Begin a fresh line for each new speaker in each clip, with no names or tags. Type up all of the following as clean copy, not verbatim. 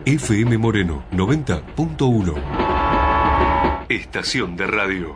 FM Moreno 90.1. Estación de radio.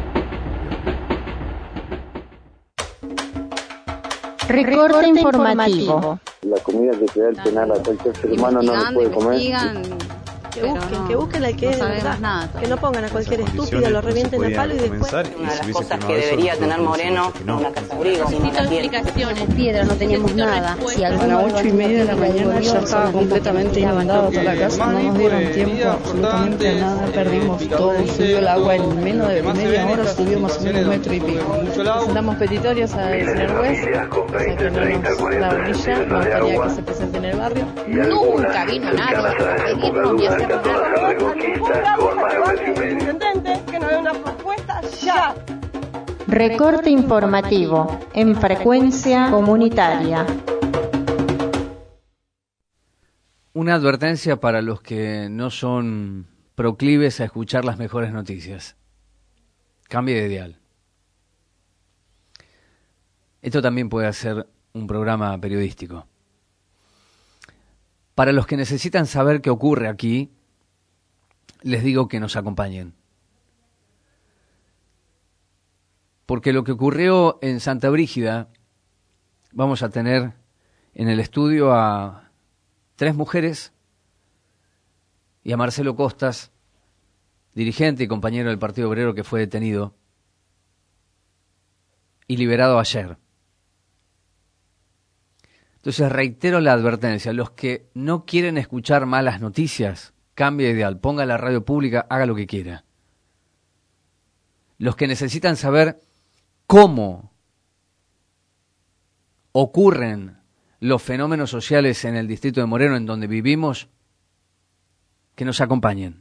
Recorte informativo.
La comida que te da el penal a cualquier ser humano no lo puede comer.
Que busquen al que es de verdad, nada. Que no pongan a cualquier estúpido, lo revienten a palo y después.
Una de las cosas que debería tener Moreno es una casa abrigo.
Necesito explicaciones. Piedra, no teníamos nada. Si
a las 8:30 de la mañana ya estaba completamente inundado toda la casa. No nos dieron tiempo absolutamente a nada. Perdimos todo. Subió el agua en menos de media hora, subió más o menos 1,5 metros. Presentamos petitorios al señor juez, o sea que no nos da orilla, no quería que se presente en el barrio.
Nunca vino nadie a pedirnos ni hacer
Intendente, que nos dé una propuesta ya.
Recorte informativo en frecuencia comunitaria.
Una advertencia para los que no son proclives a escuchar las mejores noticias. Cambie de dial. Esto también puede ser un programa periodístico. Para los que necesitan saber qué ocurre aquí, les digo que nos acompañen. Porque lo que ocurrió en Santa Brígida, vamos a tener en el estudio a 3 mujeres y a Marcelo Costas, dirigente y compañero del Partido Obrero que fue detenido y liberado ayer. Entonces reitero la advertencia, los que no quieren escuchar malas noticias, cambie de dial, ponga la radio pública, haga lo que quiera. Los que necesitan saber cómo ocurren los fenómenos sociales en el distrito de Moreno, en donde vivimos, que nos acompañen.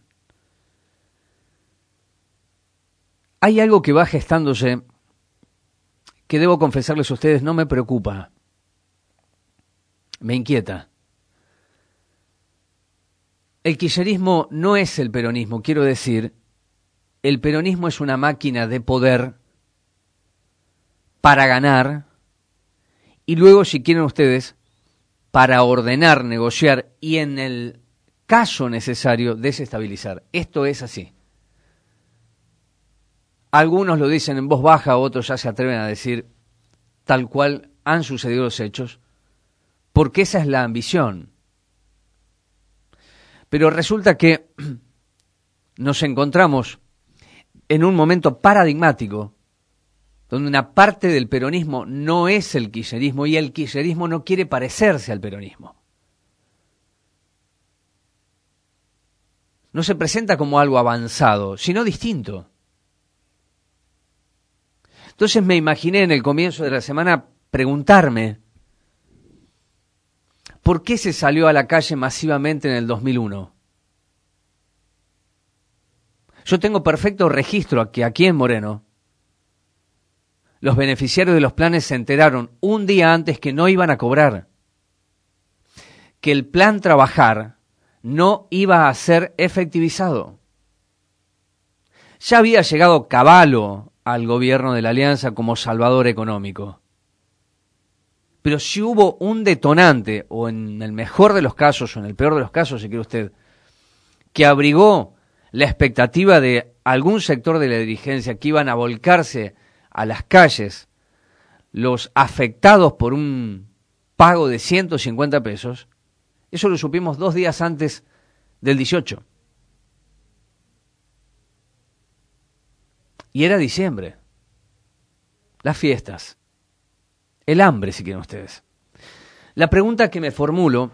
Hay algo que va gestándose que debo confesarles a ustedes, no me preocupa. Me inquieta. El kirchnerismo no es el peronismo, quiero decir, el peronismo es una máquina de poder para ganar y luego, si quieren ustedes, para ordenar, negociar y en el caso necesario desestabilizar. Esto es así. Algunos lo dicen en voz baja, otros ya se atreven a decir tal cual han sucedido los hechos, porque esa es la ambición. Pero resulta que nos encontramos en un momento paradigmático donde una parte del peronismo no es el kirchnerismo y el kirchnerismo no quiere parecerse al peronismo. No se presenta como algo avanzado, sino distinto. Entonces me imaginé en el comienzo de la semana preguntarme ¿por qué se salió a la calle masivamente en el 2001? Yo tengo perfecto registro que aquí en Moreno los beneficiarios de los planes se enteraron un día antes que no iban a cobrar, que el plan Trabajar no iba a ser efectivizado. Ya había llegado Cavallo al gobierno de la Alianza como salvador económico. Pero si hubo un detonante, o en el mejor de los casos, o en el peor de los casos, si quiere usted, que abrigó la expectativa de algún sector de la dirigencia que iban a volcarse a las calles, los afectados por un pago de 150 pesos, eso lo supimos 2 días antes del 18. Y era diciembre. Las fiestas. El hambre, si quieren ustedes. La pregunta que me formulo,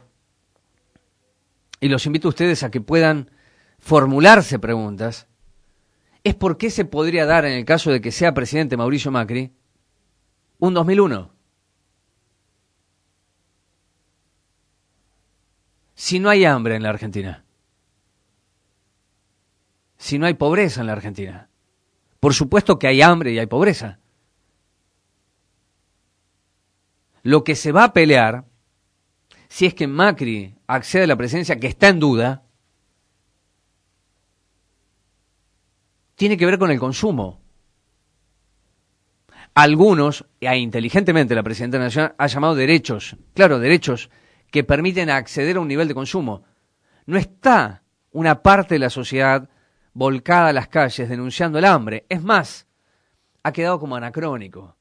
y los invito a ustedes a que puedan formularse preguntas, es por qué se podría dar, en el caso de que sea presidente Mauricio Macri, un 2001. Si no hay hambre en la Argentina. Si no hay pobreza en la Argentina. Por supuesto que hay hambre y hay pobreza. Lo que se va a pelear, si es que Macri accede a la presidencia, que está en duda, tiene que ver con el consumo. Algunos, e inteligentemente la Presidenta Nacional ha llamado derechos, claro, derechos que permiten acceder a un nivel de consumo. No está una parte de la sociedad volcada a las calles denunciando el hambre. Es más, ha quedado como anacrónico.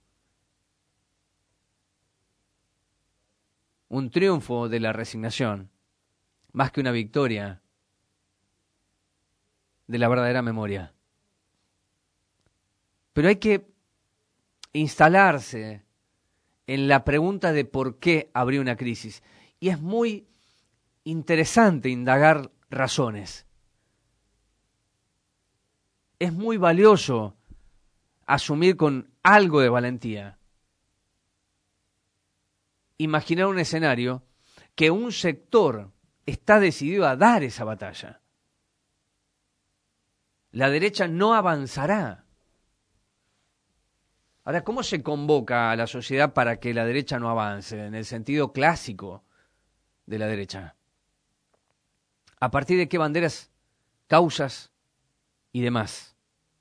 Un triunfo de la resignación, más que una victoria de la verdadera memoria. Pero hay que instalarse en la pregunta de por qué habría una crisis. Y es muy interesante indagar razones. Es muy valioso asumir con algo de valentía. Imaginar un escenario que un sector está decidido a dar esa batalla. La derecha no avanzará. Ahora, ¿cómo se convoca a la sociedad para que la derecha no avance? En el sentido clásico de la derecha. ¿A partir de qué banderas, causas y demás?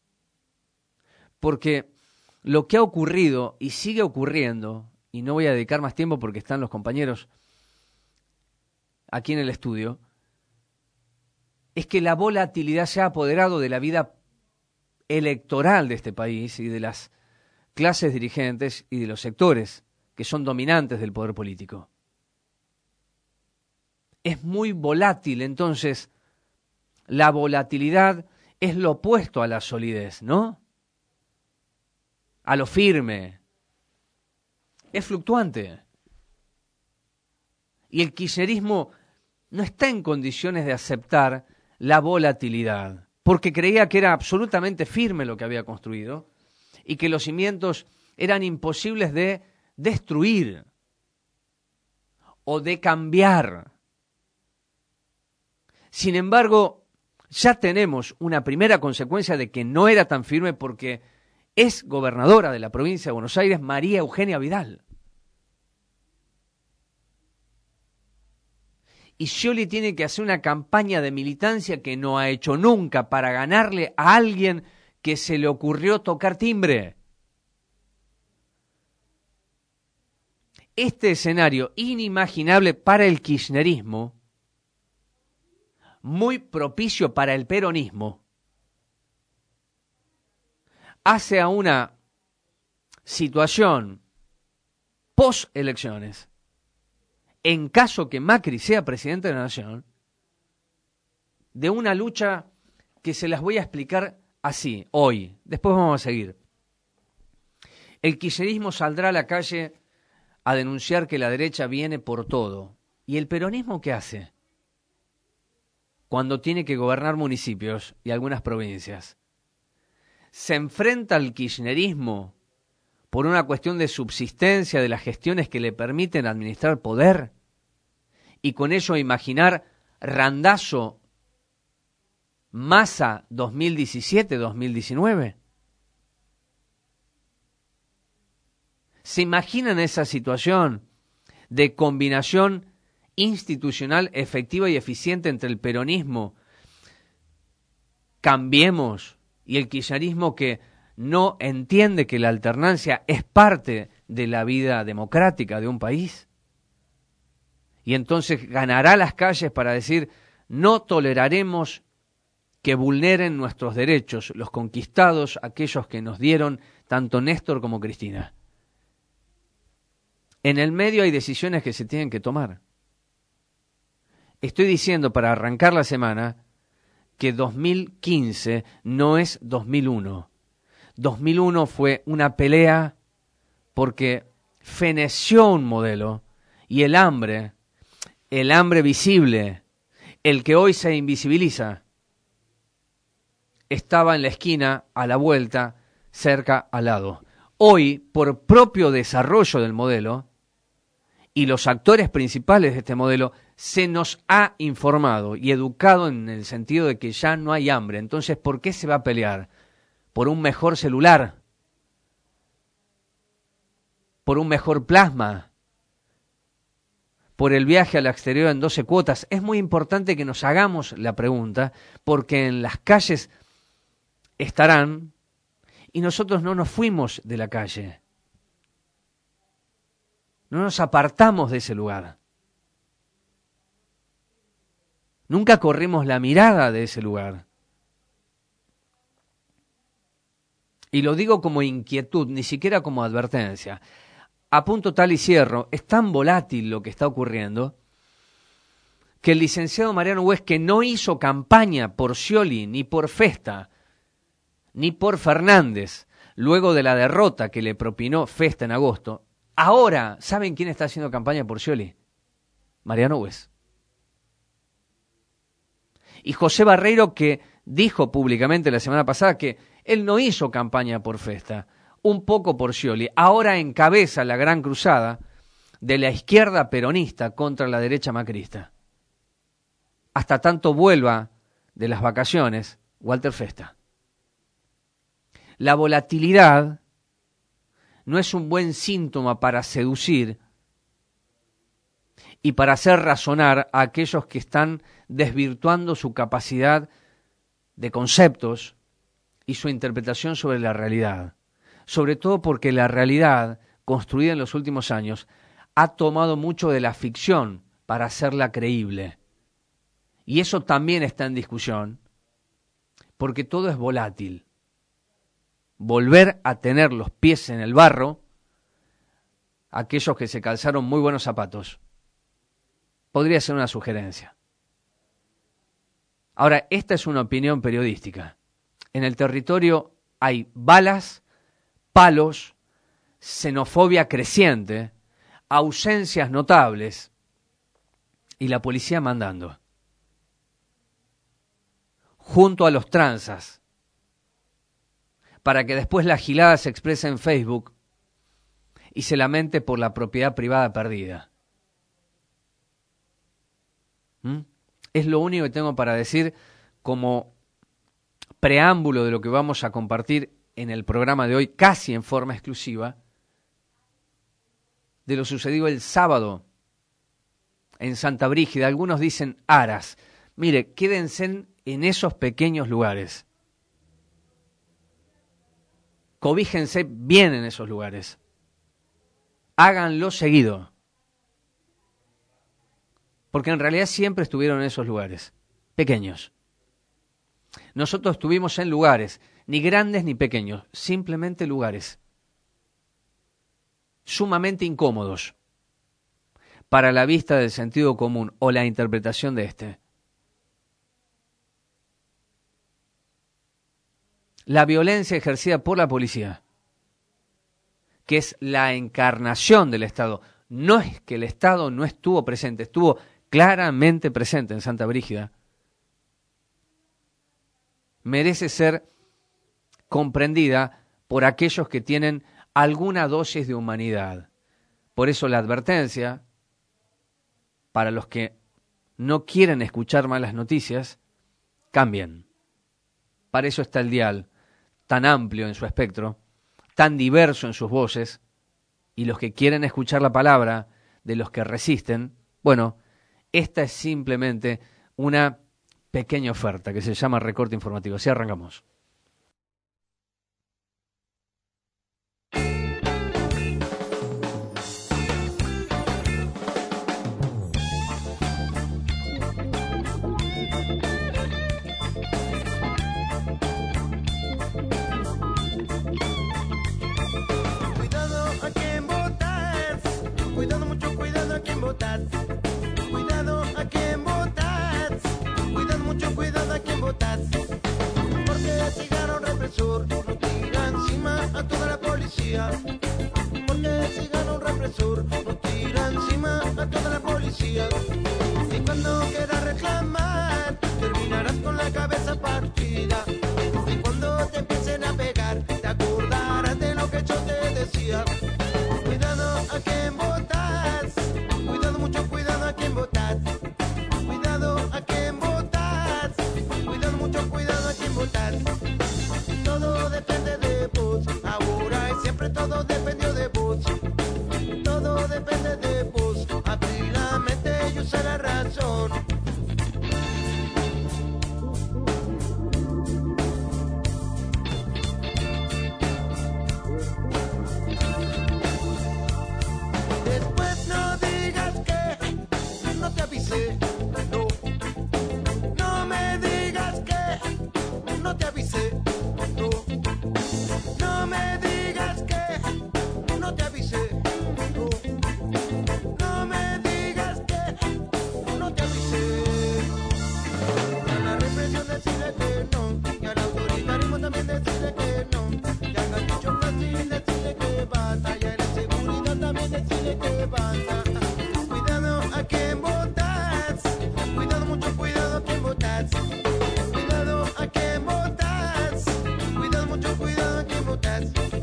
Porque lo que ha ocurrido y sigue ocurriendo, y no voy a dedicar más tiempo porque están los compañeros aquí en el estudio, es que la volatilidad se ha apoderado de la vida electoral de este país y de las clases dirigentes y de los sectores que son dominantes del poder político. Es muy volátil, entonces la volatilidad es lo opuesto a la solidez, ¿no? A lo firme. Es fluctuante. Y el kirchnerismo no está en condiciones de aceptar la volatilidad, porque creía que era absolutamente firme lo que había construido y que los cimientos eran imposibles de destruir o de cambiar. Sin embargo, ya tenemos una primera consecuencia de que no era tan firme porque es gobernadora de la provincia de Buenos Aires María Eugenia Vidal. Y Scioli tiene que hacer una campaña de militancia que no ha hecho nunca para ganarle a alguien que se le ocurrió tocar timbre. Este escenario inimaginable para el kirchnerismo, muy propicio para el peronismo, hace a una situación post-elecciones, en caso que Macri sea presidente de la Nación, de una lucha que se las voy a explicar así, hoy. Después vamos a seguir. El kirchnerismo saldrá a la calle a denunciar que la derecha viene por todo. ¿Y el peronismo qué hace? Cuando tiene que gobernar municipios y algunas provincias. Se enfrenta al kirchnerismo por una cuestión de subsistencia de las gestiones que le permiten administrar poder y con ello imaginar Randazzo, Massa 2017-2019. ¿Se imaginan esa situación de combinación institucional efectiva y eficiente entre el peronismo, Cambiemos, y el kirchnerismo que no entiende que la alternancia es parte de la vida democrática de un país? Y entonces ganará las calles para decir, no toleraremos que vulneren nuestros derechos, los conquistados, aquellos que nos dieron tanto Néstor como Cristina. En el medio hay decisiones que se tienen que tomar. Estoy diciendo para arrancar la semana que 2015 no es 2001. 2001 fue una pelea porque feneció un modelo y el hambre visible, el que hoy se invisibiliza, estaba en la esquina, a la vuelta, cerca, al lado. Hoy, por propio desarrollo del modelo, y los actores principales de este modelo, se nos ha informado y educado en el sentido de que ya no hay hambre. Entonces, ¿por qué se va a pelear? ¿Por un mejor celular? ¿Por un mejor plasma? ¿Por el viaje al exterior en 12 cuotas? Es muy importante que nos hagamos la pregunta, porque en las calles estarán, y nosotros no nos fuimos de la calle. No nos apartamos de ese lugar. Nunca corrimos la mirada de ese lugar. Y lo digo como inquietud, ni siquiera como advertencia. A punto tal y cierro, es tan volátil lo que está ocurriendo que el licenciado Mariano West, que no hizo campaña por Scioli, ni por Festa, ni por Fernández, luego de la derrota que le propinó Festa en agosto, ahora, ¿saben quién está haciendo campaña por Scioli? Mariano West. Y José Barreiro, que dijo públicamente la semana pasada que él no hizo campaña por Festa, un poco por Scioli, ahora encabeza la gran cruzada de la izquierda peronista contra la derecha macrista. Hasta tanto vuelva de las vacaciones Walter Festa. La volatilidad no es un buen síntoma para seducir y para hacer razonar a aquellos que están desvirtuando su capacidad de conceptos y su interpretación sobre la realidad. Sobre todo porque la realidad, construida en los últimos años, ha tomado mucho de la ficción para hacerla creíble. Y eso también está en discusión, porque todo es volátil. Volver a tener los pies en el barro, aquellos que se calzaron muy buenos zapatos, podría ser una sugerencia. Ahora, esta es una opinión periodística. En el territorio hay balas, palos, xenofobia creciente, ausencias notables y la policía mandando. Junto a los tranzas, para que después la gilada se exprese en Facebook y se lamente por la propiedad privada perdida. Es lo único que tengo para decir como preámbulo de lo que vamos a compartir en el programa de hoy, casi en forma exclusiva, de lo sucedido el sábado en Santa Brígida. Algunos dicen Aras. Mire, quédense en esos pequeños lugares. Cobíjense bien en esos lugares. Háganlo seguido. Porque en realidad siempre estuvieron en esos lugares, pequeños. Nosotros estuvimos en lugares, ni grandes ni pequeños, simplemente lugares sumamente incómodos para la vista del sentido común o la interpretación de este. La violencia ejercida por la policía, que es la encarnación del Estado. No es que el Estado no estuvo presente, estuvo claramente presente en Santa Brígida. Merece ser comprendida por aquellos que tienen alguna dosis de humanidad. Por eso la advertencia, para los que no quieren escuchar malas noticias, cambien. Para eso está el dial, tan amplio en su espectro, tan diverso en sus voces, y los que quieren escuchar la palabra de los que resisten, bueno, esta es simplemente una pequeña oferta que se llama recorte informativo. Así arrancamos.
Cuidado, mucho cuidado a quien votas. Cuidado a quien votas. Cuidado, mucho cuidado a quien votas. Porque el cigarro represor no tira encima a toda la policía. Porque el cigarro represor no tira encima a toda la policía. Y cuando quieras reclamar, terminarás con la cabeza partida. Y cuando te empiecen a pegar, te acordarás de lo que yo te decía. Cuidado a quien votas, cuidado, mucho cuidado a quien votas. Cuidado a quien votas, cuidado, mucho cuidado a quien votas. Todo depende de vos, ahora y siempre todo dependió de vos. Todo depende de vos, abrir la mente y usar la razón. te pasa. Cuidado a quien votas. Cuidado, mucho cuidado a quien votas. Cuidado a quien votas. Cuidado, mucho cuidado a quien votas.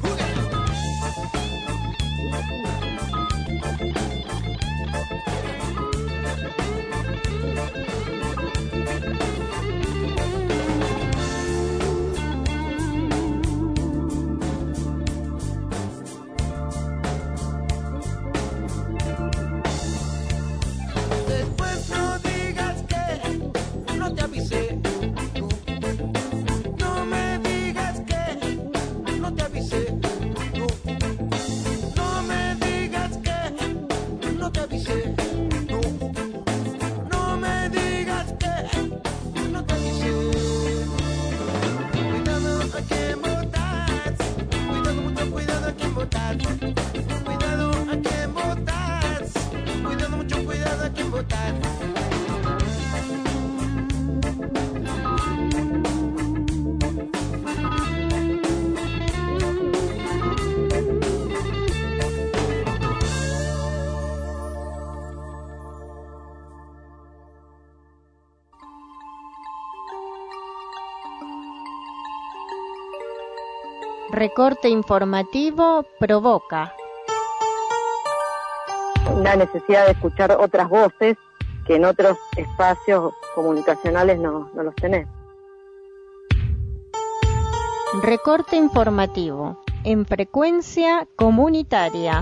Después no digas que no te avisé. No me digas que no te avisé. No me digas que no te avisé. No me digas que no te avisé. Cuidado a quien votas. Cuidado, mucho cuidado a quien votas. Cuidado a quien votas. Cuidado, mucho cuidado a quien votas.
Recorte informativo provoca.
La necesidad de escuchar otras voces que en otros espacios comunicacionales no los tenés.
Recorte informativo en frecuencia comunitaria.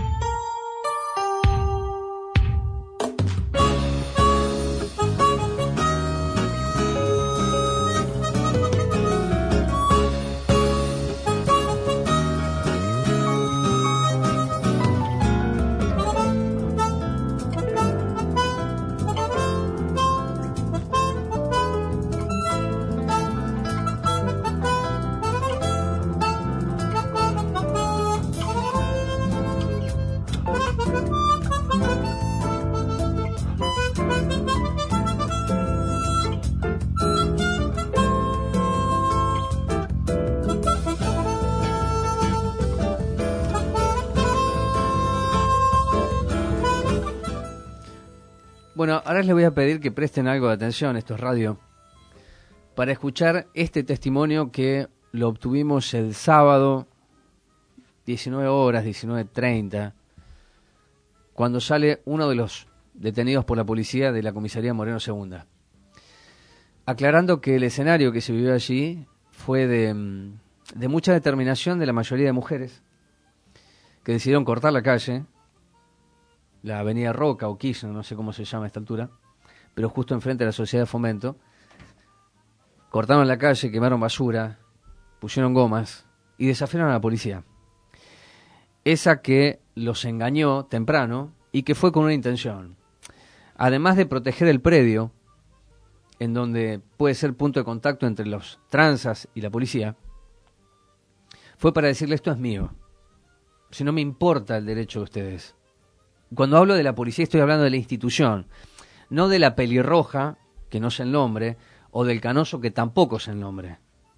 Bueno, ahora les voy a pedir que presten algo de atención, esto es radio, para escuchar este testimonio que lo obtuvimos el sábado, 19 horas, 19:30, cuando sale uno de los detenidos por la policía de la comisaría Moreno II. Aclarando que el escenario que se vivió allí fue de mucha determinación de la mayoría de mujeres que decidieron cortar la calle, la avenida Roca o Kirchner, no sé cómo se llama a esta altura, pero justo enfrente de la Sociedad de Fomento. Cortaron la calle, quemaron basura, pusieron gomas y desafiaron a la policía. Esa que los engañó temprano y que fue con una intención. Además de proteger el predio, en donde puede ser punto de contacto entre los tranzas y la policía, fue para decirle: esto es mío. Si no me importa el derecho de ustedes. Cuando hablo de la policía estoy hablando de la institución, no de la pelirroja, que no sé el nombre, o del canoso, que tampoco sé el nombre.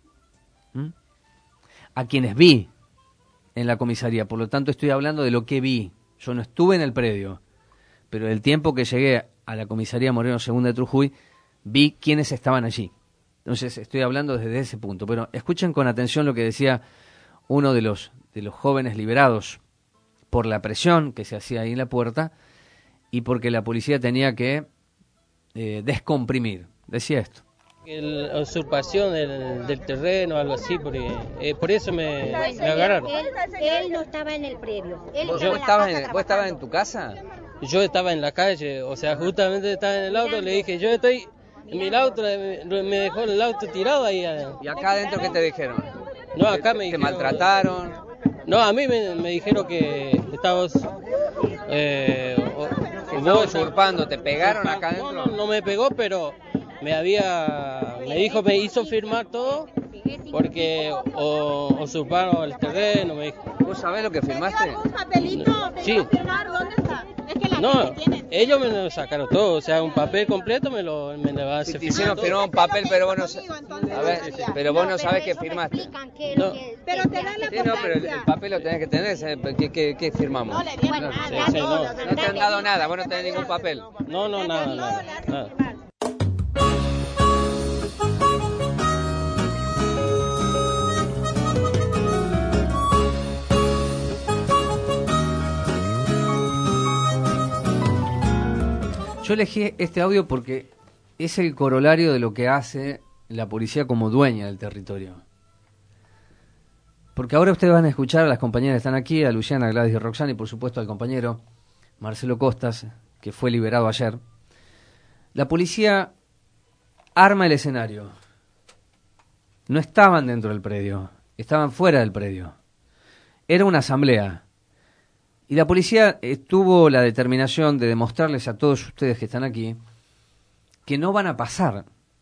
A quienes vi en la comisaría, por lo tanto estoy hablando de lo que vi. Yo no estuve en el predio, pero el tiempo que llegué a la comisaría Moreno II de Trujuy, vi quiénes estaban allí. Entonces estoy hablando desde ese punto. Pero escuchen con atención lo que decía uno de los jóvenes liberados por la presión que se hacía ahí en la puerta y porque la policía tenía que descomprimir. Decía esto.
La usurpación del terreno, algo así, porque por eso me agarraron.
Él no estaba en el predio.
¿Vos estabas en tu casa?
Yo estaba en la calle, o sea, justamente estaba en el auto, le dije, yo estoy en mi auto, me dejó el auto tirado ahí.
¿Y acá adentro qué te dijeron?
No, acá me dijeron...
¿Te maltrataron?
No, a mí me dijeron que estabas...
vos usurpando, ¿te pegaron acá adentro?
No me pegó, pero me hizo firmar todo porque usurparon el terreno, me dijo.
¿Vos sabés lo que firmaste?
¿Un papelito?
Sí.
¿Dónde está? Es que
No, ellos me lo sacaron todo, o sea, un papel completo me lo va a hacer.
Te hicieron firmar un papel, pero vos no, pero vos no sabés que firmaste.
No.
Pero te dan la
Sí, no, pero el papel lo tenés que tener, ¿qué firmamos?
No le dieron nada.
No te han dado nada, vos no tenés ningún papel.
No, nada.
Yo elegí este audio porque es el corolario de lo que hace la policía como dueña del territorio. Porque ahora ustedes van a escuchar a las compañeras que están aquí, a Luciana, a Gladys y Roxana, y por supuesto al compañero Marcelo Costas, que fue liberado ayer. La policía arma el escenario. No estaban dentro del predio, estaban fuera del predio. Era una asamblea. Y la policía tuvo la determinación de demostrarles a todos ustedes que están aquí que no van a pasar.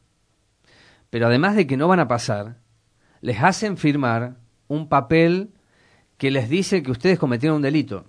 Pero además de que no van a pasar, les hacen firmar un papel que les dice que ustedes cometieron un delito.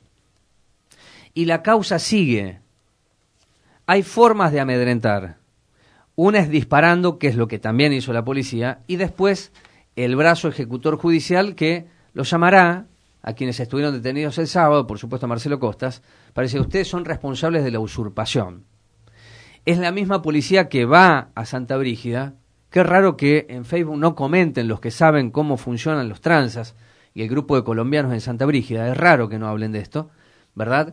Y la causa sigue. Hay formas de amedrentar. Una es disparando, que es lo que también hizo la policía, y después el brazo ejecutor judicial que lo llamará a quienes estuvieron detenidos el sábado, por supuesto a Marcelo Costas, para decir, ustedes son responsables de la usurpación. Es la misma policía que va a Santa Brígida. Qué raro que en Facebook no comenten los que saben cómo funcionan los tranzas y el grupo de colombianos en Santa Brígida. Es raro que no hablen de esto, ¿verdad?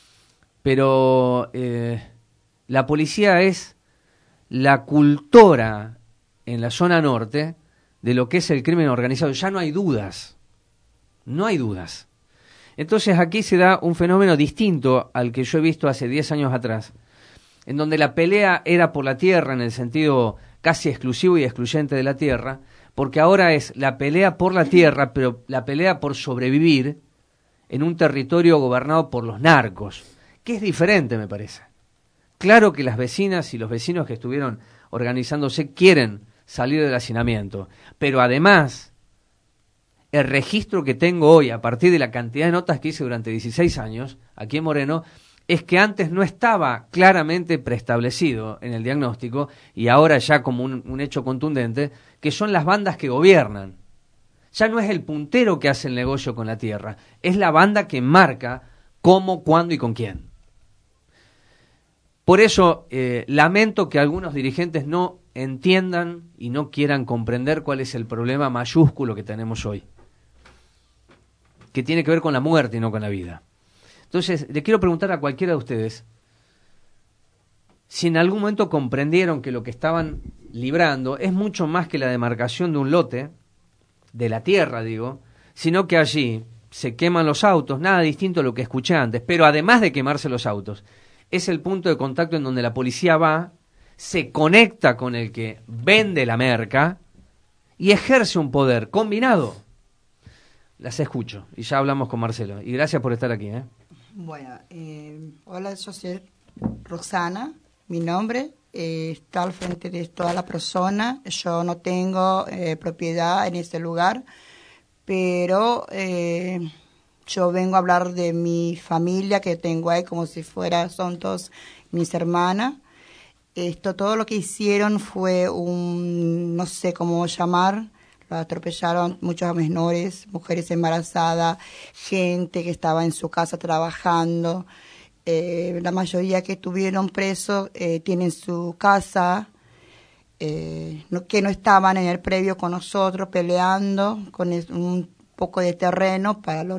Pero la policía es la cultora en la zona norte de lo que es el crimen organizado. Ya no hay dudas. No hay dudas. Entonces aquí se da un fenómeno distinto al que yo he visto hace 10 años atrás, en donde la pelea era por la tierra en el sentido casi exclusivo y excluyente de la tierra, porque ahora es la pelea por la tierra, pero la pelea por sobrevivir en un territorio gobernado por los narcos, que es diferente, me parece. Claro que las vecinas y los vecinos que estuvieron organizándose quieren salir del hacinamiento, pero además el registro que tengo hoy, a partir de la cantidad de notas que hice durante 16 años, aquí en Moreno, es que antes no estaba claramente preestablecido en el diagnóstico, y ahora ya como un hecho contundente, que son las bandas que gobiernan. Ya no es el puntero que hace el negocio con la tierra, es la banda que marca cómo, cuándo y con quién. Por eso lamento que algunos dirigentes no entiendan y no quieran comprender cuál es el problema mayúsculo que tenemos hoy, que tiene que ver con la muerte y no con la vida. Entonces, le quiero preguntar a cualquiera de ustedes si en algún momento comprendieron que lo que estaban librando es mucho más que la demarcación de un lote, de la tierra, digo, sino que allí se queman los autos, nada distinto a lo que escuché antes, pero además de quemarse los autos, es el punto de contacto en donde la policía va, se conecta con el que vende la merca y ejerce un poder combinado. Las escucho y ya hablamos con Marcelo. Y gracias por estar aquí.
Bueno, hola, yo soy Roxana, mi nombre. Está al frente de toda la persona. Yo no tengo propiedad en este lugar, pero yo vengo a hablar de mi familia que tengo ahí como si son todos mis hermanas. Todo lo que hicieron fue no sé cómo llamar. Lo atropellaron muchos menores, mujeres embarazadas, gente que estaba en su casa trabajando. La mayoría que estuvieron presos tienen su casa, que no estaban en el predio con nosotros peleando con un poco de terreno para lo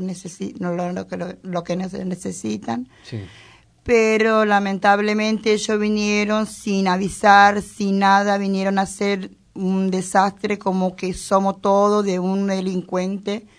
que necesitan. Sí. Pero lamentablemente ellos vinieron sin avisar, sin nada, vinieron a hacer un desastre, como que somos todos de un delincuente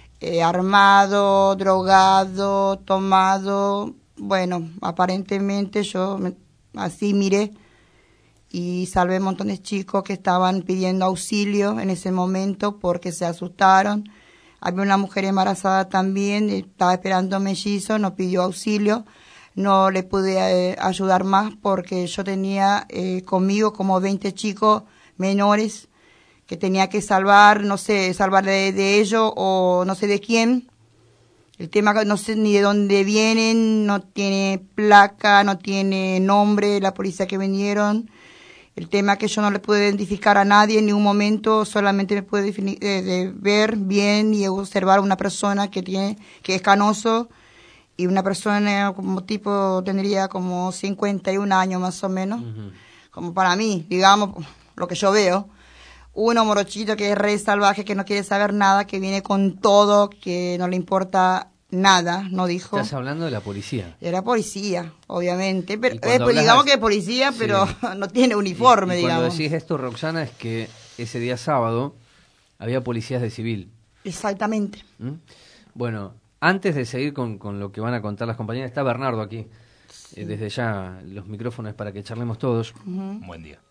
armado, drogado, tomado. Bueno, aparentemente yo así miré y salvé un montón de chicos que estaban pidiendo auxilio en ese momento porque se asustaron. Había una mujer embarazada también, estaba esperando mellizo, no pidió auxilio. No le pude ayudar más porque yo tenía conmigo como 20 chicos menores que tenía que salvar, no sé, salvar de ellos o no sé de quién. El tema que no sé ni de dónde vienen, no tiene placa, no tiene nombre, la policía que vinieron. El tema que yo no le pude identificar a nadie en ningún momento, solamente me pude de ver bien y observar a una persona que es canoso y una persona como tipo tendría como 51 años más o menos, como para mí, digamos, lo que yo veo. Uno morochito que es re salvaje, que no quiere saber nada, que viene con todo, que no le importa nada, no dijo.
Estás hablando de la policía.
Era policía, obviamente, pero
digamos
que es policía, pero sí, no tiene uniforme,
y
digamos.
Cuando decís esto, Roxana, es que ese día sábado había policías de civil.
Exactamente.
Bueno, antes de seguir con lo que van a contar las compañeras, está Bernardo aquí. Sí. Desde ya los micrófonos para que charlemos todos.
Buen día.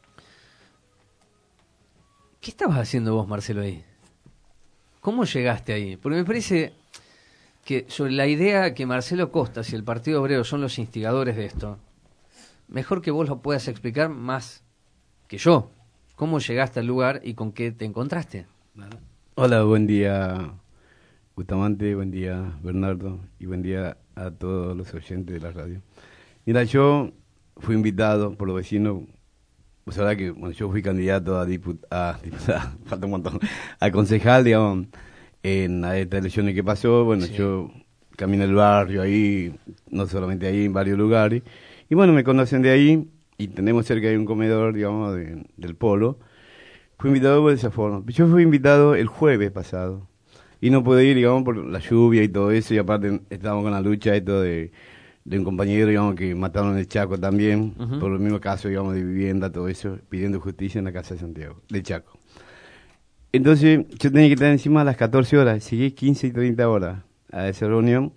¿Qué estabas haciendo vos, Marcelo, ahí? ¿Cómo llegaste ahí? Porque me parece que sobre la idea que Marcelo Costas y el Partido Obrero son los instigadores de esto, mejor que vos lo puedas explicar más que yo. ¿Cómo llegaste al lugar y con qué te encontraste?
Hola, buen día, Bustamante, buen día, Bernardo, y buen día a todos los oyentes de la radio. Mira, yo fui invitado por los vecinos. Pues la verdad que bueno, yo fui candidato a diputado, falta un montón, a concejal, digamos, en estas elecciones que pasó. Bueno, sí, yo caminé el barrio ahí, no solamente ahí, en varios lugares. Y bueno, me conocen de ahí y tenemos cerca de un comedor, digamos, del Polo. Fui invitado de esa forma. Yo fui invitado el jueves pasado y no pude ir, digamos, por la lluvia y todo eso. Y aparte estábamos con la lucha esto de un compañero, digamos, que mataron en el Chaco también, por el mismo caso, digamos, de vivienda, todo eso, pidiendo justicia en la Casa de Santiago, de Chaco. Entonces, yo tenía que estar encima a las 14 horas, seguí 15 y 30 horas a esa reunión.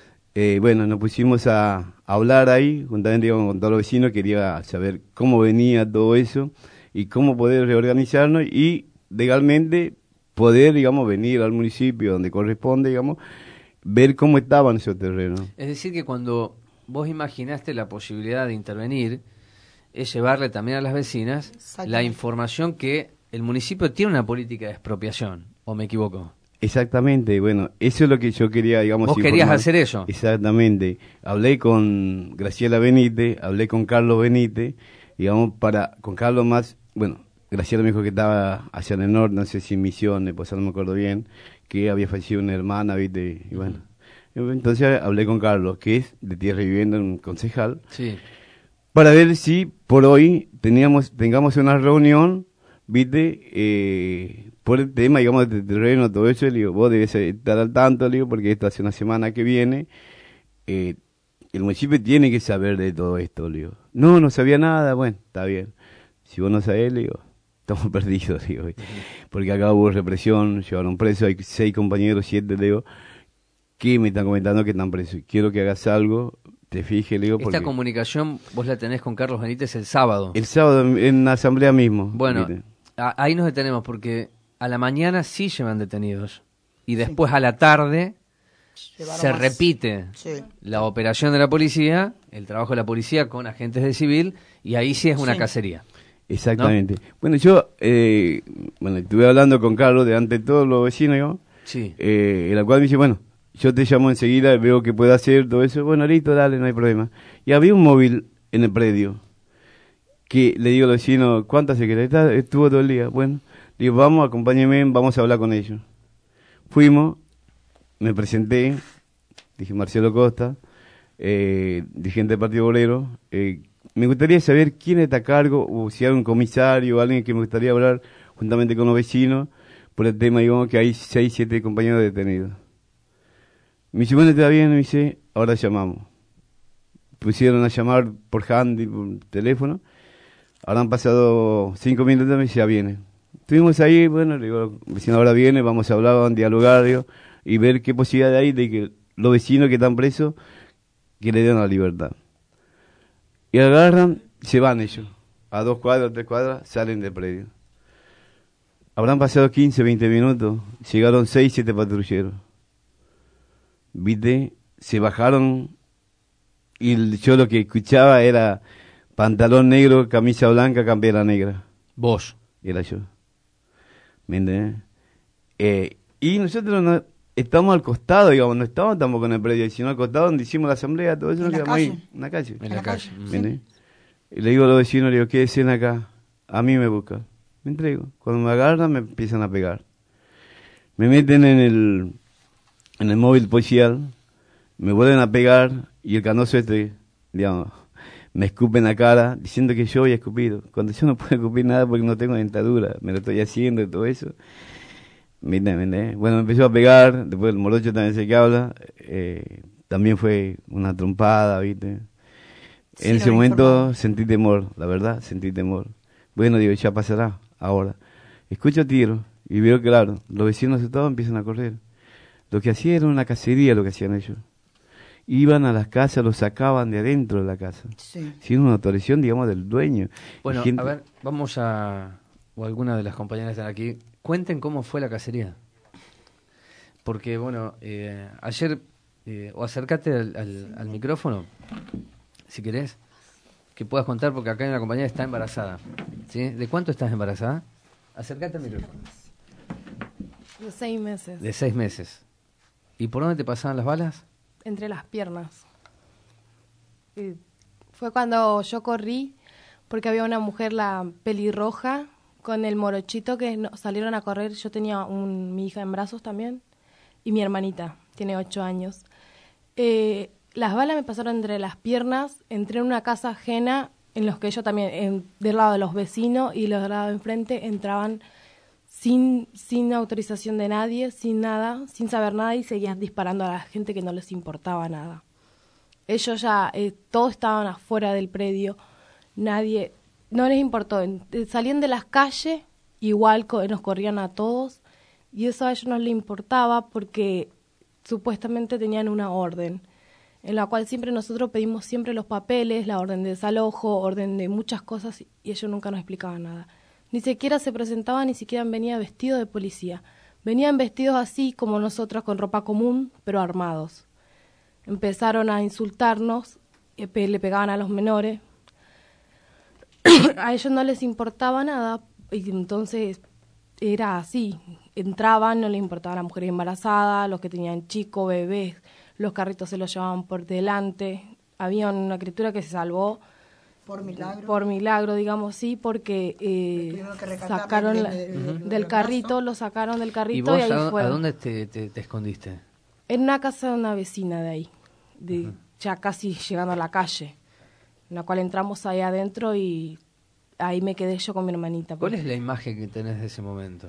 Bueno, nos pusimos a hablar ahí, juntamente, digamos, con todos los vecinos, quería saber cómo venía todo eso, y cómo poder reorganizarnos, y legalmente poder, digamos, venir al municipio donde corresponde, digamos, ver cómo estaban esos terrenos.
Es decir, que cuando vos imaginaste la posibilidad de intervenir, es llevarle también a las vecinas la información que el municipio tiene una política de expropiación, ¿o me equivoco?
Exactamente, bueno, eso es lo que yo quería, digamos...
¿Vos querías hacer eso?
Exactamente. Hablé con Graciela Benítez, hablé con Carlos Benítez, digamos, con Carlos más... Bueno, Graciela me dijo que estaba hacia el norte, no sé si en Misiones, pues no me acuerdo bien, que había fallecido una hermana, ¿viste? Y bueno, entonces hablé con Carlos, que es de Tierra y Vivienda, un concejal,
sí,
para ver si por hoy tengamos una reunión, ¿viste? Por el tema, digamos, de terreno, todo eso. Le digo, vos debes estar al tanto, le digo, porque esto hace una semana que viene, el municipio tiene que saber de todo esto, le digo. No sabía nada, bueno, está bien. Si vos no sabés, le digo, estamos perdidos, digo, porque acá hubo represión, llevaron presos, hay 6 compañeros, 7, digo, que me están comentando que están presos. Quiero que hagas algo, te fijes, digo, porque...
Esta comunicación vos la tenés con Carlos Benítez el sábado.
El sábado, en la asamblea mismo.
Bueno, ahí nos detenemos, porque a la mañana sí llevan detenidos, y después a la tarde se repite la operación de la policía, el trabajo de la policía con agentes de civil, y ahí sí es una cacería.
Exactamente. ¿No? Bueno, yo estuve hablando con Carlos delante de todos los vecinos, ¿no?
Sí.
En la cual me dice, bueno, yo te llamo enseguida, veo que puedo hacer todo eso. Bueno, listo, dale, no hay problema. Y había un móvil en el predio que le digo al vecino, ¿cuántas secretarias? Estuvo todo el día. Bueno, digo, vamos, acompáñenme, vamos a hablar con ellos. Fuimos, me presenté, dije Marcelo Costa, dirigente del Partido Obrero. Me gustaría saber quién está a cargo, o si hay un comisario o alguien que me gustaría hablar juntamente con los vecinos por el tema, digamos, que hay 6, 7 compañeros detenidos. Me dice, bueno, está bien, me dice, ahora llamamos. Pusieron a llamar por handy, por teléfono. Ahora han pasado 5 minutos, me dice, ya viene. Estuvimos ahí, bueno, le digo, vecino, ahora viene, vamos a hablar, vamos a dialogar, digo, y ver qué posibilidad hay de que los vecinos que están presos, que le den la libertad. Y agarran, se van ellos. A 2 cuadras, 3 cuadras, salen del predio. Habrán pasado 15, 20 minutos. Llegaron 6, 7 patrulleros. ¿Viste? Se bajaron. Y yo lo que escuchaba era pantalón negro, camisa blanca, campera negra.
¿Vos?
Era yo. ¿Me entendés? Y nosotros estamos al costado, digamos, no estamos tampoco en el predio, sino al costado donde hicimos la asamblea, todo eso
en
nos
la
quedamos
calle.
ahí, en la calle.
En la calle.
¿Viene? Y le digo a los vecinos, le digo, ¿qué decían acá? A mí me buscan. Me entrego. Cuando me agarran, me empiezan a pegar. Me meten en el móvil policial, me vuelven a pegar, y el canoso digamos, me escupe en la cara, diciendo que yo había escupido. Cuando yo no puedo escupir nada porque no tengo dentadura, me lo estoy haciendo y todo eso. Bueno, me empezó a pegar, después el morocho también sé que habla, también fue una trompada, ¿viste?
Sí,
en ese momento
informado.
sentí temor, la verdad, sentí temor. Bueno, digo, ya pasará, ahora. Escucho tiros y veo claro, los vecinos de todos empiezan a correr. Lo que hacían era una cacería, lo que hacían ellos. Iban a las casas, los sacaban de adentro de la casa.
Sí.
Sin una autorización, digamos, del dueño.
Bueno,
Gente-
a ver, vamos o alguna de las compañeras están aquí, cuenten cómo fue la cacería. Porque, bueno, ayer, o acércate al micrófono, si querés, que puedas contar, porque acá hay una compañera que está embarazada. ¿Sí? ¿De cuánto estás embarazada? Acércate al micrófono.
De 6 meses.
De 6 meses. ¿Y por dónde te pasaban las balas?
Entre las piernas. Y fue cuando yo corrí, porque había una mujer, la pelirroja, con el morochito que salieron a correr. Yo tenía mi hija en brazos también, y mi hermanita, tiene 8 años. Las balas me pasaron entre las piernas, entré en una casa ajena, en los que ellos también, del lado de los vecinos y los del lado de enfrente, entraban sin autorización de nadie, sin nada, sin saber nada, y seguían disparando a la gente que no les importaba nada. Ellos ya, todos estaban afuera del predio, nadie, no les importó. Salían de las calles, igual nos corrían a todos, y eso a ellos no les importaba porque supuestamente tenían una orden, en la cual siempre nosotros pedimos siempre los papeles, la orden de desalojo, orden de muchas cosas, y ellos nunca nos explicaban nada. Ni siquiera se presentaban, ni siquiera venían vestidos de policía. Venían vestidos así como nosotros, con ropa común, pero armados. Empezaron a insultarnos, le pegaban a los menores. A ellos no les importaba nada, y entonces era así. Entraban, no les importaba a las mujeres embarazadas, los que tenían chicos, bebés, los carritos se los llevaban por delante. Había una criatura que se salvó por milagro, digamos, sí, porque sacaron del carrito, lo sacaron del carrito.
¿Y vos
ahí fue.
a dónde te escondiste?
En una casa de una vecina de ahí, ya casi llegando a la calle, en la cual entramos ahí adentro y ahí me quedé yo con mi hermanita.
¿Cuál es la imagen que tenés de ese momento?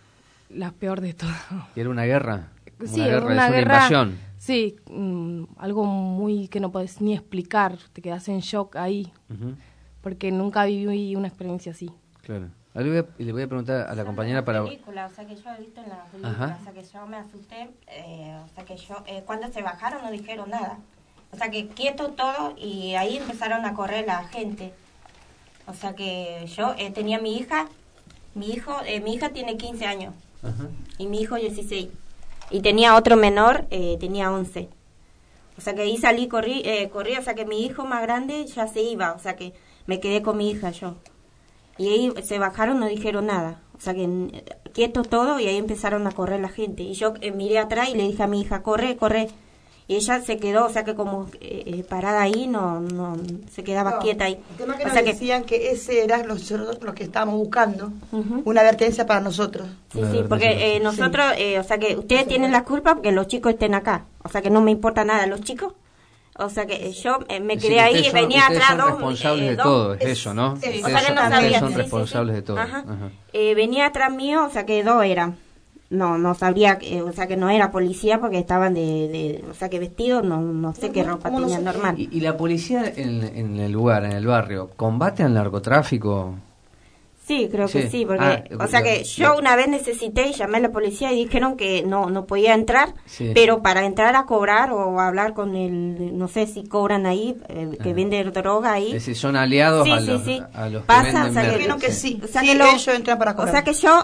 La peor de todo.
¿Y era una guerra?
Sí,
Una guerra, invasión.
Sí, algo muy que no podés ni explicar, te quedás en shock ahí, porque nunca viví una experiencia así.
Claro. Le voy a preguntar a la compañera para...
película, o sea que yo he visto en la película, o sea que yo me asusté, o sea que yo, cuando se bajaron no dijeron nada, o sea que quieto todo, y ahí empezaron a correr la gente. O sea que yo tenía a mi hija, mi hija tiene 15 años, y mi hijo 16. Y tenía otro menor, tenía 11. O sea que ahí salí, corrí, o sea que mi hijo más grande ya se iba, o sea que me quedé con mi hija yo. Y ahí se bajaron, no dijeron nada. O sea que quieto todo, y ahí empezaron a correr la gente. Y yo miré atrás y le dije a mi hija, corre, corre. Y ella se quedó, o sea que como parada ahí, no se quedaba quieta ahí.
El tema que
o
nos
sea que
decían que ese era los que estábamos buscando, una advertencia para nosotros.
Sí, sí, porque nosotros, o sea que ustedes tienen la culpa porque los chicos estén acá. O sea que no me importa nada los chicos. O sea que yo me quedé ahí y venía atrás
son responsables de todo, es eso, ¿no?
O sea que no
Ustedes
sabía.
son responsables de todo.
Ajá. Venía atrás mío, o sea que 2 eran. No sabría, o sea que no era policía porque estaban o sea que vestidos, no sé qué ropa tenían normal.
¿Y la policía en el lugar, en el barrio, combate al narcotráfico?
Sí, creo que sí, porque, o sea que yo una vez necesité y llamé a la policía y dijeron que no podía entrar, pero para entrar a cobrar o hablar con no sé si cobran ahí, que venden droga ahí.
Es decir, son aliados a los
pasa,
que venden
o sea,
merca.
que sí,
o sea
sí,
que
ellos entran para cobrar.
O sea que yo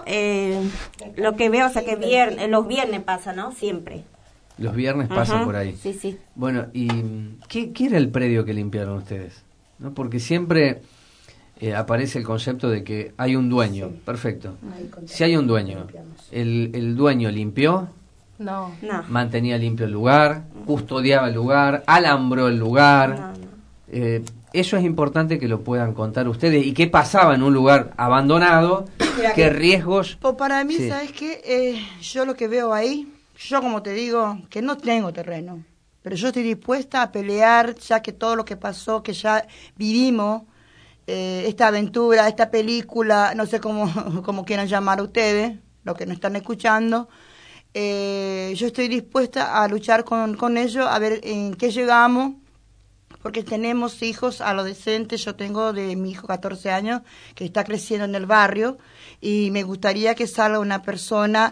lo que veo, o sea que los viernes pasa, ¿no? Siempre.
Los viernes pasan por ahí.
Sí, sí.
Bueno, ¿y qué era el predio que limpiaron ustedes? ¿No? Porque siempre aparece el concepto de que hay un dueño. Perfecto. Si hay un dueño, el dueño limpió,
No.
Mantenía limpio el lugar, custodiaba el lugar, alambró el lugar. Eso es importante que lo puedan contar ustedes. ¿Y qué pasaba en un lugar abandonado?
Mira,
¿Qué riesgos?
Pues para mí,
Sí.
¿sabes qué? Yo lo que veo ahí, yo como te digo, que no tengo terreno, pero yo estoy dispuesta a pelear, ya que todo lo que pasó, que ya vivimos, esta aventura, esta película, no sé cómo quieran llamar ustedes, los que nos están escuchando, yo estoy dispuesta a luchar con ellos, a ver en qué llegamos, porque tenemos hijos adolescentes. Yo tengo de mi hijo 14 años que está creciendo en el barrio y me gustaría que salga una persona,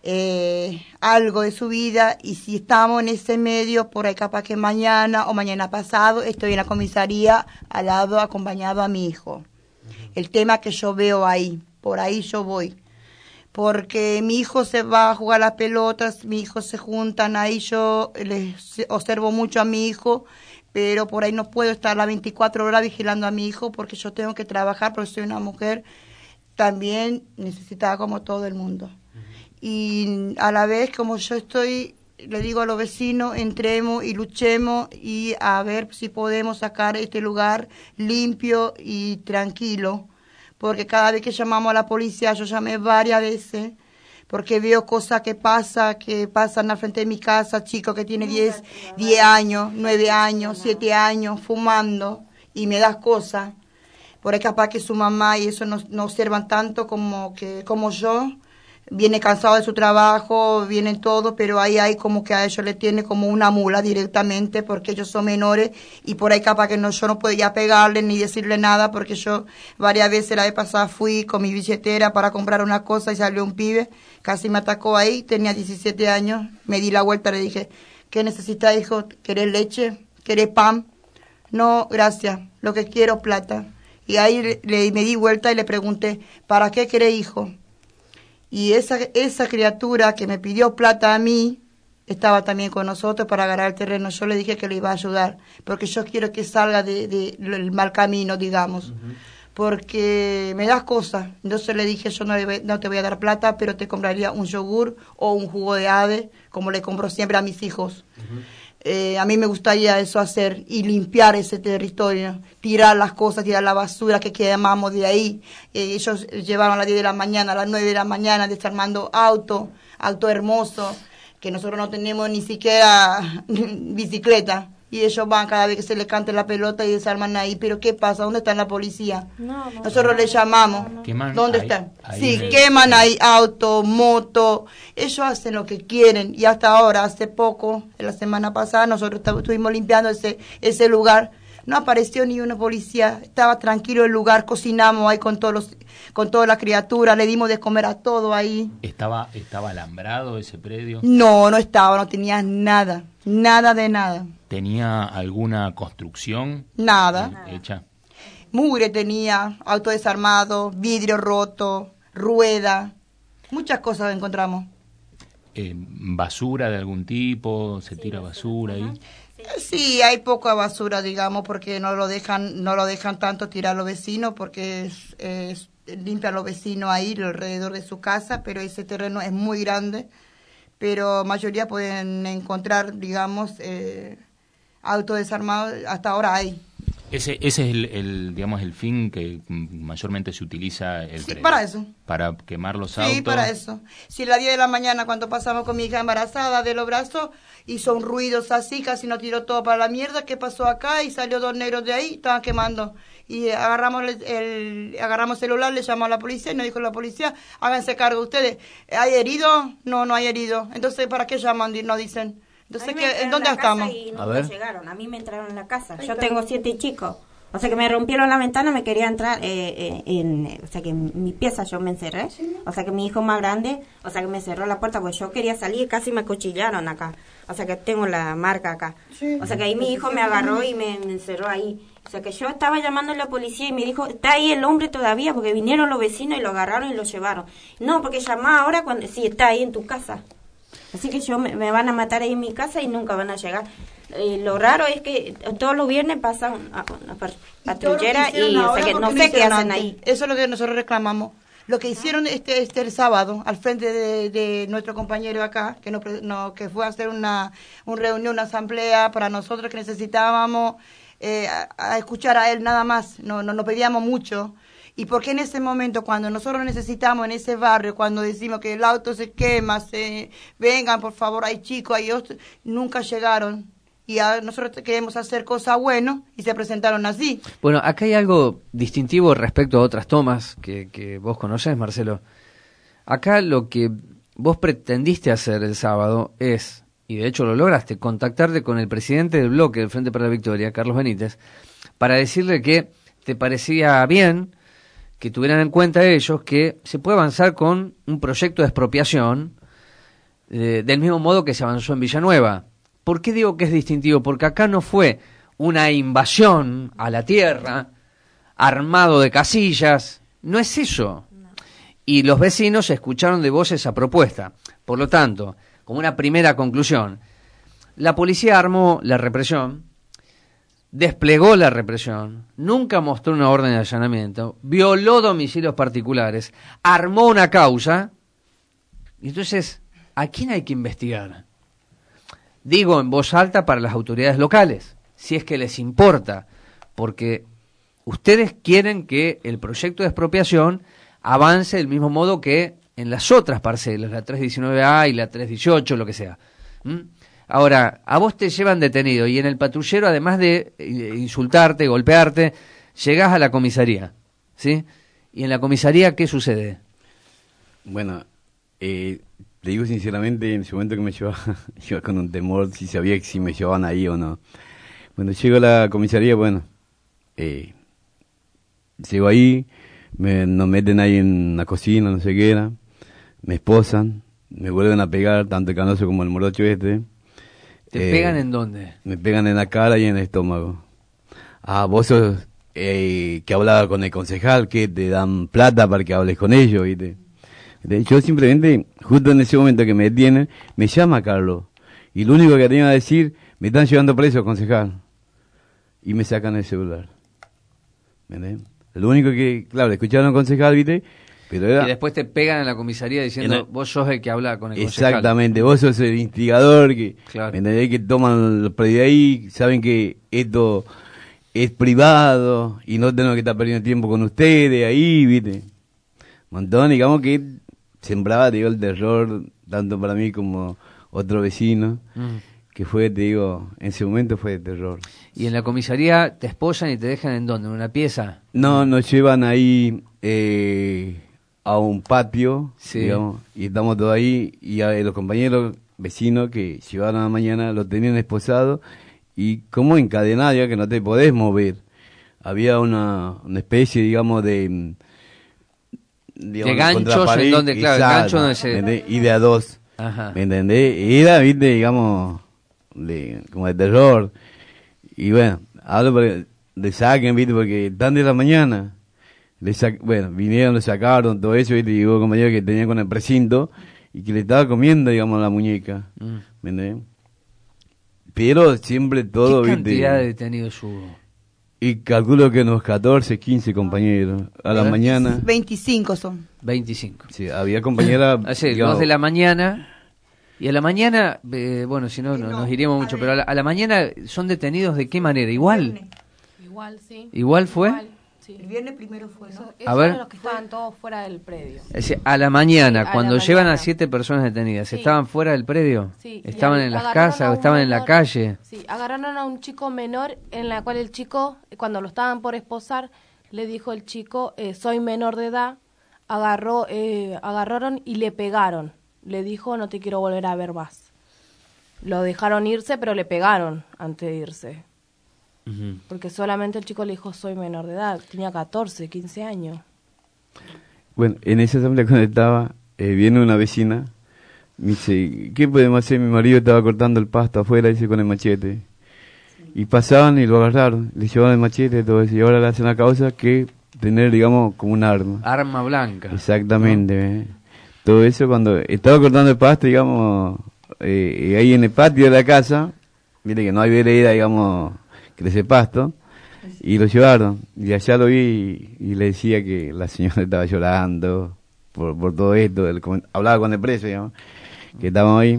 algo de su vida, y si estamos en ese medio, por ahí capaz que mañana o mañana pasado estoy en la comisaría al lado acompañado a mi hijo. El tema que yo veo ahí, por ahí yo voy. Porque mi hijo se va a jugar las pelotas, mis hijos se juntan ahí, yo les observo mucho a mi hijo, pero por ahí no puedo estar las 24 horas vigilando a mi hijo porque yo tengo que trabajar, porque soy una mujer también necesitada como todo el mundo. Y a la vez, como yo estoy, le digo a los vecinos, entremos y luchemos y a ver si podemos sacar este lugar limpio y tranquilo, porque cada vez que llamamos a la policía, yo llamé varias veces, porque veo cosas que pasan al frente de mi casa, chicos que tienen 10 años, 9 años, 7 años, fumando, y me das cosas. Por ahí capaz que su mamá y eso no observan tanto como yo. Viene cansado de su trabajo, vienen todos, pero ahí hay como que a ellos le tiene como una mula directamente porque ellos son menores y por ahí capaz que yo no podía pegarle ni decirle nada porque yo varias veces la vez pasada fui con mi billetera para comprar una cosa y salió un pibe, casi me atacó ahí, tenía 17 años, me di la vuelta, le dije, ¿qué necesitas, hijo? ¿Querés leche? ¿Querés pan? No, gracias, lo que quiero es plata. Y ahí me di vuelta y le pregunté, ¿para qué querés, hijo? Y esa criatura que me pidió plata a mí, estaba también con nosotros para agarrar el terreno. Yo le dije que le iba a ayudar, porque yo quiero que salga del mal camino, digamos. Porque me das cosas. Entonces le dije, yo no te voy a dar plata, pero te compraría un yogur o un jugo de ave, como le compro siempre a mis hijos. A mí me gustaría eso hacer y limpiar ese territorio, tirar las cosas, tirar la basura que quemamos de ahí. Ellos llevaron a las 10 de la mañana, a las 9 de la mañana desarmando auto hermoso, que nosotros no tenemos ni siquiera bicicleta. Y ellos van cada vez que se les cante la pelota y desarman ahí. Pero ¿qué pasa? ¿Dónde está la policía? Nosotros les llamamos. ¿Dónde están? Sí, queman ahí auto, moto. Ellos hacen lo que quieren. Y hasta ahora, hace poco, la semana pasada, nosotros estuvimos limpiando ese lugar. No apareció ni una policía. Estaba tranquilo el lugar. Cocinamos ahí con todas las criaturas. Le dimos de comer a todo ahí.
¿Estaba alambrado ese predio?
No estaba. No tenía nada. Nada de nada.
¿Tenía alguna construcción?
Nada.
Hecha.
Mugre tenía, auto desarmado, vidrio roto, rueda, muchas cosas encontramos.
¿Basura de algún tipo? ¿Se tira basura ahí?
Sí, hay poca basura, digamos, porque no lo dejan tanto tirar los vecinos, porque limpian los vecinos ahí alrededor de su casa, pero ese terreno es muy grande. Pero mayoría pueden encontrar, digamos, autos desarmados, hasta ahora hay.
Ese es el fin que mayormente se utiliza el tren.
Para eso.
Para quemar los autos.
Sí, para eso. Si a las 10 de la mañana, cuando pasamos con mi hija embarazada de los brazos, hizo un ruido así, casi nos tiró todo para la mierda, ¿qué pasó acá? Y salió 2 negros de ahí, estaban quemando. Y agarramos el celular, le llamamos a la policía y nos dijo la policía, háganse cargo ustedes. ¿Hay herido? No hay herido. Entonces, ¿para qué llaman? Nos dicen. Entonces, ¿en dónde estamos?
A ver. Llegaron. A mí me entraron en la casa. Yo tengo 7 chicos. O sea que me rompieron la ventana, me quería entrar o sea que en mi pieza yo me encerré. O sea que mi hijo más grande, o sea que me cerró la puerta porque yo quería salir y casi me acuchillaron acá. O sea que tengo la marca acá. O sea que ahí mi hijo me agarró y me encerró ahí. O sea que yo estaba llamando a la policía y me dijo, ¿está ahí el hombre todavía? Porque vinieron los vecinos y lo agarraron y lo llevaron. No, porque llamá ahora cuando sí está ahí en tu casa. Así que me van a matar ahí en mi casa y nunca van a llegar. Lo raro es que todos los viernes pasan a patrullera y o sea que no sé qué hacen ahí.
Eso es lo que nosotros reclamamos. Lo que hicieron el sábado al frente de nuestro compañero acá, que fue a hacer una reunión, una asamblea para nosotros que necesitábamos a escuchar a él nada más, no pedíamos mucho. ¿Y por qué en ese momento, cuando nosotros necesitamos en ese barrio, cuando decimos que el auto se quema, vengan por favor, hay chicos, hay otros, nunca llegaron? Y nosotros queremos hacer cosas buenas y se presentaron así.
Bueno, acá hay algo distintivo respecto a otras tomas que vos conocés, Marcelo. Acá lo que vos pretendiste hacer el sábado es, y de hecho lo lograste, contactarte con el presidente del bloque del Frente para la Victoria, Carlos Benítez, para decirle que te parecía bien que tuvieran en cuenta ellos que se puede avanzar con un proyecto de expropiación del mismo modo que se avanzó en Villanueva. ¿Por qué digo que es distintivo? Porque acá no fue una invasión a la tierra, armado de casillas, no es eso. Y los vecinos escucharon de vos esa propuesta. Por lo tanto, como una primera conclusión, la policía armó la represión, desplegó la represión, nunca mostró una orden de allanamiento, violó domicilios particulares, armó una causa, y entonces, ¿a quién hay que investigar? Digo en voz alta para las autoridades locales, si es que les importa, porque ustedes quieren que el proyecto de expropiación avance del mismo modo que en las otras parcelas, la 319A y la 318, lo que sea. Ahora, a vos te llevan detenido y en el patrullero, además de insultarte, golpearte, llegás a la comisaría, ¿sí? Y en la comisaría, ¿qué sucede?
Bueno, te digo sinceramente, en ese momento que me llevaba, iba con un temor si sabía si me llevaban ahí o no. Cuando llego a la comisaría, bueno, llego ahí, nos meten ahí en la cocina, no sé qué era, me esposan, me vuelven a pegar, tanto el Canoso como el morocho este.
¿Te pegan en dónde?
Me pegan en la cara y en el estómago. Ah, vos sos que hablaba con el concejal, que te dan plata para que hables con ellos, ¿viste? Yo simplemente, justo en ese momento que me detienen, me llama Carlos. Y lo único que tenía que decir, me están llevando preso, concejal. Y me sacan el celular. ¿Entendés? Lo único que, claro, escucharon al concejal, ¿viste? Pero era...
Y después te pegan en la comisaría diciendo, vos sos el que habla con el concejal.
Exactamente, vos sos el instigador, que,
claro.
¿entendés? Que toman los predios de ahí, saben que esto es privado y no tengo que estar perdiendo tiempo con ustedes ahí, ¿viste? Montón, digamos que sembraba, te digo, el terror, tanto para mí como otro vecino, que fue, te digo, en ese momento fue de terror.
¿Y en la comisaría te esposan y te dejan en dónde? ¿En una pieza?
No, nos llevan ahí a un patio,
sí,
digamos, y estamos todos ahí, y los compañeros vecinos que llevaron a la mañana lo tenían esposado, y como encadenado, ya que no te podés mover. Había una especie, digamos, de
ganchos en donde, claro,
exacto,
gancho donde se...
y de a dos.
Ajá.
¿Me entendés? Era, viste, digamos, como de terror. Y bueno, hablo de saquen, viste, porque tan de la mañana, bueno, vinieron, le sacaron todo eso, viste, y hubo compañeros que tenían con el precinto y que le estaba comiendo, digamos, la muñeca. ¿Me entendés? Pero siempre todo,
¿Qué
viste.
cantidad de detenidos hubo?
Y calculo que unos 14, 15 compañeros. A la mañana.
25 son.
25.
Sí, había compañeras.
Así, 2 de la mañana. Y a la mañana, bueno, si no, nos iríamos mucho, pero a la mañana son detenidos de qué manera, igual.
Igual, sí.
¿Igual fue?
Igual, sí.
El viernes primero fue, ¿no?
A ver.
Eran los que estaban todos fuera del predio.
Es decir, a la mañana,
Sí,
cuando
la
llevan
mañana.
a 7 personas detenidas,
Sí.
¿estaban fuera del predio?
Sí.
¿Estaban
Y
en las
agarraron
casas
a
o
un
estaban en la
menor.
calle?
Sí, agarraron a un chico menor en la cual el chico, cuando lo estaban por esposar, le dijo el chico, soy menor de edad, agarraron y le pegaron. Le dijo, no te quiero volver a ver más. Lo dejaron irse, pero le pegaron antes de irse. Porque solamente el chico le dijo, soy menor de edad. Tenía 14, 15 años.
Bueno, en esa asamblea cuando estaba, viene una vecina, me dice, ¿qué podemos hacer? Mi marido estaba cortando el pasto afuera, dice, con el machete. Y pasaban y lo agarraron, le llevaban el machete y todo eso. Y ahora le hacen la causa que tener, digamos, como un arma.
Arma blanca.
Exactamente. Todo eso cuando estaba cortando el pasto, digamos, ahí en el patio de la casa, mire que no hay vereda, digamos, crece pasto. y lo llevaron. Y allá lo vi y le decía que la señora estaba llorando por todo esto. Hablaba con el preso, digamos, que estábamos ahí.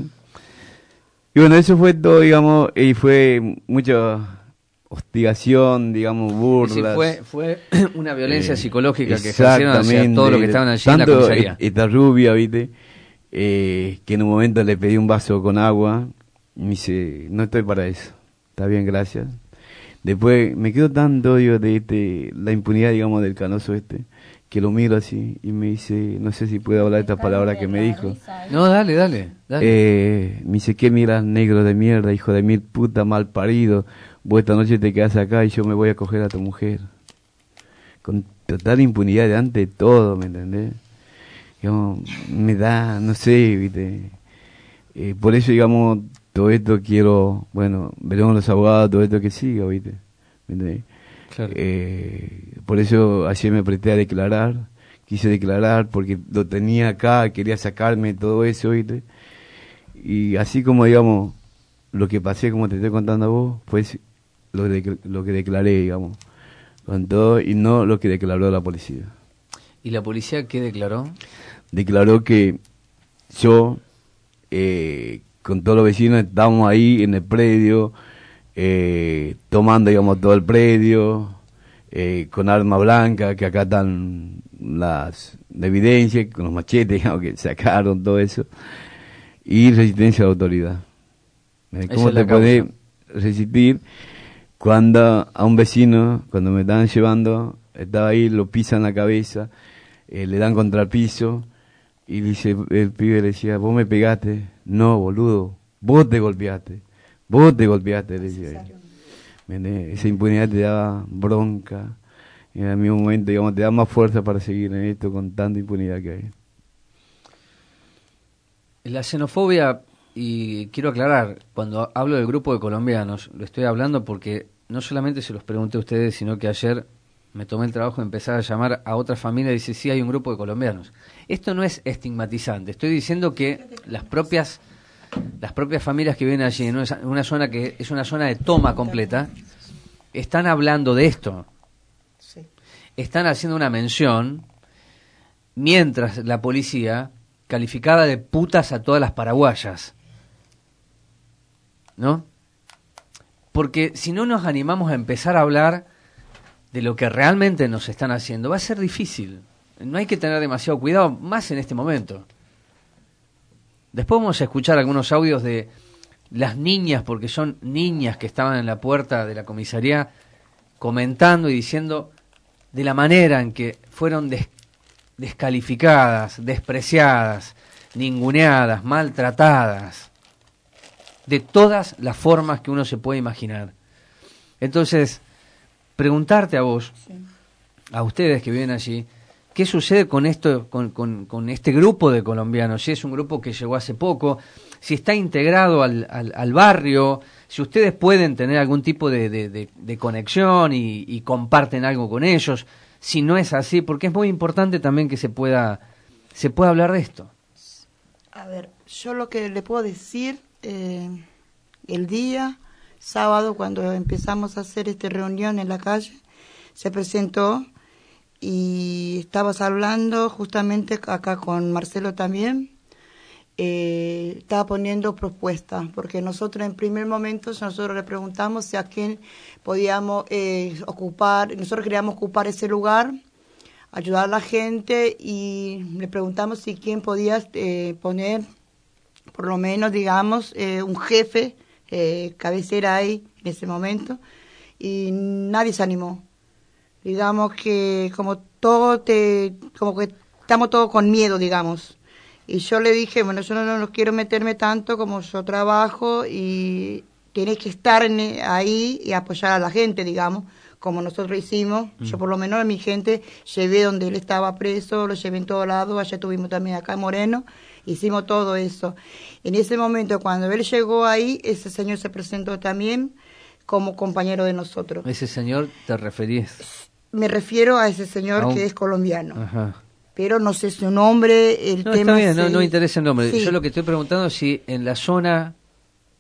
Y bueno, eso fue todo, digamos, y fue mucha hostigación, digamos, burlas.
Sí, fue una violencia psicológica que ejercieron hacia todos los que estaban allí en la comisaría.
Esta rubia, ¿viste? Que en un momento le pedí un vaso con agua, y me dice, no estoy para eso. Está bien, gracias. Después me quedo tanto odio de la impunidad, digamos, del canoso que lo miro así y me dice, no sé si puedo hablar estas palabras que me dijo.
No, dale.
Me dice, ¿qué miras, negro de mierda, hijo de mil puta, mal parido? Vos esta noche te quedas acá y yo me voy a coger a tu mujer. Con total impunidad delante de todo, ¿me entendés? Digamos, me da, no sé, ¿viste? Por eso, digamos, todo esto quiero, bueno, veremos los abogados, todo esto que siga, ¿viste? ¿Me entendés?
Claro.
Por eso ayer me presté a declarar, quise declarar porque lo tenía acá, quería sacarme todo eso, ¿viste? Y así como, digamos, lo que pasé, como te estoy contando a vos, pues lo que declaré, digamos, con todo, y no lo que declaró la policía.
¿Y la policía qué declaró?
Declaró que yo, con todos los vecinos, estábamos ahí en el predio, tomando, digamos, todo el predio, con arma blanca, que acá están las evidencias, con los machetes, digamos, que sacaron todo eso, y resistencia a la autoridad. ¿Cómo te podés resistir cuando a un vecino, cuando me estaban llevando, estaba ahí, lo pisan la cabeza, le dan contra el piso, y dice, el pibe le decía, vos me pegaste? No, boludo, vos te golpeaste, le decía. Esa impunidad te daba bronca, y en el mismo momento, digamos, te da más fuerza para seguir en esto con tanta impunidad que hay.
La xenofobia, y quiero aclarar, cuando hablo del grupo de colombianos, lo estoy hablando porque no solamente se los pregunté a ustedes, sino que ayer me tomé el trabajo de empezar a llamar a otras familias y dice, sí, hay un grupo de colombianos. Esto no es estigmatizante, estoy diciendo que las propias familias que viven allí, en una zona que es una zona de toma completa, están hablando de esto. Están haciendo una mención, mientras la policía calificaba de putas a todas las paraguayas. ¿No? Porque si no nos animamos a empezar a hablar de lo que realmente nos están haciendo, va a ser difícil. No hay que tener demasiado cuidado, más en este momento. Después vamos a escuchar algunos audios de las niñas, porque son niñas que estaban en la puerta de la comisaría comentando y diciendo de la manera en que fueron descalificadas, despreciadas, ninguneadas, maltratadas, de todas las formas que uno se puede imaginar. Entonces, preguntarte a vos, a ustedes que viven allí, ¿qué sucede con esto, con este grupo de colombianos? Si es un grupo que llegó hace poco, si está integrado al barrio, si ustedes pueden tener algún tipo de conexión y comparten algo con ellos, si no es así, porque es muy importante también que se pueda hablar de esto.
A ver, yo lo que le puedo decir, el día sábado, cuando empezamos a hacer esta reunión en la calle, se presentó y estabas hablando justamente acá con Marcelo también, estaba poniendo propuestas, porque nosotros en primer momento nosotros le preguntamos si a quién podíamos ocupar, nosotros queríamos ocupar ese lugar, ayudar a la gente, y le preguntamos si quién podía poner, por lo menos, digamos, un jefe, cabecera ahí en ese momento, y nadie se animó. Digamos que como que estamos todos con miedo, digamos. Y yo le dije, bueno, yo no quiero meterme tanto, como yo trabajo y tienes que estar ahí y apoyar a la gente, digamos, como nosotros hicimos. Yo por lo menos a mi gente llevé donde él estaba preso, lo llevé en todos lados, allá estuvimos también acá en Moreno, hicimos todo eso. En ese momento, cuando él llegó ahí, ese señor se presentó también como compañero de nosotros.
¿Ese señor te referís?
Me refiero a ese señor que es colombiano.
Ajá.
Pero no sé su nombre, el tema...
Está bien, no interesa el nombre. Sí. Yo lo que estoy preguntando es si en la zona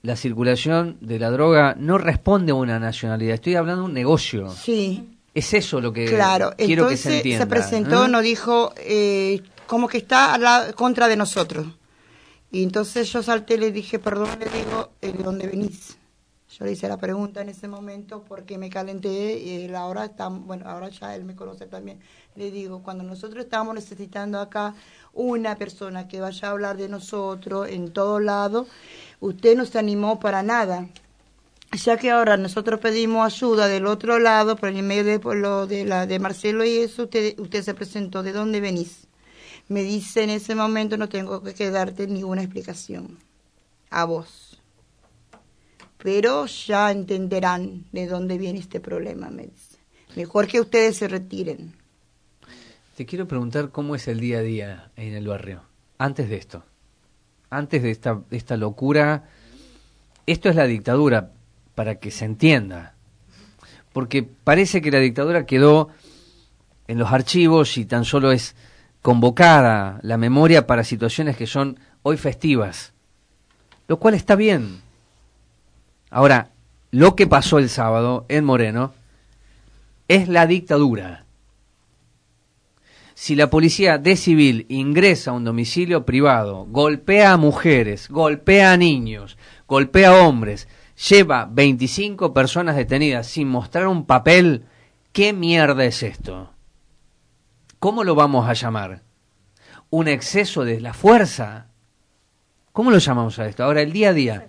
la circulación de la droga no responde a una nacionalidad. Estoy hablando de un negocio.
Sí.
Es eso lo que
claro.
quiero
Entonces,
que se entienda.
se presentó, nos dijo, como que está a la contra de nosotros. Y entonces yo salté y le dije, perdón, le digo, ¿de dónde venís? Yo le hice la pregunta en ese momento porque me calenté y ahora ya él me conoce también. Le digo, cuando nosotros estábamos necesitando acá una persona que vaya a hablar de nosotros en todo lado, usted no se animó para nada. Ya que ahora nosotros pedimos ayuda del otro lado, por el medio de Marcelo y eso, usted se presentó, ¿de dónde venís? Me dice en ese momento, no tengo que darte ninguna explicación a vos. Pero ya entenderán de dónde viene este problema, me dice. Mejor que ustedes se retiren.
Te quiero preguntar cómo es el día a día en el barrio, antes de esto, antes de esta locura. Esto es la dictadura, para que se entienda, porque parece que la dictadura quedó en los archivos y tan solo es convocada la memoria para situaciones que son hoy festivas, lo cual está bien. Ahora, lo que pasó el sábado en Moreno es la dictadura. Si la policía de civil ingresa a un domicilio privado, golpea a mujeres, golpea a niños, golpea a hombres, lleva 25 personas detenidas sin mostrar un papel, ¿qué mierda es esto? ¿Cómo lo vamos a llamar? ¿Un exceso de la fuerza? ¿Cómo lo llamamos a esto? Ahora, el día a día.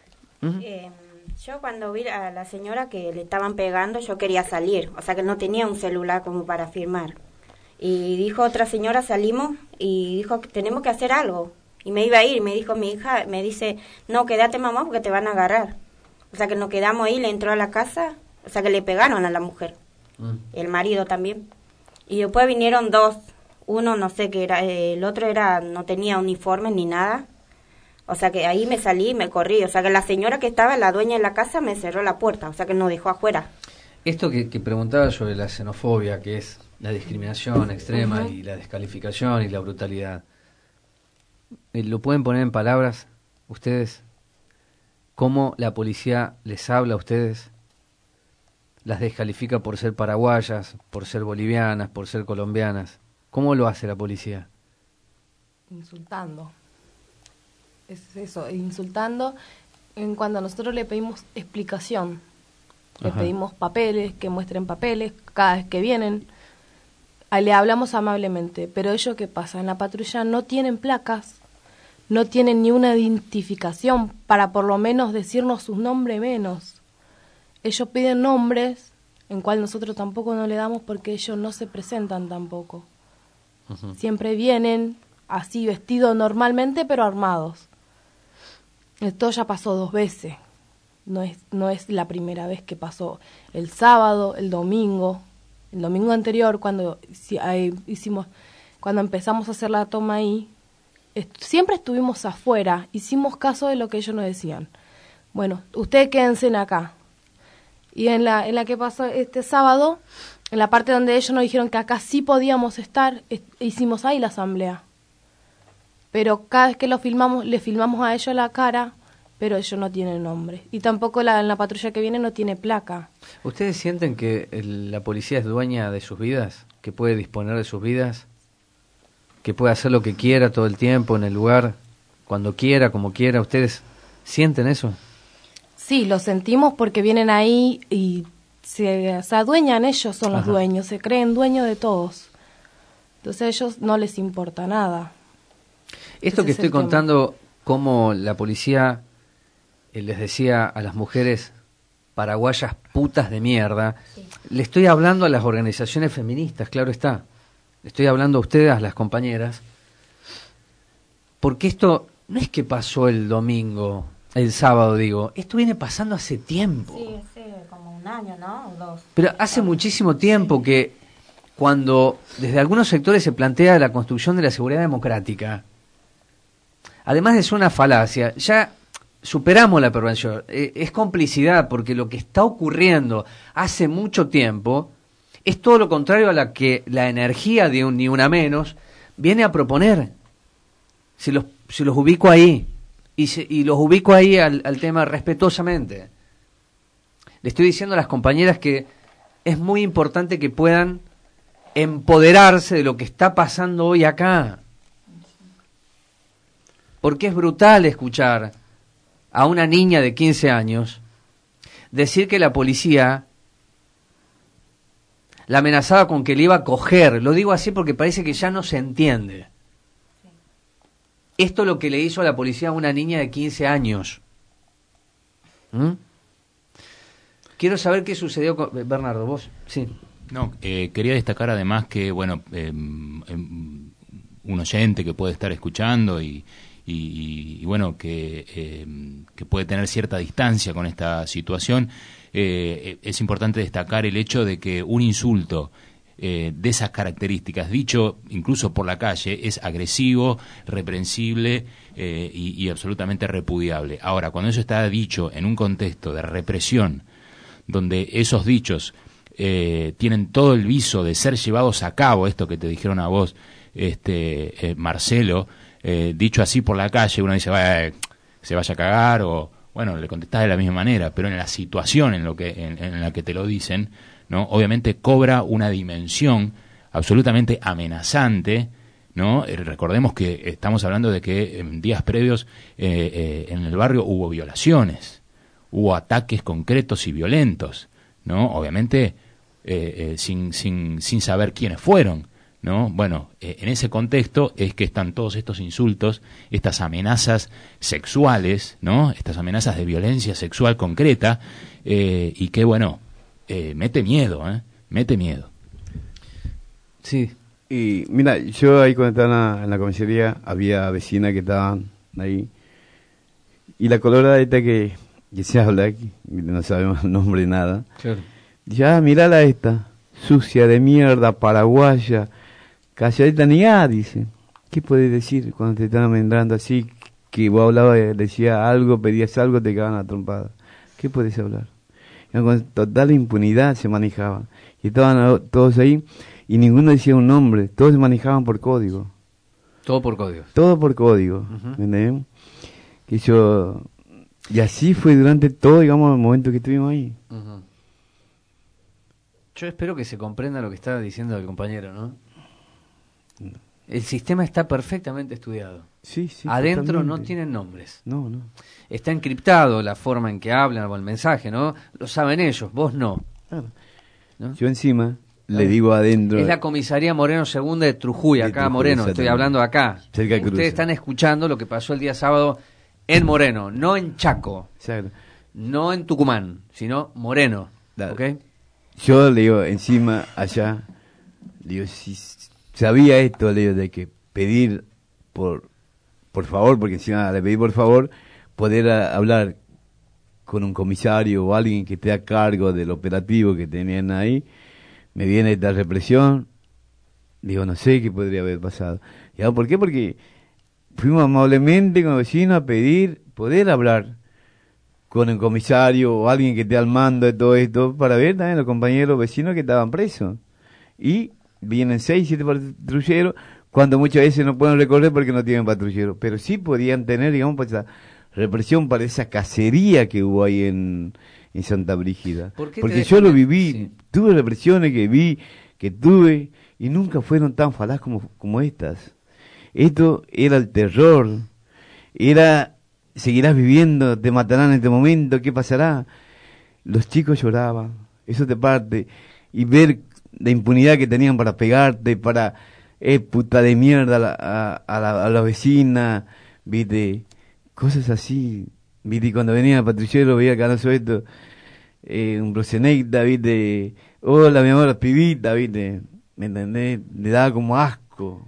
Yo cuando vi a la señora que le estaban pegando, yo quería salir, o sea que no tenía un celular como para filmar. Y dijo otra señora, salimos, y dijo que tenemos que hacer algo. Y me iba a ir, me dijo mi hija, me dice, no, quédate mamá porque te van a agarrar. O sea que nos quedamos ahí, le entró a la casa, o sea que le pegaron a la mujer, el marido también. Y después vinieron dos, uno no sé qué era, el otro no tenía uniforme ni nada. O sea que ahí me salí y me corrí. O sea que la señora que estaba, la dueña de la casa, me cerró la puerta, o sea que nos dejó afuera.
Esto que preguntaba sobre la xenofobia, que es la discriminación extrema y la descalificación y la brutalidad, ¿lo pueden poner en palabras ustedes? ¿Cómo la policía les habla a ustedes? ¿Las descalifica por ser paraguayas, por ser bolivianas, por ser colombianas? ¿Cómo lo hace la policía?
Insultando. Es eso, insultando en cuando nosotros le pedimos explicación. Le pedimos papeles, que muestren papeles cada vez que vienen. Le hablamos amablemente, pero ellos, ¿qué pasa? En la patrulla no tienen placas, no tienen ni una identificación para por lo menos decirnos sus nombres menos. Ellos piden nombres, en cual nosotros tampoco no le damos porque ellos no se presentan tampoco. Siempre vienen así vestidos normalmente, pero armados. Esto ya pasó 2 veces. No es la primera vez que pasó. El sábado, el domingo anterior, cuando empezamos a hacer la toma ahí, siempre estuvimos afuera, hicimos caso de lo que ellos nos decían. Bueno, ustedes quédense acá. Y en la que pasó este sábado, en la parte donde ellos nos dijeron que acá sí podíamos estar, hicimos ahí la asamblea. Pero cada vez que lo filmamos, le filmamos a ellos la cara, pero ellos no tienen nombre. Y tampoco en la patrulla que viene no tiene placa.
¿Ustedes sienten que la policía es dueña de sus vidas? ¿Que puede disponer de sus vidas? ¿Que puede hacer lo que quiera todo el tiempo, en el lugar, cuando quiera, como quiera? ¿Ustedes sienten eso?
Sí, lo sentimos porque vienen ahí y se adueñan, ellos son los dueños, se creen dueños de todos. Entonces a ellos no les importa nada.
Esto que estoy contando, cómo la policía les decía a las mujeres paraguayas putas de mierda, le estoy hablando a las organizaciones feministas, claro está. Le estoy hablando a ustedes, a las compañeras, porque esto no es que pasó el domingo, el sábado digo, esto viene pasando hace tiempo.
Sí, hace como 1 año, ¿no? O 2.
Pero hace muchísimo tiempo que cuando desde algunos sectores se plantea la construcción de la seguridad democrática, además de ser una falacia, ya superamos la prevención. Es complicidad, porque lo que está ocurriendo hace mucho tiempo es todo lo contrario a la que la energía de Ni Una Menos viene a proponer. Si los ubico ahí, y los ubico ahí al tema respetuosamente. Le estoy diciendo a las compañeras que es muy importante que puedan empoderarse de lo que está pasando hoy acá. Porque es brutal escuchar a una niña de 15 años decir que la policía la amenazaba con que le iba a coger. Lo digo así porque parece que ya no se entiende. Esto es lo que le hizo a la policía a una niña de 15 años. Quiero saber qué sucedió con... Bernardo, vos. Sí.
No, quería destacar además que, bueno, un oyente que puede estar escuchando y bueno, que puede tener cierta distancia con esta situación, es importante destacar el hecho de que un insulto de esas características, dicho incluso por la calle, es agresivo, reprensible y absolutamente repudiable. Ahora, cuando eso está dicho en un contexto de represión, donde esos dichos tienen todo el viso de ser llevados a cabo, esto que te dijeron a vos, Marcelo, dicho así por la calle, uno dice, se vaya a cagar, o bueno, le contestás de la misma manera, pero en la situación en la que te lo dicen, ¿no? Obviamente cobra una dimensión absolutamente amenazante, ¿no? Recordemos que estamos hablando de que en días previos en el barrio hubo violaciones, hubo ataques concretos y violentos, ¿no? Obviamente sin saber quiénes fueron, ¿no? Bueno, en ese contexto es que están todos estos insultos, estas amenazas sexuales, ¿no? Estas amenazas de violencia sexual concreta, y que, bueno, mete miedo, mete miedo.
Sí.
Y mira, yo ahí cuando estaba en la comisaría, había vecinas que estaban ahí, y la colorada esta que se habla aquí, no sabemos el nombre nada,
claro.
Ya, mirala esta, sucia de mierda, paraguaya, calladita ni a, dice. ¿Qué puedes decir cuando te están amendrando así, que vos hablabas, decías algo, pedías algo, te cagaban a trompada? ¿Qué puedes hablar? Y con total impunidad se manejaban. Y estaban todos ahí, y ninguno decía un nombre, todos se manejaban por código.
Todo por código.
Todo por código, ¿me entiendes? Que yo... Y así fue durante todo, digamos, el momento que estuvimos ahí.
Yo espero que se comprenda lo que estaba diciendo el compañero, ¿no? El sistema está perfectamente estudiado.
Sí, sí.
Adentro
totalmente.
no tienen nombres.
No.
Está encriptado la forma en que hablan o el mensaje, ¿no? Lo saben ellos, vos no.
Claro.
¿No?
Yo encima le digo adentro...
Es la comisaría Moreno II de Trujuy, acá Moreno, estoy hablando acá.
Cerca de Cruz.
Ustedes están escuchando lo que pasó el día sábado en Moreno, no en Chaco,
Exacto.
no en Tucumán, sino Moreno, ¿ok?
Yo le digo, encima, allá, le digo, si sabía esto, le digo, de que pedir por favor, porque encima le pedí por favor, poder hablar con un comisario o alguien que esté a cargo del operativo que tenían ahí, me viene esta represión, digo, no sé qué podría haber pasado. Y ahora, ¿por qué? Porque fuimos amablemente con los vecinos a pedir poder hablar con el comisario o alguien que esté al mando de todo esto, para ver también los compañeros vecinos que estaban presos. Y vienen 6, 7 patrulleros, cuando muchas veces no pueden recorrer porque no tienen patrulleros, pero sí podían tener, digamos, pues, esa represión para esa cacería que hubo ahí en Santa Brígida. Porque yo lo viví, sí. Tuve represiones que vi, que tuve, y nunca fueron tan falaz como estas. Esto era el terror, era, seguirás viviendo, te matarán en este momento, ¿qué pasará? Los chicos lloraban, eso te parte, y ver la impunidad que tenían para pegarte, para, puta de mierda a la vecina, viste, cosas así, viste, y cuando venía el patrullero veía canoso esto, un broceneita, viste, hola mi amor, pibita, viste, ¿me entendés? Le daba como asco.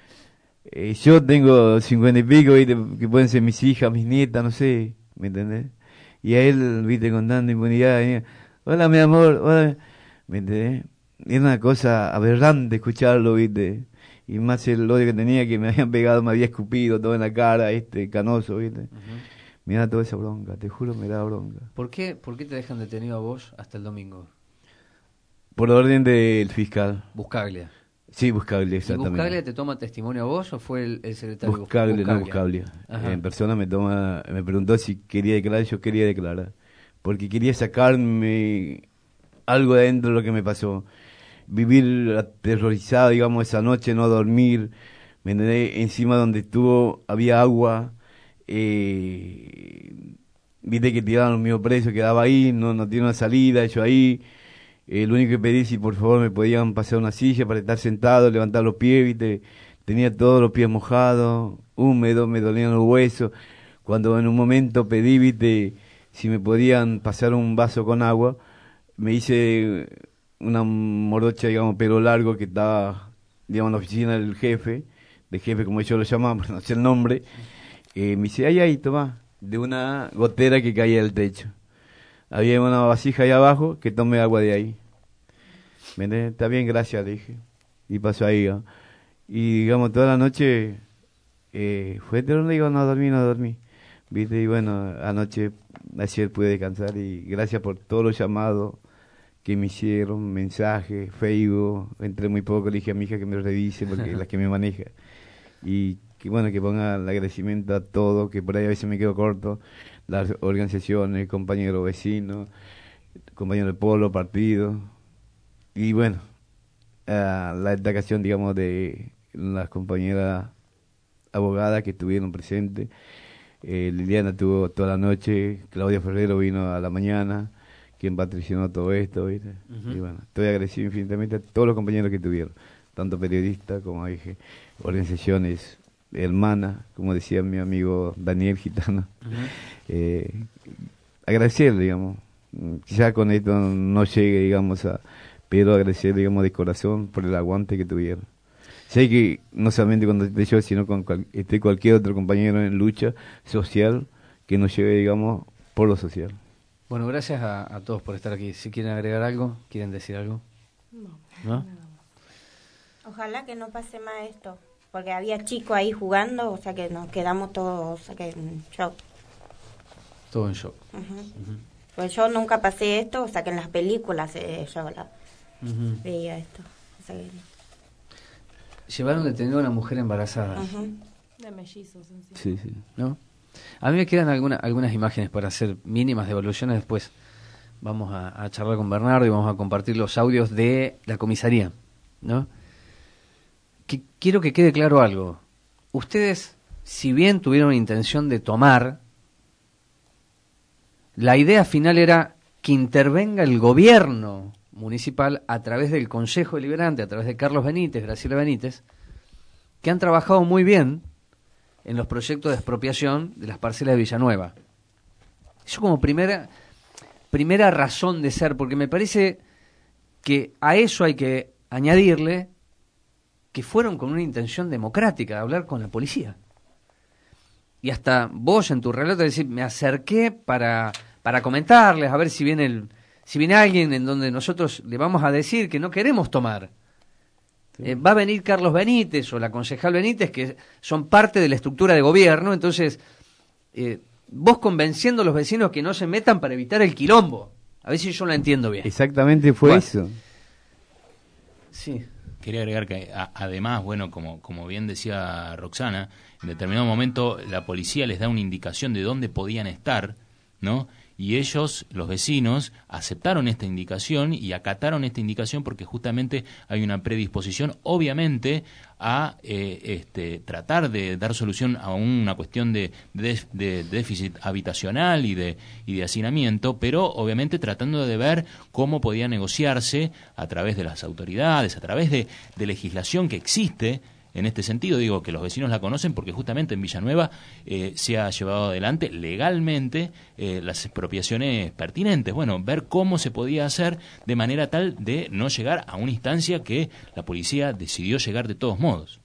Yo tengo 50 y pico, viste, que pueden ser mis hijas, mis nietas, no sé, ¿me entendés? Y a él, viste, con tanta impunidad, venía, hola mi amor, hola, ¿me entendés? Era una cosa aberrante escucharlo, viste, y más el odio que tenía, que me habían pegado, me había escupido todo en la cara, canoso, viste. Me da toda esa bronca, te juro, me da bronca.
¿Por qué te dejan detenido a vos hasta el domingo?
Por orden del fiscal.
Buscaglia.
Sí, Buscaglia, exactamente.
¿Y Buscaglia te toma testimonio a vos o fue el secretario?
Buscaglia, no Buscaglia. En persona me preguntó si quería declarar, yo quería declarar. Porque quería sacarme algo de adentro de lo que me pasó. Vivir aterrorizado, digamos, esa noche, no dormir. Me entendé, encima donde estuvo había agua. Viste que tiraban los míos presos, quedaba ahí, no tiene una salida, yo ahí. Lo único que pedí si por favor me podían pasar una silla para estar sentado, levantar los pies, viste. Tenía todos los pies mojados, húmedos, me dolían los huesos. Cuando en un momento pedí, viste, si me podían pasar un vaso con agua, me hice una morocha, digamos, pelo largo que estaba, digamos, en la oficina del jefe como ellos lo llamaban, no sé el nombre. Me dice, ahí, toma, de una gotera que caía del techo. Había una vasija ahí abajo, que tomé agua de ahí. ¿Me entiendes? Está bien, gracias, le dije. Y pasó ahí, ¿no? Y digamos, toda la noche fue terror, digo, no dormí. ¿Viste? Y bueno, ayer pude descansar y gracias por todos los llamados que me hicieron, mensajes, Facebook. Entré muy poco, le dije a mi hija que me revise porque es la que me maneja. Y que bueno, que ponga el agradecimiento a todo, que por ahí a veces me quedo corto, las organizaciones, compañeros vecinos, compañeros de polo, partido, y bueno, la destacación, digamos, de las compañeras abogadas que estuvieron presentes. Liliana estuvo toda la noche, Claudia Ferrero vino a la mañana, quien patrocinó todo esto, ¿viste? Y bueno, estoy agradecido infinitamente a todos los compañeros que estuvieron, tanto periodistas como dije, organizaciones hermanas, como decía mi amigo Daniel Gitano. Agradecer, digamos, quizás con esto no llegue, digamos, pero agradecer, digamos, de corazón por el aguante que tuvieron. Sé que no solamente cuando esté yo, sino con cualquier otro compañero en lucha social que nos lleve, digamos, por lo social.
Bueno, gracias a todos por estar aquí. Si quieren agregar algo, quieren decir algo. ¿No?
Ojalá que no pase más esto, porque había chicos ahí jugando, o sea que nos quedamos todos, o sea que en shock.
Todo en shock.
Pues yo nunca pasé esto, o sea que en las películas yo veía esto. O sea que...
Llevaron detenido a una mujer embarazada.
De mellizos.
Sí.
¿No? A mí me quedan algunas imágenes para hacer mínimas devoluciones. Después vamos a charlar con Bernardo y vamos a compartir los audios de la comisaría, ¿no? Quiero que quede claro algo. Ustedes, si bien tuvieron intención de tomar, la idea final era que intervenga el gobierno municipal a través del Consejo Deliberante, a través de Carlos Benítez, Graciela Benítez, que han trabajado muy bien en los proyectos de expropiación de las parcelas de Villanueva. Eso como primera razón de ser, porque me parece que a eso hay que añadirle que fueron con una intención democrática de hablar con la policía. Y hasta vos en tu relato decís, me acerqué para comentarles, a ver si viene alguien en donde nosotros le vamos a decir que no queremos tomar. Va a venir Carlos Benítez o la concejal Benítez, que son parte de la estructura de gobierno, entonces vos convenciendo a los vecinos que no se metan para evitar el quilombo. A ver si yo lo entiendo bien.
Exactamente fue eso.
Sí.
Quería agregar que además, bueno, como bien decía Roxana, en determinado momento la policía les da una indicación de dónde podían estar, ¿no? Y ellos, los vecinos, aceptaron esta indicación y acataron esta indicación porque justamente hay una predisposición, obviamente, a tratar de dar solución a una cuestión de déficit habitacional y de hacinamiento, pero obviamente tratando de ver cómo podía negociarse a través de las autoridades, a través de legislación que existe. En este sentido, digo que los vecinos la conocen porque justamente en Villanueva se ha llevado adelante legalmente las expropiaciones pertinentes. Bueno, ver cómo se podía hacer de manera tal de no llegar a una instancia que la policía decidió llegar de todos modos.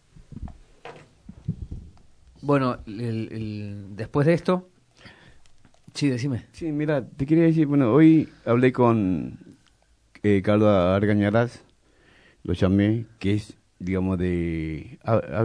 Bueno, después de esto... Sí, decime.
Sí, mira, te quería decir, bueno, hoy hablé con Carlos Argañarás, lo llamé, que es... digamos
del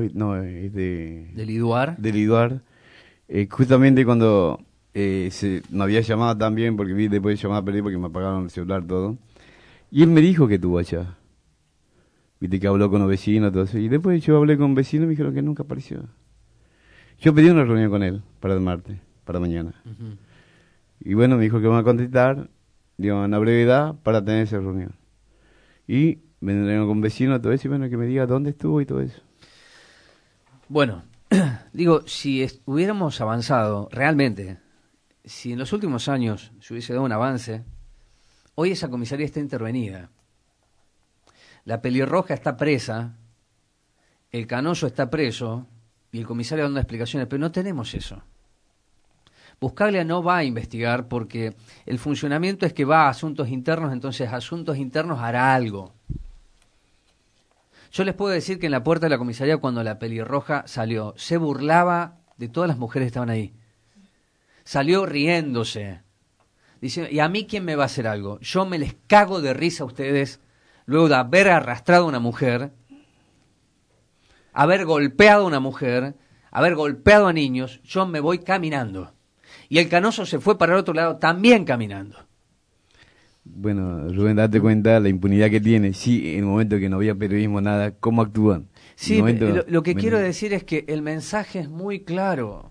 IDUAR.
Del IDUAR. Justamente cuando me había llamado también, porque vi después de llamada perdí porque me apagaron el celular todo. Y él me dijo que estuvo allá. Viste que habló con los vecinos, todo eso. Y después yo hablé con vecinos y me dijeron que nunca apareció. Yo pedí una reunión con él para el martes, para mañana. Y bueno, me dijo que van a contestar, digo, en la brevedad para tener esa reunión. Y me reunieron con vecinos, todo eso, y bueno, que me diga dónde estuvo y todo eso.
Bueno, digo, si hubiéramos avanzado realmente, si en los últimos años se hubiese dado un avance, hoy esa comisaría está intervenida. La pelirroja está presa, el canoso está preso y el comisario dando explicaciones, pero no tenemos eso. Buscaglia no va a investigar porque el funcionamiento es que va a asuntos internos, entonces asuntos internos hará algo. Yo les puedo decir que en la puerta de la comisaría cuando la pelirroja salió, se burlaba de todas las mujeres que estaban ahí. Salió riéndose, diciendo, ¿y a mí quién me va a hacer algo? Yo me les cago de risa a ustedes luego de haber arrastrado a una mujer, haber golpeado a una mujer, haber golpeado a niños, yo me voy caminando. Y el canoso se fue para el otro lado también caminando.
Bueno, Rubén, date cuenta la impunidad que tiene. Sí, en el momento que no había periodismo, nada, ¿cómo actúan?
Sí, lo que quiero decir es que el mensaje es muy claro.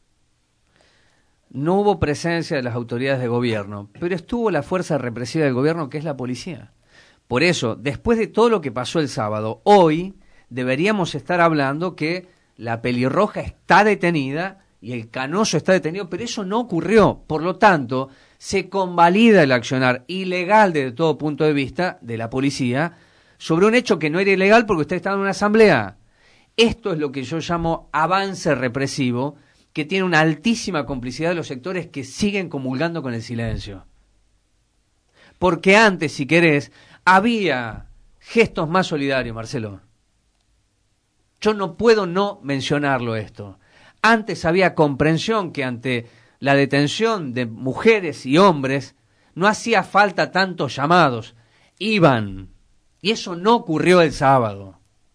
No hubo presencia de las autoridades de gobierno, pero estuvo la fuerza represiva del gobierno, que es la policía. Por eso, después de todo lo que pasó el sábado, hoy deberíamos estar hablando que la pelirroja está detenida y el canoso está detenido, pero eso no ocurrió. Por lo tanto, se convalida el accionar ilegal desde todo punto de vista de la policía sobre un hecho que no era ilegal porque usted estaba en una asamblea. Esto es lo que yo llamo avance represivo, que tiene una altísima complicidad de los sectores que siguen comulgando con el silencio. Porque antes, si querés, había gestos más solidarios, Marcelo. Yo no puedo no mencionarlo esto. Antes había comprensión que ante la detención de mujeres y hombres no hacía falta tantos llamados. Iban. Y eso no ocurrió el sábado.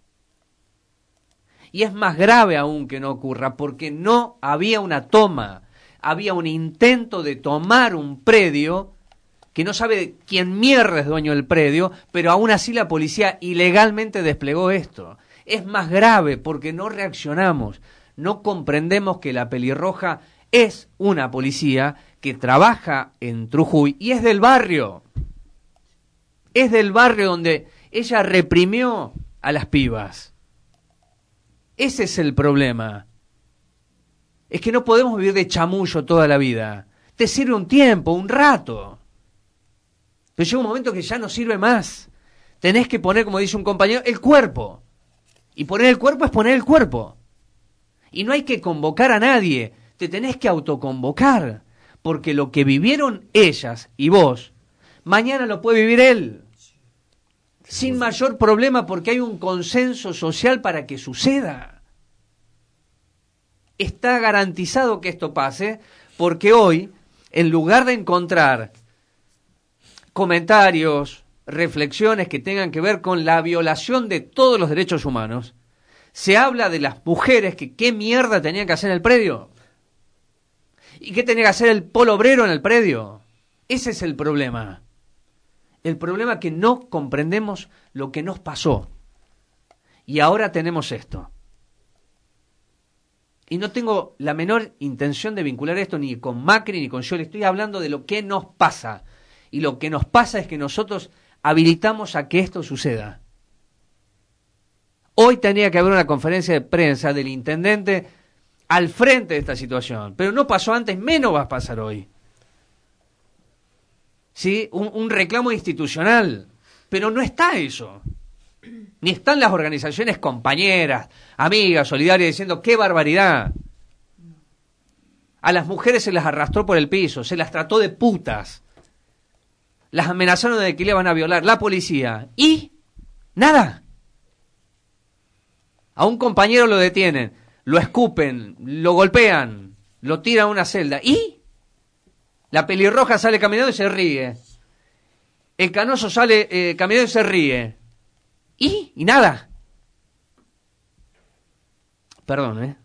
Y es más grave aún que no ocurra porque no había una toma. Había un intento de tomar un predio que no sabe quién mierda es dueño del predio, pero aún así la policía ilegalmente desplegó esto. Es más grave porque no reaccionamos, no comprendemos que la pelirroja es una policía que trabaja en Trujuy y es del barrio. Es del barrio donde ella reprimió a las pibas. Ese es el problema. Es que no podemos vivir de chamullo toda la vida. Te sirve un tiempo, un rato. Pero llega un momento que ya no sirve más. Tenés que poner, como dice un compañero, el cuerpo. Y poner el cuerpo es poner el cuerpo. Y no hay que convocar a nadie. Te tenés que autoconvocar. Porque lo que vivieron ellas y vos, mañana lo puede vivir él. Sin mayor problema porque hay un consenso social para que suceda. Está garantizado que esto pase porque hoy, en lugar de encontrar comentarios, reflexiones que tengan que ver con la violación de todos los derechos humanos, se habla de las mujeres que qué mierda tenían que hacer en el predio. ¿Y qué tenía que hacer el polo obrero en el predio? Ese es el problema. El problema es que no comprendemos lo que nos pasó. Y ahora tenemos esto. Y no tengo la menor intención de vincular esto ni con Macri ni con Scioli. Estoy hablando de lo que nos pasa. Y lo que nos pasa es que nosotros habilitamos a que esto suceda. Hoy tenía que haber una conferencia de prensa del intendente al frente de esta situación. Pero no pasó antes, menos va a pasar hoy. ¿Sí? Un reclamo institucional. Pero no está eso. Ni están las organizaciones compañeras, amigas, solidarias, diciendo ¡qué barbaridad! A las mujeres se las arrastró por el piso, se las trató de putas. Las amenazaron de que le iban a violar la policía. ¿Y? Nada. A un compañero lo detienen, lo escupen, lo golpean, lo tiran a una celda. ¿Y? La pelirroja sale caminando y se ríe. El canoso sale caminando y se ríe. ¿Y? Y nada. Perdón,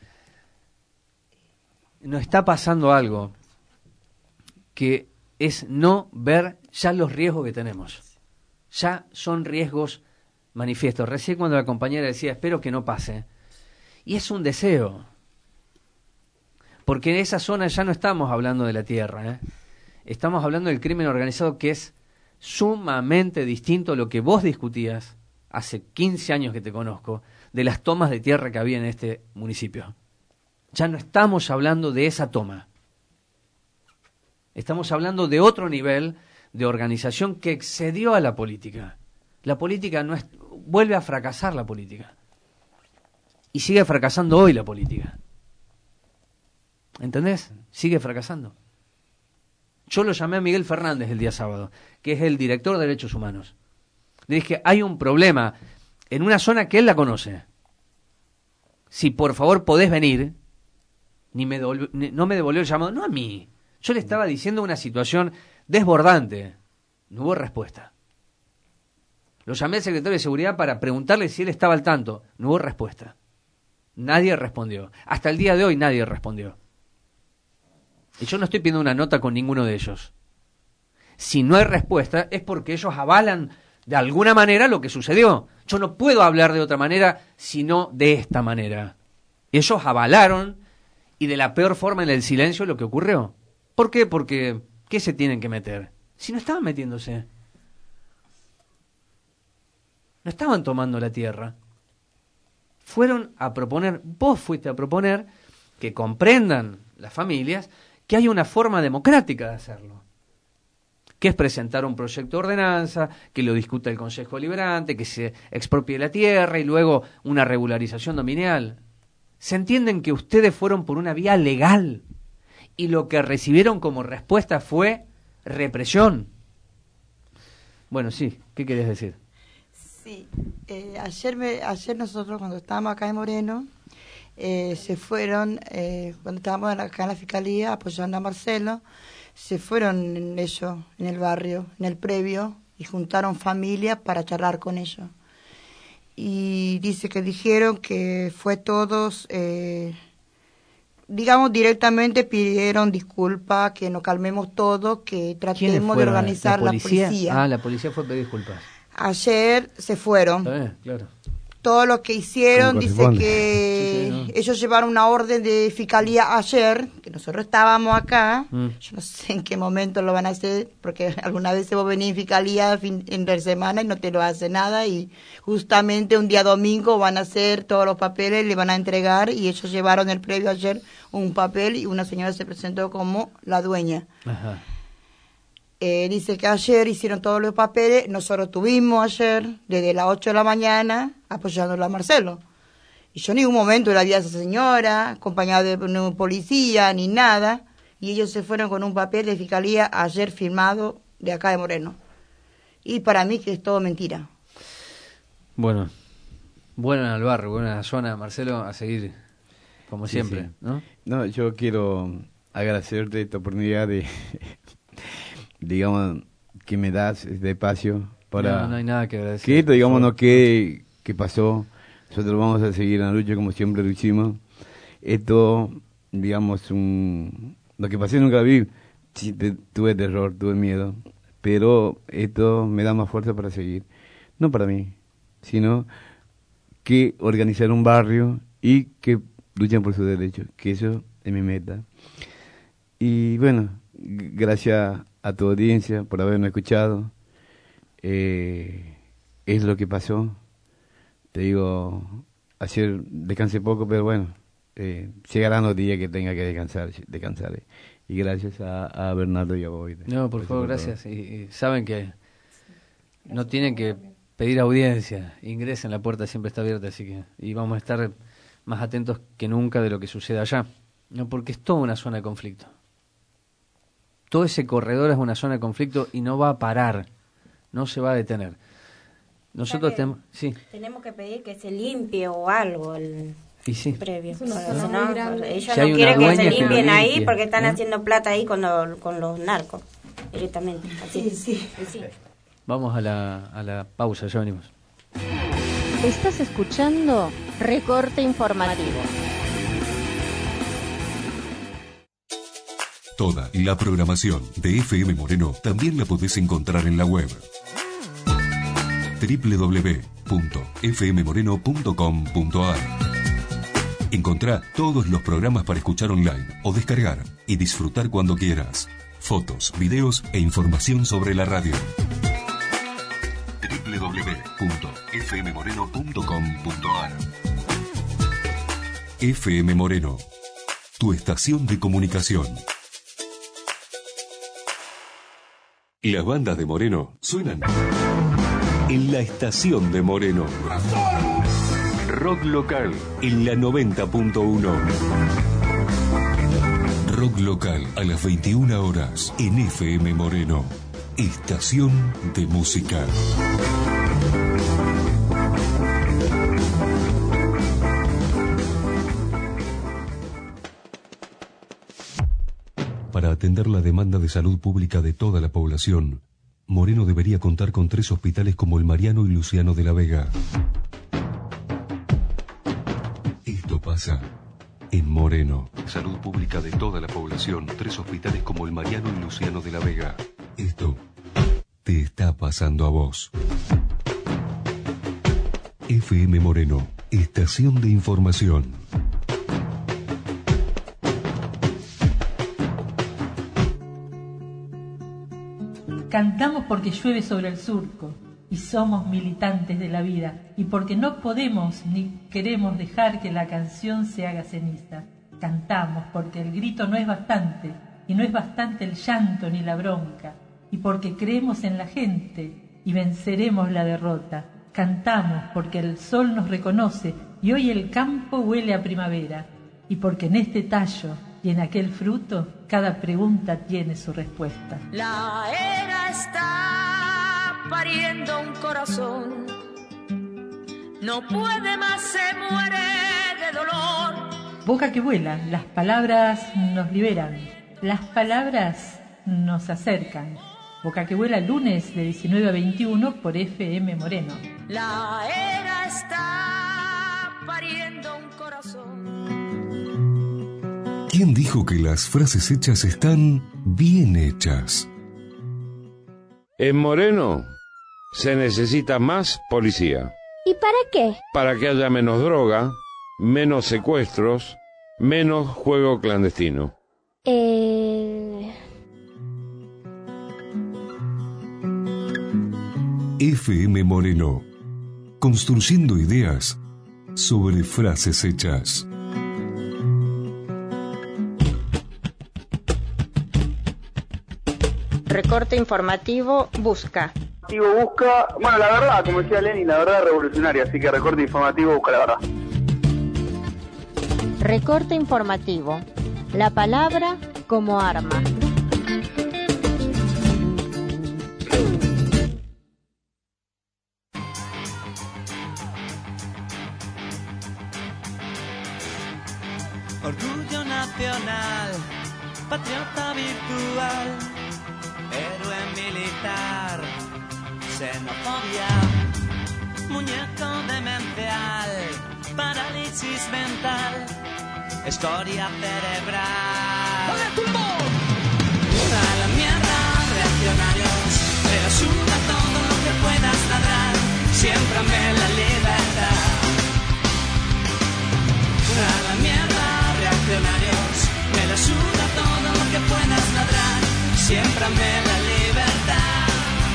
Nos está pasando algo que es no ver ya los riesgos que tenemos. Ya son riesgos manifiesto. Recién cuando la compañera decía, espero que no pase. Y es un deseo. Porque en esa zona ya no estamos hablando de la tierra, ¿eh? Estamos hablando del crimen organizado, que es sumamente distinto a lo que vos discutías hace 15 años que te conozco, de las tomas de tierra que había en este municipio. Ya no estamos hablando de esa toma. Estamos hablando de otro nivel de organización que excedió a la política. La política no es, vuelve a fracasar la política. Y sigue fracasando hoy la política. ¿Entendés? Sigue fracasando. Yo lo llamé a Miguel Fernández el día sábado, que es el director de Derechos Humanos. Le dije, hay un problema en una zona que él la conoce. Si por favor podés venir, no me devolvió el llamado, no a mí. Yo le estaba diciendo una situación desbordante. No hubo respuesta. Lo llamé al secretario de Seguridad para preguntarle si él estaba al tanto. No hubo respuesta. Nadie respondió. Hasta el día de hoy nadie respondió. Y yo no estoy pidiendo una nota con ninguno de ellos. Si no hay respuesta es porque ellos avalan de alguna manera lo que sucedió. Yo no puedo hablar de otra manera sino de esta manera. Ellos avalaron y de la peor forma en el silencio lo que ocurrió. ¿Por qué? Porque ¿qué se tienen que meter? Si no estaban metiéndose. No estaban tomando la tierra. Fueron a proponer, vos fuiste a proponer que comprendan las familias que hay una forma democrática de hacerlo. Que es presentar un proyecto de ordenanza, que lo discuta el Consejo Deliberante, que se expropie la tierra y luego una regularización dominial. ¿Se entienden que ustedes fueron por una vía legal y lo que recibieron como respuesta fue represión? Bueno, sí, ¿qué querés decir?
Sí, ayer nosotros cuando estábamos acá en Moreno, se fueron, cuando estábamos acá en la Fiscalía apoyando a Marcelo, se fueron en el barrio, en el previo, y juntaron familias para charlar con ellos. Y dice que dijeron que fue todos, digamos directamente pidieron disculpas, que nos calmemos todos, que tratemos de organizar la policía.
Ah, la policía fue a pedir disculpas.
Ayer se fueron.
Claro.
Todo lo que hicieron, dice que sí, ellos llevaron una orden de fiscalía ayer, que nosotros estábamos acá. Yo no sé en qué momento lo van a hacer, porque alguna vez vos venís en fiscalía en la semana y no te lo hace nada, y justamente un día domingo van a hacer todos los papeles, le van a entregar, y ellos llevaron el previo ayer un papel y una señora se presentó como la dueña. Ajá. Dice que ayer hicieron todos los papeles, nosotros tuvimos ayer, desde las 8 de la mañana, apoyándolo a Marcelo. Y yo en ningún momento la vi a esa señora, acompañada de un policía, ni nada, y ellos se fueron con un papel de fiscalía ayer firmado de acá de Moreno. Y para mí que es todo mentira.
Bueno al barrio, bueno a la zona, Marcelo, a seguir como siempre, sí. ¿No?
No, yo quiero agradecerte esta oportunidad de... digamos, que me das este espacio para...
No hay nada que agradecer.
Que esto, digamos, no que pasó. Nosotros vamos a seguir en la lucha como siempre lo hicimos. Esto, digamos, lo que pasé nunca lo vi. Sí, tuve terror, tuve miedo. Pero esto me da más fuerza para seguir. No para mí, sino que organizar un barrio y que luchen por sus derechos. Que eso es mi meta. Y bueno, gracias a tu audiencia por haberme escuchado. Es lo que pasó. Te digo, ayer descansé poco, pero bueno, llegarán los días que tenga que descansar. Y gracias a Bernardo y a vos.
No, por favor, gracias. Y saben que no tienen que pedir audiencia. Ingresen, la puerta siempre está abierta, así que y vamos a estar más atentos que nunca de lo que suceda allá. No, porque es toda una zona de conflicto. Todo ese corredor es una zona de conflicto y no va a parar, no se va a detener. Nosotros
tenemos que pedir que se limpie o algo el previo. Ellos
no
quieren que se limpien ahí porque están haciendo plata ahí con los narcos directamente. Así. Sí.
Vamos a la pausa, ya venimos.
Estás escuchando Recorte Informativo.
Toda la programación de FM Moreno también la podés encontrar en la web www.fmmoreno.com.ar. Encontrá todos los programas para escuchar online o descargar y disfrutar cuando quieras. Fotos, videos e información sobre la radio. www.fmmoreno.com.ar. FM Moreno, tu estación de comunicación. Las bandas de Moreno suenan en la estación de Moreno. Rock local en la 90.1. Rock local a las 21 horas en FM Moreno. Estación de música. Para atender la demanda de salud pública de toda la población, Moreno debería contar con 3 hospitales como el Mariano y Luciano de la Vega. Esto pasa en Moreno. Salud pública de toda la población, 3 hospitales como el Mariano y Luciano de la Vega. Esto te está pasando a vos. FM Moreno, estación de información.
Cantamos porque llueve sobre el surco y somos militantes de la vida y porque no podemos ni queremos dejar que la canción se haga ceniza. Cantamos porque el grito no es bastante y no es bastante el llanto ni la bronca y porque creemos en la gente y venceremos la derrota. Cantamos porque el sol nos reconoce y hoy el campo huele a primavera y porque en este tallo y en aquel fruto cada pregunta tiene su respuesta.
La era está pariendo un corazón, no puede más, se muere de dolor.
Boca que vuela, las palabras nos liberan, las palabras nos acercan. Boca que vuela, lunes de 19 a 21 por FM Moreno.
La era está pariendo un corazón.
¿Quién dijo que las frases hechas están bien hechas?
En Moreno se necesita más policía.
¿Y para qué?
Para que haya menos droga, menos secuestros, menos juego clandestino.
FM Moreno, construyendo ideas sobre frases hechas.
Recorte informativo busca.
Busca, bueno, la verdad, como decía Lenin, la verdad revolucionaria, así que recorte informativo busca la verdad.
Recorte informativo. La palabra como arma.
Orgullo nacional, patriota virtual, héroe militar, xenofobia, muñeco demencial, parálisis mental, escoria cerebral. ¡Vale, tumbón! ¡A la mierda, reaccionarios! Me la suda todo lo que puedas ladrar, siémprame la libertad. ¡A la mierda, reaccionarios! Me la suda todo lo que puedas ladrar, siémprame la libertad.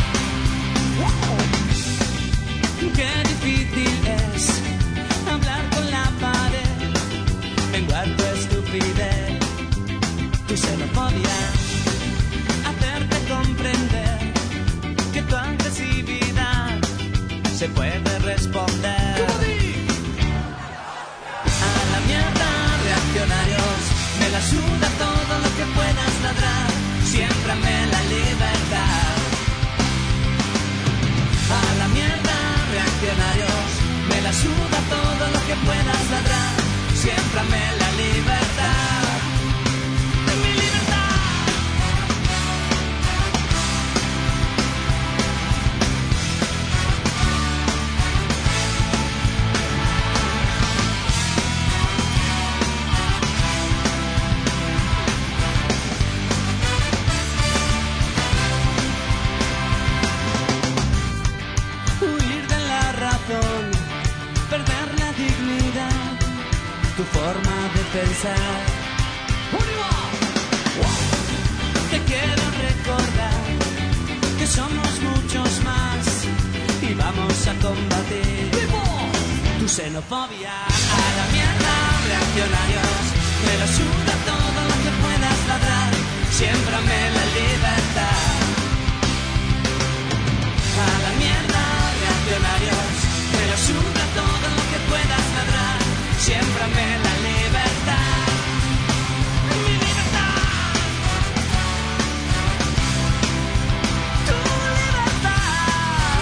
Qué difícil es hablar con la pared, menguar tu estupidez, tu xenofobia, hacerte comprender que tu agresividad se puede responder. A la mierda, reaccionarios, me la suda todo lo que puedas ladrar, siémprame la libertad. A la mierda, reaccionarios, me la suda todo lo que puedas ladrar, siémprame la libertad. Mi libertad. Huir de la razón pensar. Te quiero recordar que somos muchos más y vamos a combatir tu xenofobia. A la mierda, reaccionarios, me lo suda todo lo que puedas ladrar, siémbrame la libertad. A la mierda, reaccionarios, me lo suda todo lo que puedas ladrar, siémbrame la libertad. Mi libertad. Tu libertad.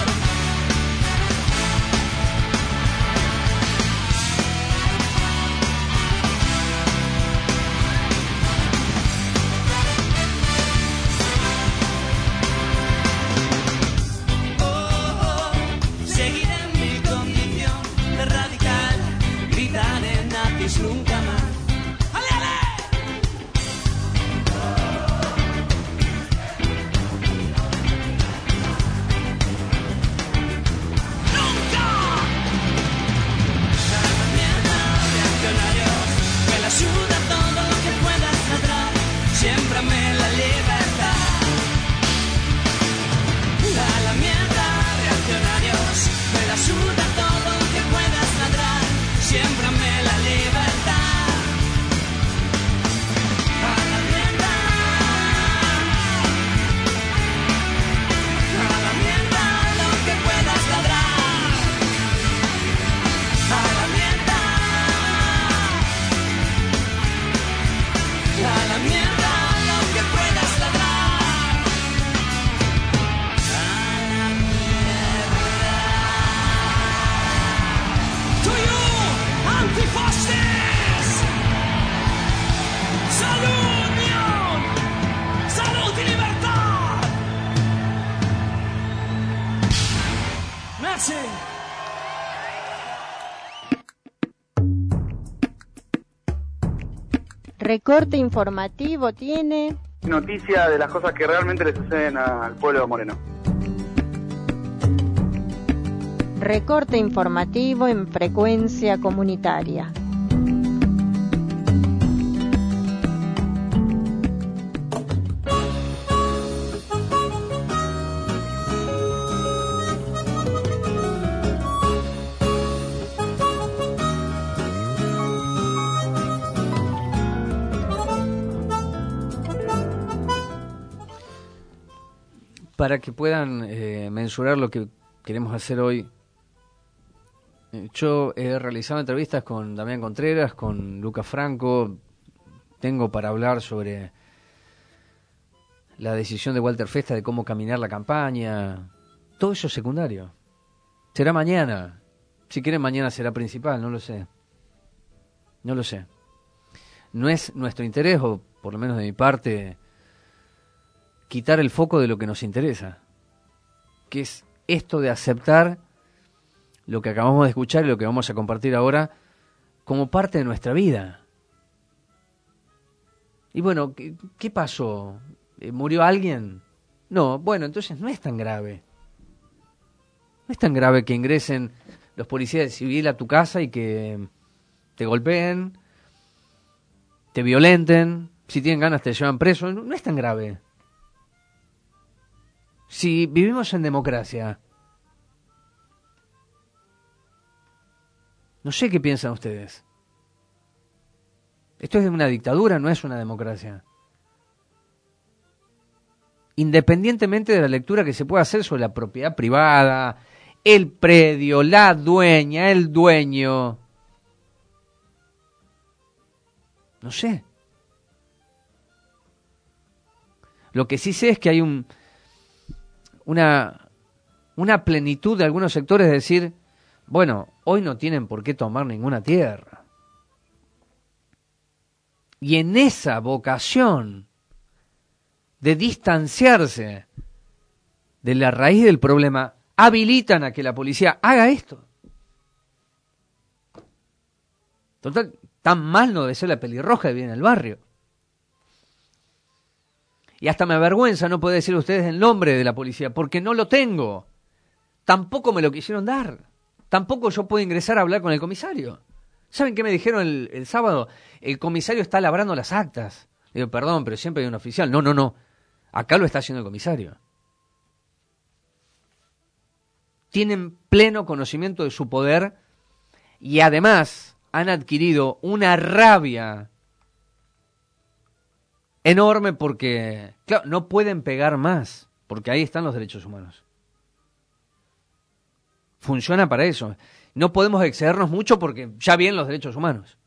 Seguiré mi condición de radical, gritaré nazis nunca más. ¡Ale, ale! ¡Nunca! A la mierda, reaccionarios, me la suda todo lo que puedas ladrar, siémbrame la libertad. A la mierda, reaccionarios, me la suda todo lo que puedas ladrar, siémbrame la libertad. A la mierda. A la mierda lo que puedas ladrar. A la mierda. A la mierda lo que puedas ladrar. To you, antifascis! Salud, Mion! Salud y libertad! Merci!
Recorte informativo tiene...
Noticia de las cosas que realmente le suceden al pueblo de Moreno.
Recorte informativo en frecuencia comunitaria.
Para que puedan mensurar lo que queremos hacer hoy, yo he realizado entrevistas con Damián Contreras, con Lucas Franco. Tengo para hablar sobre la decisión de Walter Festa de cómo caminar la campaña. Todo eso es secundario. Será mañana. Si quieren, mañana será principal, no lo sé. No lo sé. No es nuestro interés, o por lo menos de mi parte, quitar el foco de lo que nos interesa, que es esto de aceptar lo que acabamos de escuchar y lo que vamos a compartir ahora como parte de nuestra vida. Y bueno, ¿qué pasó? ¿Murió alguien? No, bueno, entonces no es tan grave. No es tan grave que ingresen los policías civiles a tu casa y que te golpeen, te violenten, si tienen ganas te llevan preso. No es tan grave. Si vivimos en democracia, no sé qué piensan ustedes. Esto es una dictadura, no es una democracia. Independientemente de la lectura que se pueda hacer sobre la propiedad privada, el predio, la dueña, el dueño. No sé. Lo que sí sé es que hay una plenitud de algunos sectores de decir, bueno, hoy no tienen por qué tomar ninguna tierra. Y en esa vocación de distanciarse de la raíz del problema, habilitan a que la policía haga esto. Total, tan mal no debe ser la pelirroja que vive en el barrio. Y hasta me avergüenza no poder decir a ustedes el nombre de la policía, porque no lo tengo. Tampoco me lo quisieron dar. Tampoco yo puedo ingresar a hablar con el comisario. ¿Saben qué me dijeron el sábado? El comisario está labrando las actas. Digo, perdón, pero siempre hay un oficial. No. Acá lo está haciendo el comisario. Tienen pleno conocimiento de su poder y además han adquirido una rabia enorme porque, claro, no pueden pegar más, porque ahí están los derechos humanos. Funciona para eso. No podemos excedernos mucho porque ya vienen los derechos humanos.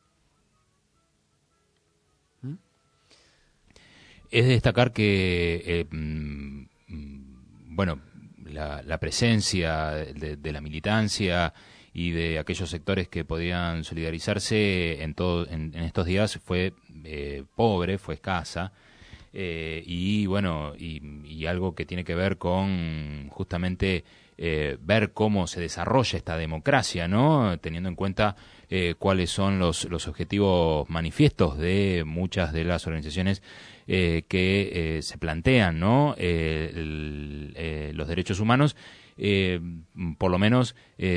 Es de destacar que, bueno, la presencia de la militancia y de aquellos sectores que podían solidarizarse en estos días fue pobre, fue escasa, y bueno, y algo que tiene que ver con justamente ver cómo se desarrolla esta democracia, ¿no? Teniendo en cuenta cuáles son los objetivos manifiestos de muchas de las organizaciones que se plantean, ¿no? Los derechos humanos, por lo menos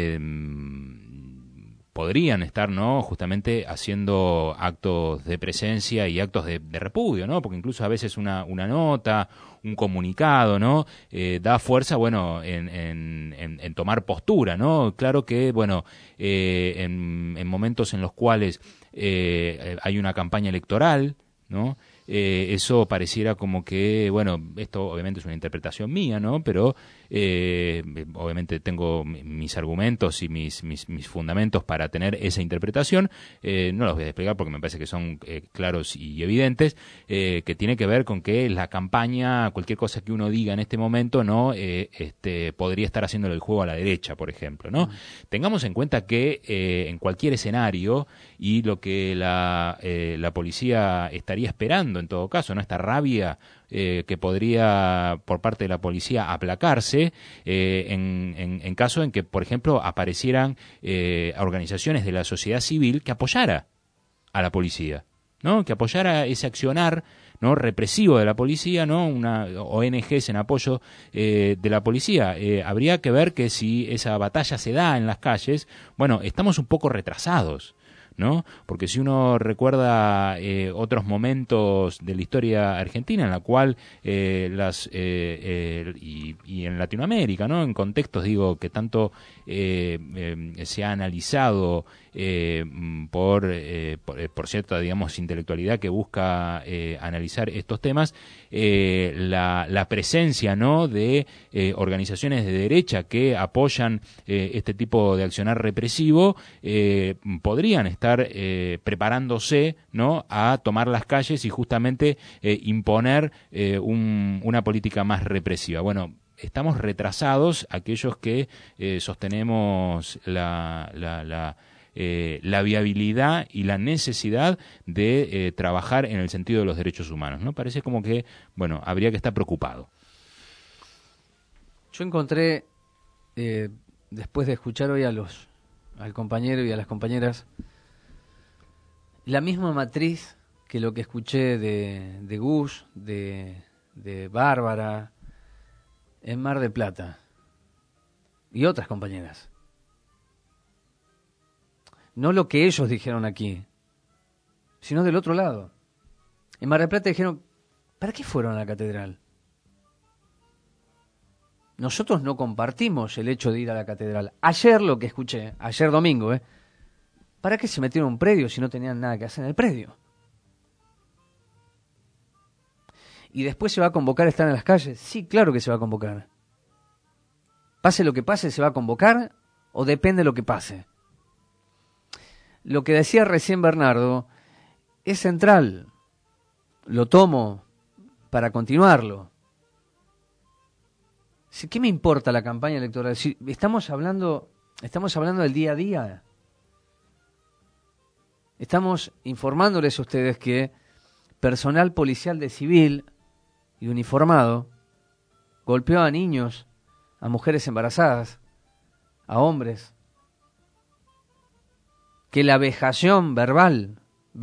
podrían estar, ¿no?, justamente haciendo actos de presencia y actos de repudio, ¿no? Porque incluso a veces una nota, un comunicado, ¿no?, da fuerza, bueno, en tomar postura, ¿no? Claro que, bueno, en momentos en los cuales hay una campaña electoral, ¿no?, eso pareciera como que, bueno, esto obviamente es una interpretación mía, ¿no? Pero obviamente tengo mis argumentos y mis fundamentos para tener esa interpretación. No los voy a desplegar porque me parece que son claros y evidentes, que tiene que ver con que la campaña, cualquier cosa que uno diga en este momento, ¿no?, podría estar haciéndole el juego a la derecha, por ejemplo, ¿no? Tengamos en cuenta que en cualquier escenario, y lo que la policía estaría esperando en todo caso, ¿no?, esta rabia que podría por parte de la policía aplacarse en caso en que, por ejemplo, aparecieran organizaciones de la sociedad civil que apoyara a la policía, ¿no?, que apoyara ese accionar, ¿no?, represivo de la policía, ¿no?, una ONGs en apoyo de la policía. Habría que ver que si esa batalla se da en las calles, bueno, estamos un poco retrasados, ¿no? Porque si uno recuerda otros momentos de la historia argentina en la cual y en Latinoamérica, ¿no?, en contextos, digo, que tanto se ha analizado por cierta, digamos, intelectualidad que busca analizar estos temas, la presencia, ¿no?, de organizaciones de derecha que apoyan este tipo de accionar represivo, podrían estar preparándose, ¿no?, a tomar las calles y justamente imponer una política más represiva. Bueno, estamos retrasados aquellos que sostenemos la viabilidad y la necesidad de trabajar en el sentido de los derechos humanos, ¿no? Parece como que, bueno, habría que estar preocupado.
Yo encontré, después de escuchar hoy al compañero y a las compañeras, la misma matriz que lo que escuché de Gus, de Bárbara, en Mar del Plata, y otras compañeras. No lo que ellos dijeron aquí, sino del otro lado. En Mar del Plata dijeron, ¿para qué fueron a la catedral? Nosotros no compartimos el hecho de ir a la catedral. Ayer lo que escuché, ayer domingo, ¿para qué se metieron en un predio si no tenían nada que hacer en el predio? ¿Y después se va a convocar a estar en las calles? Sí, claro que se va a convocar. Pase lo que pase, ¿se va a convocar o depende de lo que pase? Lo que decía recién Bernardo es central. Lo tomo para continuarlo. ¿Qué me importa la campaña electoral? Si estamos hablando del día a día. Estamos informándoles a ustedes que personal policial de civil y uniformado golpeó a niños, a mujeres embarazadas, a hombres. Que la vejación verbal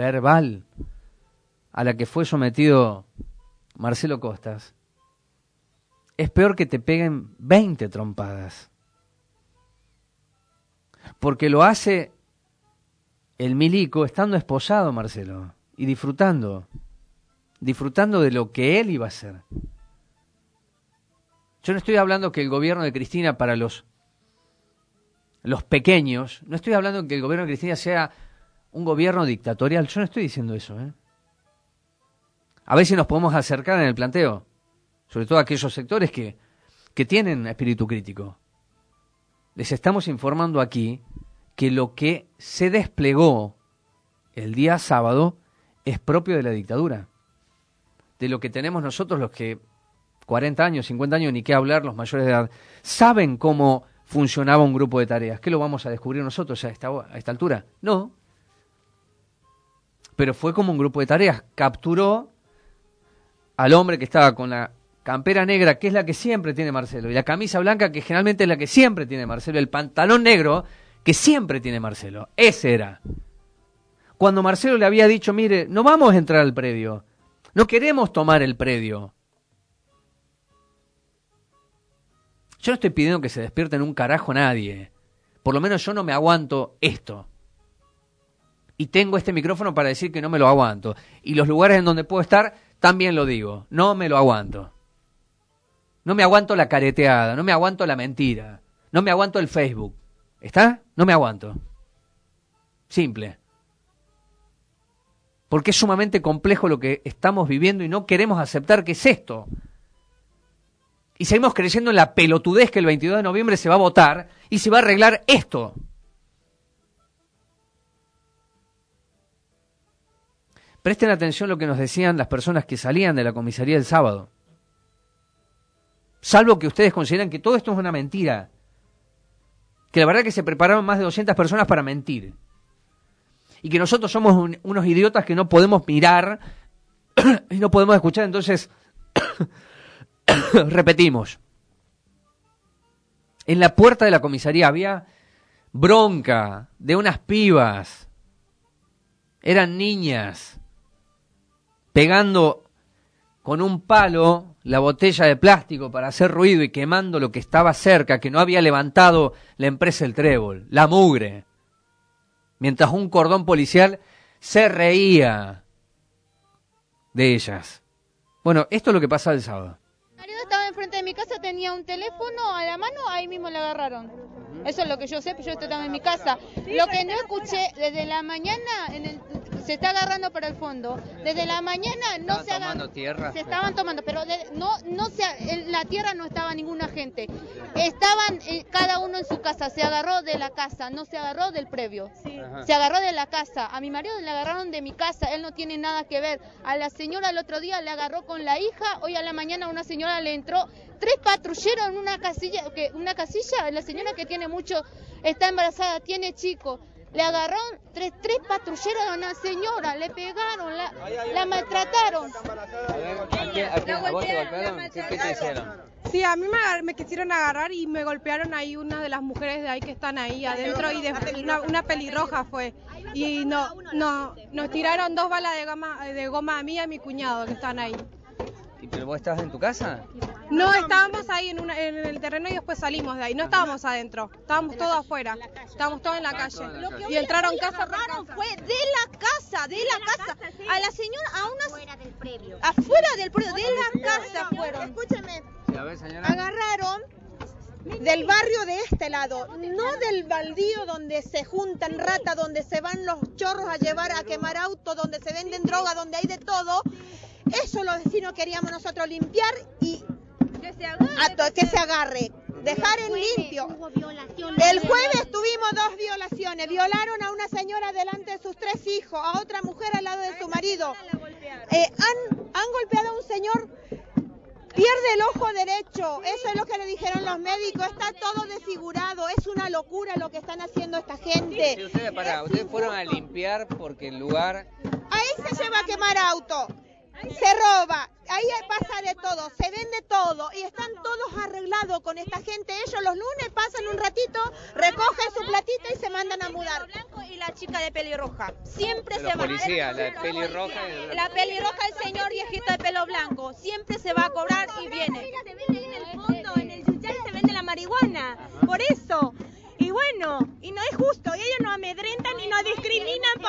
a la que fue sometido Marcelo Costas es peor que te peguen 20 trompadas. Porque lo hace el milico estando esposado, Marcelo, y disfrutando de lo que él iba a hacer. Yo no estoy hablando que el gobierno de Cristina para los pequeños, no estoy hablando que el gobierno de Cristina sea un gobierno dictatorial, yo no estoy diciendo eso, ¿eh? A ver si nos podemos acercar en el planteo, sobre todo a aquellos sectores que tienen espíritu crítico. Les estamos informando aquí que lo que se desplegó el día sábado es propio de la dictadura, de lo que tenemos nosotros los que 40 años, 50 años, ni qué hablar, los mayores de edad, saben cómo funcionaba un grupo de tareas. ¿Qué lo vamos a descubrir nosotros a esta altura? No. Pero fue como un grupo de tareas. Capturó al hombre que estaba con la campera negra, que es la que siempre tiene Marcelo, y la camisa blanca, que generalmente es la que siempre tiene Marcelo, el pantalón negro, que siempre tiene Marcelo. Ese era. Cuando Marcelo le había dicho, mire, no vamos a entrar al predio, no queremos tomar el predio. Yo no estoy pidiendo que se despierten un carajo nadie. Por lo menos yo no me aguanto esto. Y tengo este micrófono para decir que no me lo aguanto. Y los lugares en donde puedo estar, también lo digo. No me lo aguanto. No me aguanto la careteada, no me aguanto la mentira, no me aguanto el Facebook. ¿Está? No me aguanto. Simple. Porque es sumamente complejo lo que estamos viviendo y no queremos aceptar que es esto. Y seguimos creyendo en la pelotudez que el 22 de noviembre se va a votar y se va a arreglar esto. Presten atención a lo que nos decían las personas que salían de la comisaría el sábado. Salvo que ustedes consideran que todo esto es una mentira. Que la verdad que se prepararon más de 200 personas para mentir. Y que nosotros somos unos idiotas que no podemos mirar y no podemos escuchar, entonces repetimos. En la puerta de la comisaría había bronca de unas pibas. Eran niñas pegando con un palo la botella de plástico para hacer ruido y quemando lo que estaba cerca, que no había levantado la empresa El Trébol, la mugre. Mientras un cordón policial se reía de ellas. Bueno, esto es lo que pasa el sábado.
Mi marido estaba enfrente de mi casa, tenía un teléfono a la mano, ahí mismo le agarraron. Eso es lo que yo sé, yo estaba en mi casa. Lo que no escuché desde la mañana, se está agarrando para el fondo. Desde la mañana no se
tomando tierra.
Se estaban tomando, pero en la tierra no estaba ninguna gente. Estaban cada uno en su casa, se agarró de la casa, no se agarró del previo. Sí. Se agarró de la casa. A mi marido le agarraron de mi casa, él no tiene nada que ver. A la señora el otro día le agarró con la hija, hoy a la mañana una señora le entró 3 patrulleros en una casilla, la señora que tiene mucho, está embarazada, tiene chico. Le agarraron tres patrulleros a una señora, le pegaron, la maltrataron.
¿A vos te golpearon? ¿Qué te hicieron?
Sí, a mí me quisieron agarrar y me golpearon ahí una de las mujeres de ahí que están ahí adentro y una pelirroja fue. Y nos tiraron 2 balas de goma a mí y a mi cuñado que están ahí.
¿Pero vos estabas en tu casa?
No, estábamos ahí en el terreno y después salimos de ahí. No estábamos adentro, estábamos todos afuera. Estábamos todos en la calle. Y entraron casa por casa.
Fue de la casa. A la señora, afuera del previo, de la casa fueron. Escúcheme, agarraron del barrio de este lado, no del baldío donde se juntan ratas, donde se van los chorros a llevar a quemar autos, donde se venden droga, donde hay de todo. Eso los vecinos queríamos nosotros limpiar y que se agarre, dejar en limpio. El jueves tuvimos 2 violaciones. Violaron a una señora delante de sus 3 hijos, a otra mujer al lado de su marido. Han golpeado a un señor, pierde el ojo derecho. Eso es lo que le dijeron los médicos. Está todo desfigurado. Es una locura lo que están haciendo esta gente.
Sí, ustedes fueron a limpiar porque el lugar...
Ahí se lleva a quemar auto. Se roba, ahí pasa de todo, se vende todo y están todos arreglados con esta gente. Ellos los lunes pasan un ratito, recogen su platita y se mandan a mudar. Y la chica de pelirroja, siempre se va.
Policía, la pelirroja.
La pelirroja, el señor viejito de pelo blanco, siempre se va a cobrar y viene. En el fondo, en el Yuyay se vende la marihuana, por eso. Y bueno, y no es justo, y ellos nos amedrentan y nos discriminan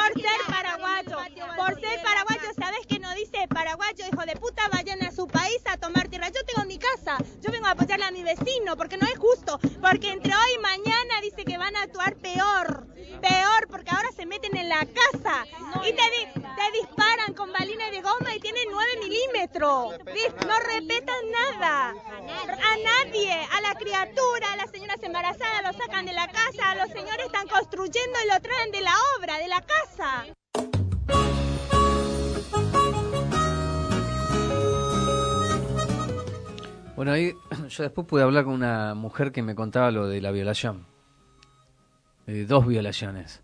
nuestro. No respetan nada. A nadie, a la criatura, a las señoras embarazadas lo sacan de la casa, a los señores están construyendo y lo traen de la obra, de la casa.
Bueno, ahí yo después pude hablar con una mujer que me contaba lo de la violación. 2 violaciones.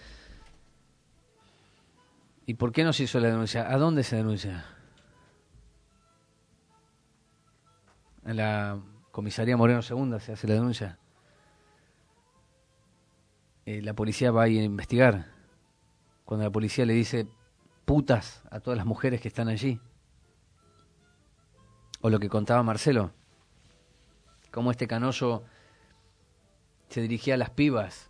¿Y por qué no se hizo la denuncia? ¿A dónde se denuncia? En la comisaría Moreno II se hace la denuncia. La policía va a ir a investigar. Cuando la policía le dice putas a todas las mujeres que están allí. O lo que contaba Marcelo, cómo este canoso se dirigía a las pibas.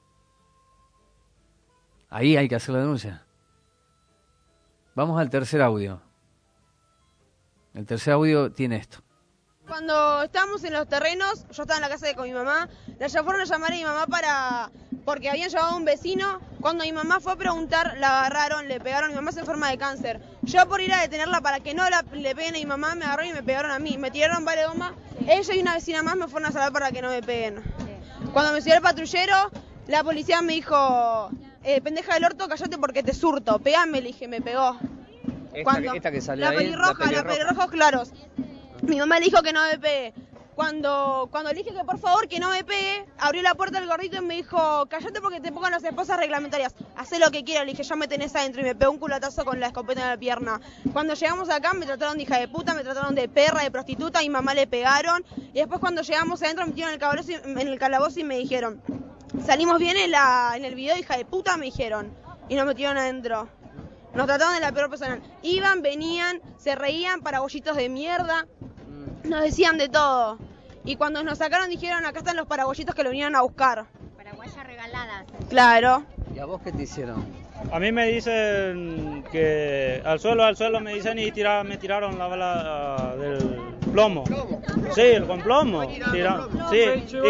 Ahí hay que hacer la denuncia. Vamos al tercer audio. El tercer audio tiene esto.
Cuando estábamos en los terrenos, yo estaba en la casa con mi mamá, la fueron a llamar a mi mamá porque habían llamado a un vecino. Cuando mi mamá fue a preguntar, la agarraron, le pegaron, mi mamá se enferma de cáncer. Yo por ir a detenerla para que no le peguen a mi mamá, me agarraron y me pegaron a mí. Me tiraron vale goma, ella y una vecina más me fueron a salvar para que no me peguen. Cuando me subió el patrullero, la policía me dijo, pendeja del orto, callate porque te surto. Pegame, le dije, me pegó.
Esta que salió
la
ahí,
pelirroja, la pelirrojos claros. Mi mamá le dijo que no me pegue. Cuando le dije que por favor que no me pegue, abrió la puerta el gordito y me dijo, callate porque te pongan las esposas reglamentarias, hacé lo que quieras. Le dije, ya me tenés adentro, y me pegó un culatazo con la escopeta en la pierna. Cuando llegamos acá me trataron de hija de puta, me trataron de perra, de prostituta, a mi mamá le pegaron, y después cuando llegamos adentro me metieron en el calabozo y me dijeron, salimos bien en el video, hija de puta, me dijeron, y nos metieron adentro. Nos trataron de la peor persona. Iban, venían, se reían, parabollitos de mierda. Nos decían de todo. Y cuando nos sacaron dijeron, acá están los parabollitos que lo vinieron a buscar.
Paraguayas regaladas.
Claro.
¿Y a vos qué te hicieron?
A mí me dicen que al suelo me dicen y me tiraron la bala del plomo. Sí, con plomo. Sí,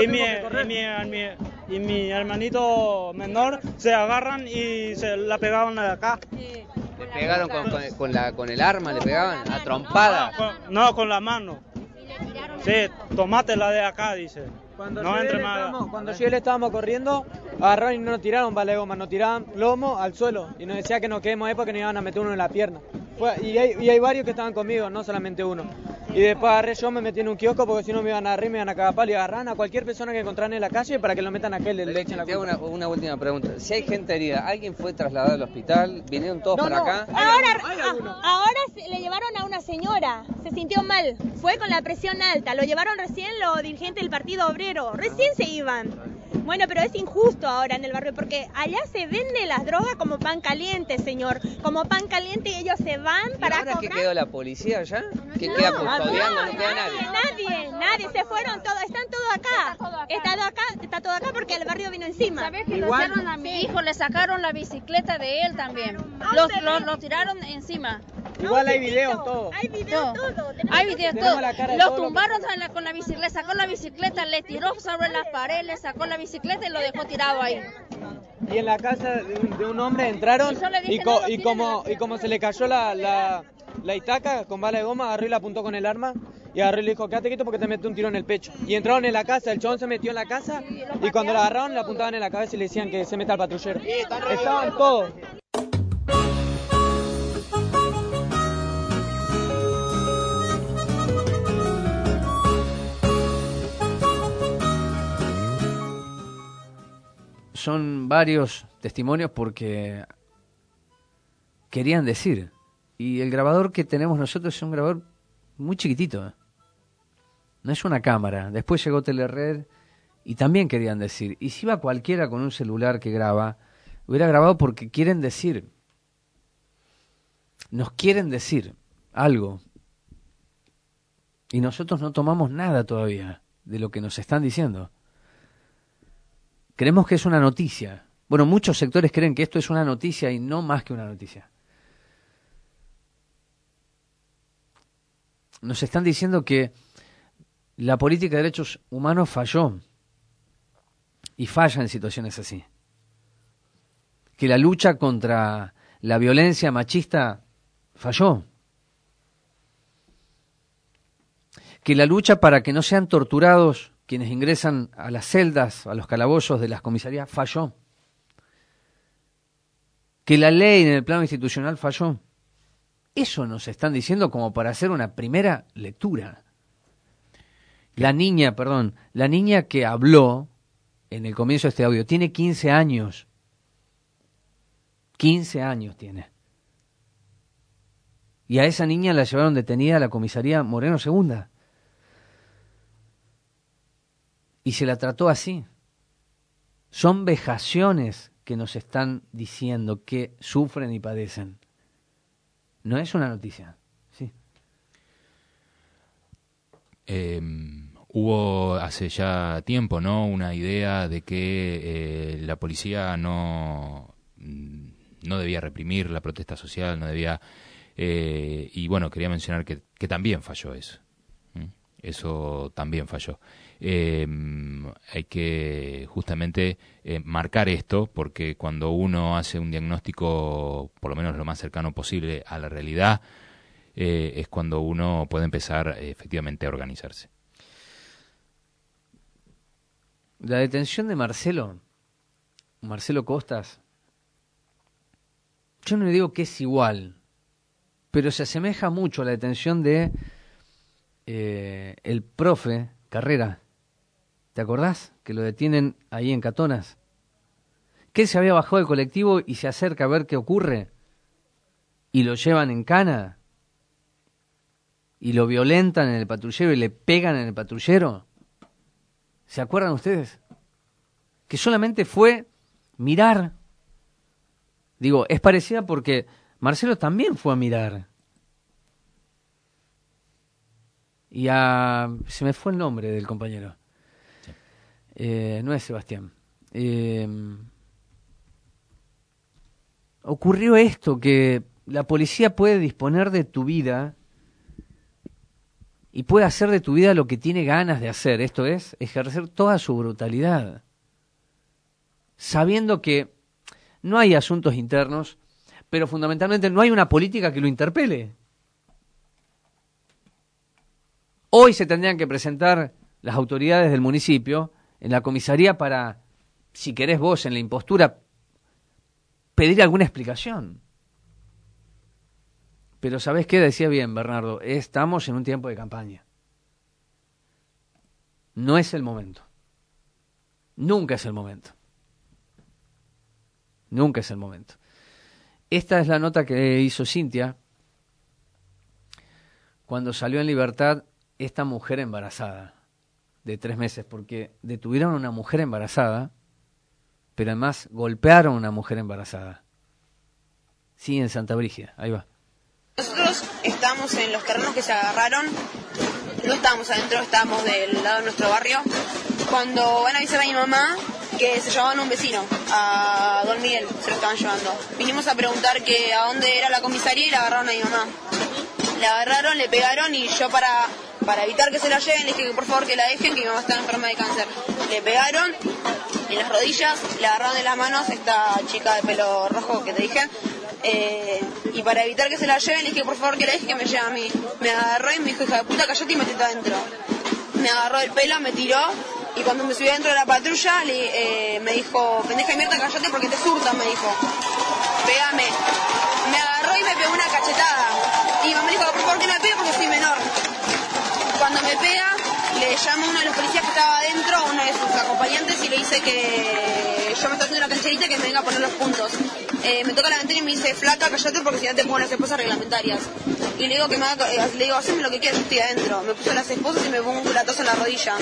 y mi hermanito menor se agarran y se la pegaban de acá.
¿Le pegaron con el arma? ¿Le pegaban a trompada?
No, con la mano. Sí, tomátela de acá, dice.
Cuando
no entre
más. Cuando yo y él estábamos corriendo, agarraron y no nos tiraron bala de goma, nos tiraban plomo al suelo y nos decía que nos quedemos ahí porque nos iban a meter uno en la pierna. Y hay varios que estaban conmigo, no solamente uno. Y después agarré yo, me metí en un kiosco porque si no me iban a agarrar, me iban a cagar palo y agarran a cualquier persona que encontraran en la calle para que lo metan a aquel, le echen la culpa.
Te hago una última pregunta. Si hay gente herida, ¿alguien fue trasladado al hospital? ¿Vinieron todos para acá?
Ahora le llevaron a una señora, se sintió mal, fue con la presión alta, lo llevaron recién los dirigentes del Partido Obrero, recién se iban. Bueno, pero es injusto ahora en el barrio porque allá se vende las drogas como pan caliente, señor, como pan caliente y ellos se van para
cobrar. ¿Qué quedó la policía allá? ¿Qué
no,
queda custodiando? No queda
nadie, se fueron todos, están todos acá. Está todo acá porque el barrio vino encima.
¿Sabés que lo hicieron a mi hijo? Le sacaron la bicicleta de él también. Lo tiraron encima.
Igual hay videos, todo.
Hay videos, todo.
Hay videos, todo. Lo tumbaron con la bicicleta, sacó la bicicleta, le tiró sobre las paredes, le sacó la bicicleta y lo dejó tirado ahí.
Y en la casa de un hombre entraron y como se le cayó la itaca con bala de goma, agarró y la apuntó con el arma y agarró y le dijo, quédate quieto porque te mete un tiro en el pecho. Y entraron en la casa, el chabón se metió en la casa y cuando la agarraron le apuntaban en la cabeza y le decían que se meta al patrullero. Estaban todos.
Son varios testimonios porque querían decir. Y el grabador que tenemos nosotros es un grabador muy chiquitito. No es una cámara. Después llegó Telered y también querían decir. Y si iba cualquiera con un celular que graba, hubiera grabado porque quieren decir. Nos quieren decir algo. Y nosotros no tomamos nada todavía de lo que nos están diciendo. Creemos que es una noticia. Bueno, muchos sectores creen que esto es una noticia y no más que una noticia. Nos están diciendo que la política de derechos humanos falló y falla en situaciones así. Que la lucha contra la violencia machista falló. que la lucha para que no sean torturados quienes ingresan a las celdas, a los calabozos de las comisarías, falló. Que la ley en el plano institucional falló. Eso nos están diciendo como para hacer una primera lectura. La niña que habló en el comienzo de este audio tiene 15 años. 15 años tiene. Y a esa niña la llevaron detenida a la comisaría Moreno Segunda. Y se la trató así. Son vejaciones que nos están diciendo que sufren y padecen. No es una noticia. Sí.
Hubo hace ya tiempo, ¿no?, una idea de que la policía no debía reprimir la protesta social, no debía... y bueno, quería mencionar que también falló eso. Eso también falló. Hay que justamente marcar esto, porque cuando uno hace un diagnóstico, por lo menos lo más cercano posible a la realidad, es cuando uno puede empezar efectivamente a organizarse.
La detención de Marcelo Costas, yo no le digo que es igual, pero se asemeja mucho a la detención de el profe Carrera. ¿Te acordás? Que lo detienen ahí en Catonas. Que él se había bajado del colectivo y se acerca a ver qué ocurre. Y lo llevan en cana. Y lo violentan en el patrullero y le pegan en el patrullero. ¿Se acuerdan ustedes? Que solamente fue mirar. Digo, es parecida porque Marcelo también fue a mirar. Y se me fue el nombre del compañero. No es Sebastián. Ocurrió esto, que la policía puede disponer de tu vida y puede hacer de tu vida lo que tiene ganas de hacer. Esto es, ejercer toda su brutalidad. Sabiendo que no hay asuntos internos, pero fundamentalmente no hay una política que lo interpele. Hoy se tendrían que presentar las autoridades del municipio en la comisaría para, si querés vos, en la impostura, pedir alguna explicación. Pero ¿sabés qué? Decía bien Bernardo, estamos en un tiempo de campaña. No es el momento. Nunca es el momento. Nunca es el momento. Esta es la nota que hizo Cintia cuando salió en libertad esta mujer embarazada de 3 meses, porque detuvieron a una mujer embarazada, pero además golpearon a una mujer embarazada. Sí, en Santa Brígida, ahí va.
Nosotros estábamos en los terrenos que se agarraron, no estábamos adentro, estábamos del lado de nuestro barrio, cuando van a avisar a mi mamá que se llevaban a un vecino, a Don Miguel, se lo estaban llevando. Vinimos a preguntar que a dónde era la comisaría y la agarraron a mi mamá. La agarraron, le pegaron y yo para evitar que se la lleven le dije que por favor que la dejen, que mi mamá está enferma de cáncer. Le pegaron en las rodillas, le agarraron de las manos esta chica de pelo rojo que te dije, y para evitar que se la lleven le dije por favor que la dejen, que me lleve a mí. Me agarró y me dijo, hija de puta, callate y metete adentro. Me agarró el pelo, me tiró, y cuando me subí dentro de la patrulla me dijo, pendeja de mierda, callate porque te surtan, me dijo. Pégame. Me agarró y me pegó una cachetada. Y mi mamá me dijo, por favor que no me pegue porque soy menor. Cuando me pega, le llamo a uno de los policías que estaba adentro, a uno de sus acompañantes, y le dice que yo me estoy haciendo una cancherita y que me venga a poner los puntos. Me toca la ventana y me dice, flaca, callate porque si no te pongo las esposas reglamentarias. Y le digo, le digo, haceme lo que quieras, yo estoy adentro. Me puso las esposas y me pongo un culatazo en la rodilla.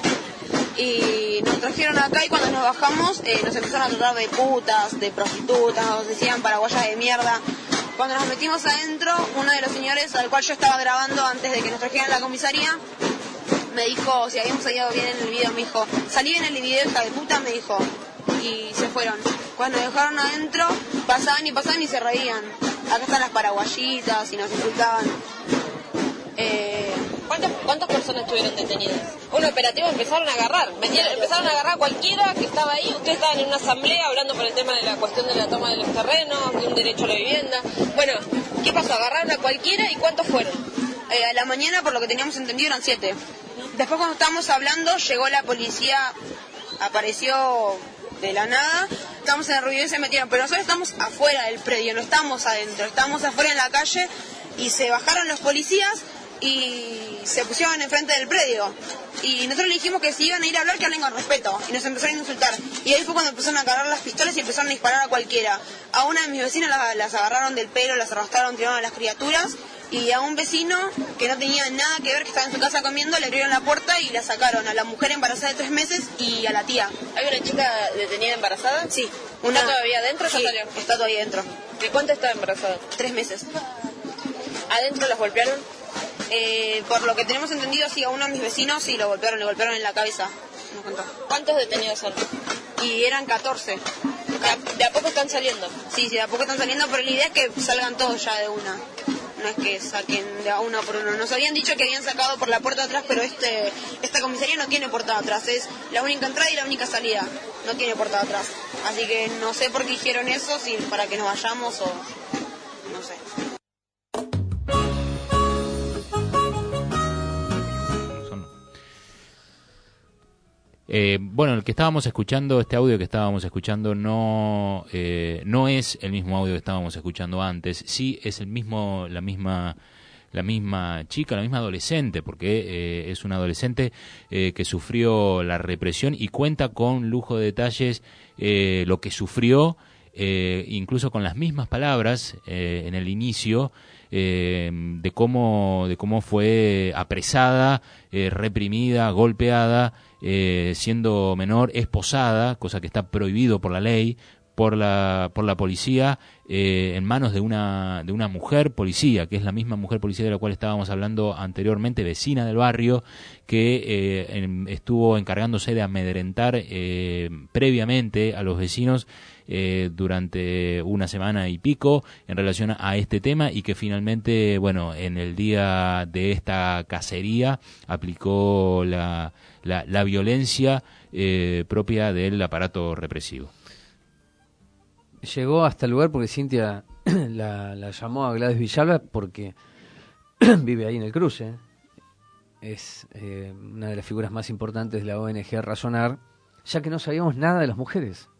Y nos trajeron acá y cuando nos bajamos nos empezaron a tratar de putas, de prostitutas, nos decían paraguayas de mierda. Cuando nos metimos adentro, uno de los señores al cual yo estaba grabando antes de que nos trajeran a la comisaría, me dijo, si habíamos salido bien en el video, me dijo, salí bien en el video, hija de puta, me dijo. Y se fueron. Cuando nos dejaron adentro, pasaban y se reían. Acá están las paraguayitas y nos insultaban.
¿Cuántas personas estuvieron detenidas? Un operativo empezaron a agarrar. Empezaron a agarrar a cualquiera que estaba ahí. Ustedes estaban en una asamblea hablando por el tema de la cuestión de la toma de los terrenos, de un derecho a la vivienda. Bueno, ¿qué pasó? Agarraron a cualquiera y ¿cuántos fueron?
A la mañana, por lo que teníamos entendido, eran 7. Después, cuando estábamos hablando, llegó la policía, apareció de la nada. Estábamos en la reunión y se metieron, pero nosotros estamos afuera del predio, no estamos adentro, estamos afuera en la calle y se bajaron los policías y se pusieron enfrente del predio. Y nosotros le dijimos que si iban a ir a hablar, que hablen con respeto. Y nos empezaron a insultar. Y ahí fue cuando empezaron a cargar las pistolas y empezaron a disparar a cualquiera. A una de mis vecinas las agarraron del pelo, las arrastraron, tiraron a las criaturas. Y a un vecino que no tenía nada que ver, que estaba en su casa comiendo, le abrieron la puerta y la sacaron. A la mujer embarazada de 3 meses y a la tía.
¿Hay una chica detenida embarazada?
Sí.
¿Está todavía adentro o
sí,
ya salió?
Está todavía adentro.
¿De cuánto está embarazada?
3 meses.
¿Adentro las golpearon?
Por lo que tenemos entendido, sí, a uno de mis vecinos sí le golpearon en la cabeza. Nos contó.
¿Cuántos detenidos son?
Y eran 14.
¿De a poco están saliendo?
Sí, de a poco están saliendo, pero la idea es que salgan todos ya de una. No es que saquen de a uno por uno. Nos habían dicho que habían sacado por la puerta de atrás, pero esta comisaría no tiene puerta de atrás. Es la única entrada y la única salida. No tiene puerta de atrás. Así que no sé por qué dijeron eso, si para que nos vayamos o... no sé.
Bueno, el que estábamos escuchando, este audio que estábamos escuchando no es el mismo audio que estábamos escuchando antes. Sí es la misma chica, la misma adolescente, porque es una adolescente que sufrió la represión y cuenta con lujo de detalles lo que sufrió, incluso con las mismas palabras en el inicio. De cómo fue apresada, reprimida, golpeada, siendo menor, esposada, cosa que está prohibido por la ley, por la policía, en manos de una mujer policía, que es la misma mujer policía de la cual estábamos hablando anteriormente, vecina del barrio, que estuvo encargándose de amedrentar previamente a los vecinos durante una semana y pico en relación a este tema, y que finalmente, bueno, en el día de esta cacería aplicó la violencia propia del aparato represivo.
Llegó hasta el lugar porque Cintia la llamó a Gladys Villalba porque vive ahí en el cruce. Es una de las figuras más importantes de la ONG Razonar, ya que no sabíamos nada de las mujeres.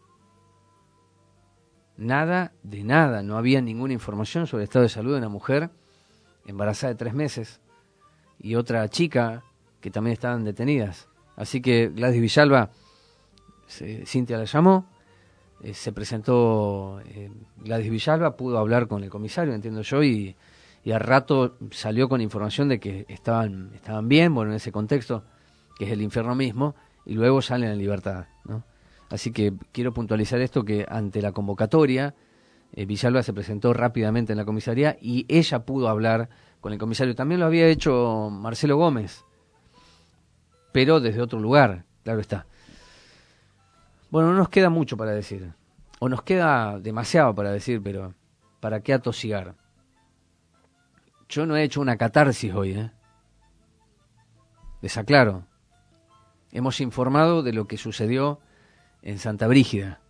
Nada de nada, no había ninguna información sobre el estado de salud de una mujer embarazada de 3 meses y otra chica que también estaban detenidas. Así que Gladys Villalba, Cintia la llamó, se presentó Gladys Villalba, pudo hablar con el comisario, entiendo yo, y al rato salió con información de que estaban bien, bueno, en ese contexto, que es el infierno mismo, y luego salen en libertad, ¿no? Así que quiero puntualizar esto, que ante la convocatoria, Villalba se presentó rápidamente en la comisaría y ella pudo hablar con el comisario. También lo había hecho Marcelo Gómez, pero desde otro lugar, claro está. Bueno, no nos queda mucho para decir, o nos queda demasiado para decir, pero ¿para qué atosigar? Yo no he hecho una catarsis hoy, Les aclaro. Hemos informado de lo que sucedió en Santa Brígida.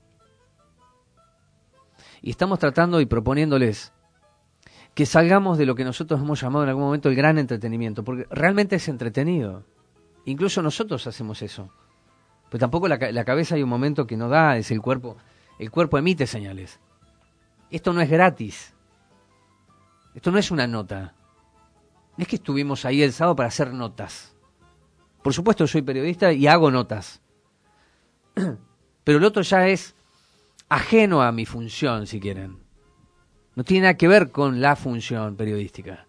Y estamos tratando y proponiéndoles que salgamos de lo que nosotros hemos llamado en algún momento el gran entretenimiento, porque realmente es entretenido. Incluso nosotros hacemos eso. Pero tampoco la cabeza hay un momento que no da, es el cuerpo. El cuerpo emite señales. Esto no es gratis. Esto no es una nota. No es que estuvimos ahí el sábado para hacer notas. Por supuesto, soy periodista y hago notas. Pero el otro ya es ajeno a mi función, si quieren. No tiene nada que ver con la función periodística.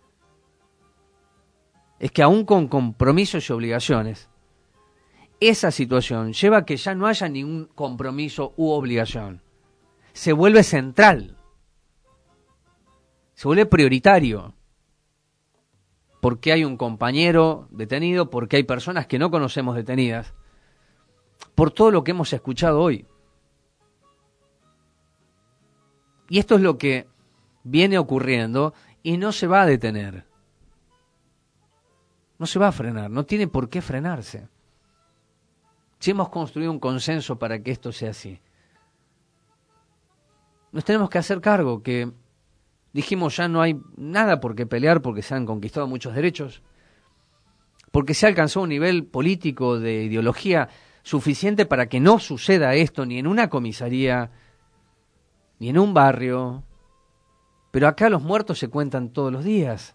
Es que aún con compromisos y obligaciones, esa situación lleva a que ya no haya ningún compromiso u obligación. Se vuelve central. Se vuelve prioritario. Porque hay un compañero detenido, porque hay personas que no conocemos detenidas, por todo lo que hemos escuchado hoy. Y esto es lo que viene ocurriendo y no se va a detener. No se va a frenar, no tiene por qué frenarse. Si hemos construido un consenso para que esto sea así, nos tenemos que hacer cargo que Dijimos ya no hay nada por qué pelear porque se han conquistado muchos derechos, porque se alcanzó un nivel político de ideología suficiente para que no suceda esto ni en una comisaría, ni en un barrio. Pero acá los muertos se cuentan todos los días.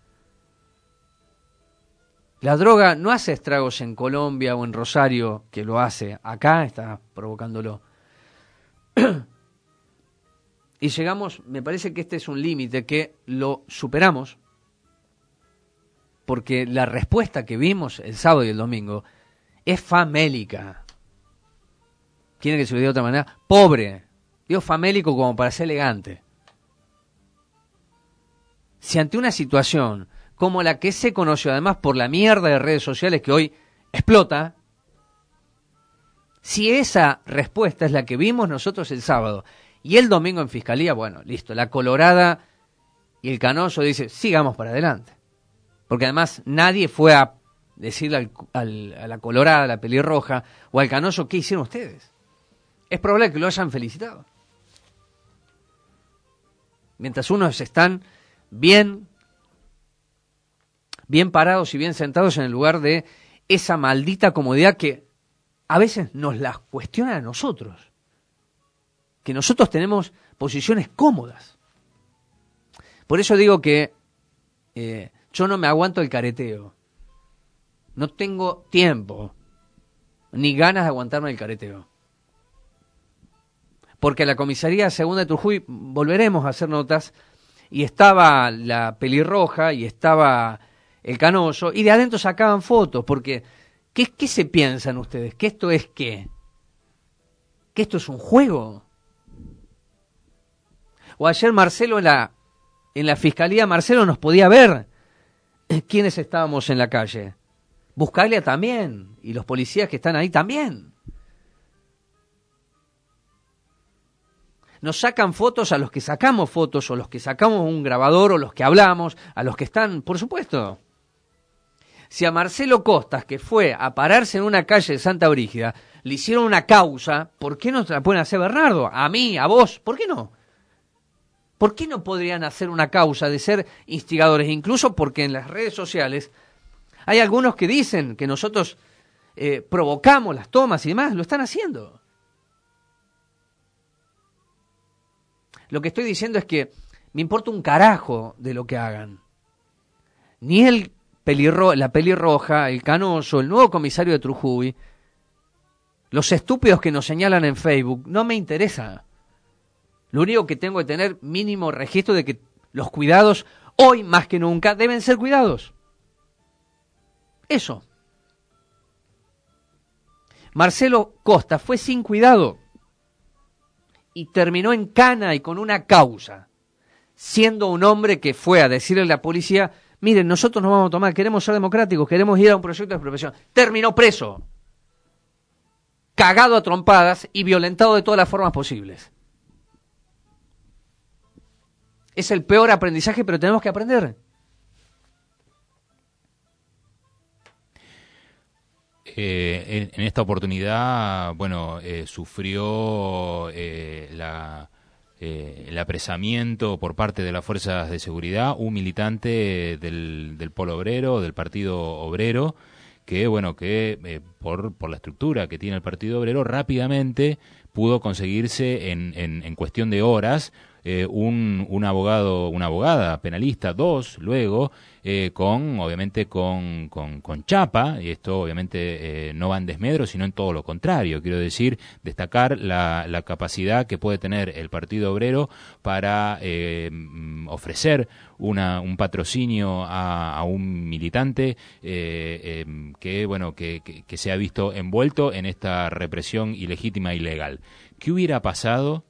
La droga no hace estragos en Colombia o en Rosario, que lo hace. Acá está provocándolo. Y llegamos, me parece que este es un límite que lo superamos, porque la respuesta que vimos el sábado y el domingo es famélica. ¿Quieren que se lo diga de otra manera? Pobre. Digo famélico como para ser elegante. Si ante una situación como la que se conoció además por la mierda de redes sociales que hoy explota, si esa respuesta es la que vimos nosotros el sábado y el domingo en Fiscalía, bueno, listo, la Colorada y el Canoso dice, sigamos para adelante. Porque además nadie fue a decirle a la Colorada, a la Pelirroja o al Canoso, ¿qué hicieron ustedes? Es probable que lo hayan felicitado. Mientras unos están bien parados y bien sentados en el lugar de esa maldita comodidad que a veces nos la cuestiona a nosotros. Que nosotros tenemos posiciones cómodas. Por eso digo que yo no me aguanto el careteo. No tengo tiempo ni ganas de aguantarme el careteo. Porque a la comisaría segunda de Trujillo volveremos a hacer notas y estaba la Pelirroja y estaba el Canoso y de adentro sacaban fotos porque ¿qué se piensan ustedes? ¿Que esto es qué? ¿Que esto es un juego? O ayer Marcelo en la Fiscalía, Marcelo nos podía ver quiénes estábamos en la calle. Buscaglia también, y los policías que están ahí también. Nos sacan fotos a los que sacamos fotos, o los que sacamos un grabador, o los que hablamos, a los que están, por supuesto. Si a Marcelo Costas, que fue a pararse en una calle de Santa Brígida, le hicieron una causa, ¿por qué no se la pueden hacer, Bernardo? A mí, a vos, ¿por qué no? ¿Por qué no podrían hacer una causa de ser instigadores? Incluso porque en las redes sociales hay algunos que dicen que nosotros provocamos las tomas y demás, lo están haciendo. Lo que estoy diciendo es que me importa un carajo de lo que hagan. Ni la Pelirroja, el Canoso, el nuevo comisario de Trujillo, los estúpidos que nos señalan en Facebook, no me interesa. Lo único que tengo que tener mínimo registro de que los cuidados, hoy más que nunca, deben ser cuidados. Eso. Marcelo Costa fue sin cuidado y terminó en cana y con una causa, siendo un hombre que fue a decirle a la policía, miren, nosotros nos vamos a tomar, queremos ser democráticos, queremos ir a un proyecto de expropiación. Terminó preso, cagado a trompadas y violentado de todas las formas posibles. Es el peor aprendizaje, pero tenemos que aprender.
En esta oportunidad, bueno, sufrió el apresamiento por parte de las fuerzas de seguridad un militante del Polo Obrero, del Partido Obrero, que, bueno, por la estructura que tiene el Partido Obrero, rápidamente pudo conseguirse en cuestión de horas un abogado, una abogada penalista, dos luego, obviamente con chapa, y esto obviamente no va en desmedro, sino en todo lo contrario. Quiero decir, destacar la capacidad que puede tener el Partido Obrero para ofrecer un patrocinio a un militante que se ha visto envuelto en esta represión ilegítima e ilegal. ¿Qué hubiera pasado?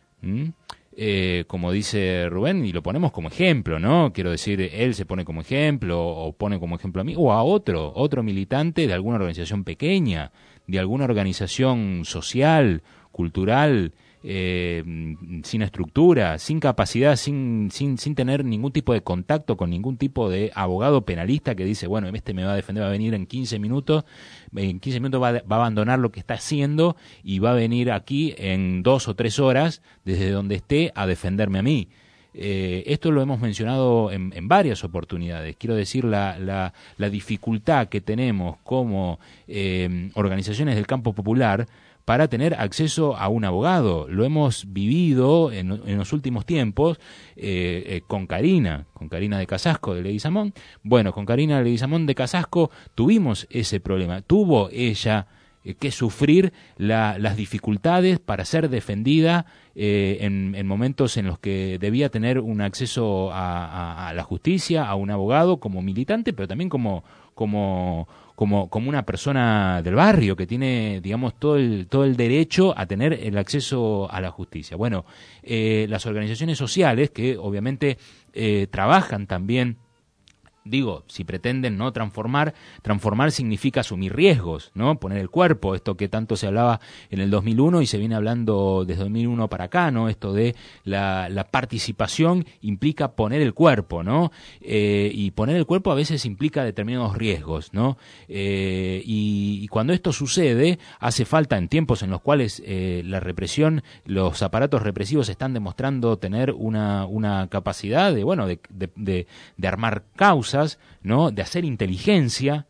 Como dice Rubén, y lo ponemos como ejemplo, ¿no? Quiero decir, él se pone como ejemplo, o pone como ejemplo a mí, o a otro militante de alguna organización pequeña, de alguna organización social, cultural, sin estructura, sin capacidad, sin tener ningún tipo de contacto con ningún tipo de abogado penalista que dice, bueno, este me va a defender, va a venir en 15 minutos va a abandonar lo que está haciendo y va a venir aquí en 2 o 3 horas desde donde esté a defenderme a mí. esto lo hemos mencionado en varias oportunidades. Quiero decir, la dificultad que tenemos como organizaciones del campo popular para tener acceso a un abogado. Lo hemos vivido en los últimos tiempos con Karina de Casasco de Leguizamón. Bueno, con Karina de Leguizamón de Casasco tuvimos ese problema. Tuvo ella que sufrir las dificultades para ser defendida en momentos en los que debía tener un acceso a la justicia, a un abogado como militante, pero también como una persona del barrio que tiene, digamos, todo el derecho a tener el acceso a la justicia. Bueno, las organizaciones sociales que obviamente trabajan también, digo, si pretenden no transformar significa asumir riesgos, ¿no? Poner el cuerpo, esto que tanto se hablaba en el 2001 y se viene hablando desde 2001 para acá, ¿no? Esto de la participación implica poner el cuerpo, ¿no? Y poner el cuerpo a veces implica determinados riesgos, ¿no? Y cuando esto sucede, hace falta en tiempos en los cuales la represión, los aparatos represivos están demostrando tener una capacidad de armar causas, ¿no? De hacer inteligencia,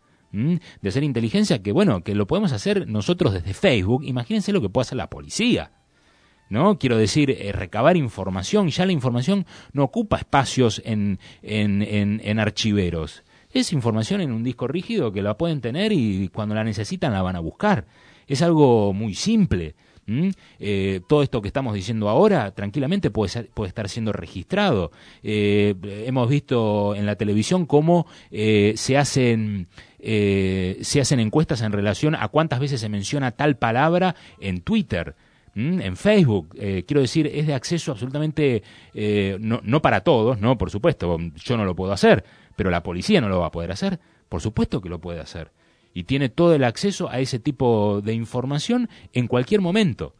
que lo podemos hacer nosotros desde Facebook. Imagínense lo que puede hacer la policía, ¿no? Quiero decir, recabar información. Ya la información no ocupa espacios en archiveros. Es información en un disco rígido que la pueden tener y cuando la necesitan la van a buscar. Es algo muy simple. Todo esto que estamos diciendo ahora tranquilamente puede estar siendo registrado. Hemos visto en la televisión cómo se hacen encuestas en relación a cuántas veces se menciona tal palabra en Twitter, en Facebook. Quiero decir, es de acceso absolutamente no para todos, no, por supuesto, yo no lo puedo hacer, pero la policía no lo va a poder hacer, por supuesto que lo puede hacer. Y tiene todo el acceso a ese tipo de información en cualquier momento.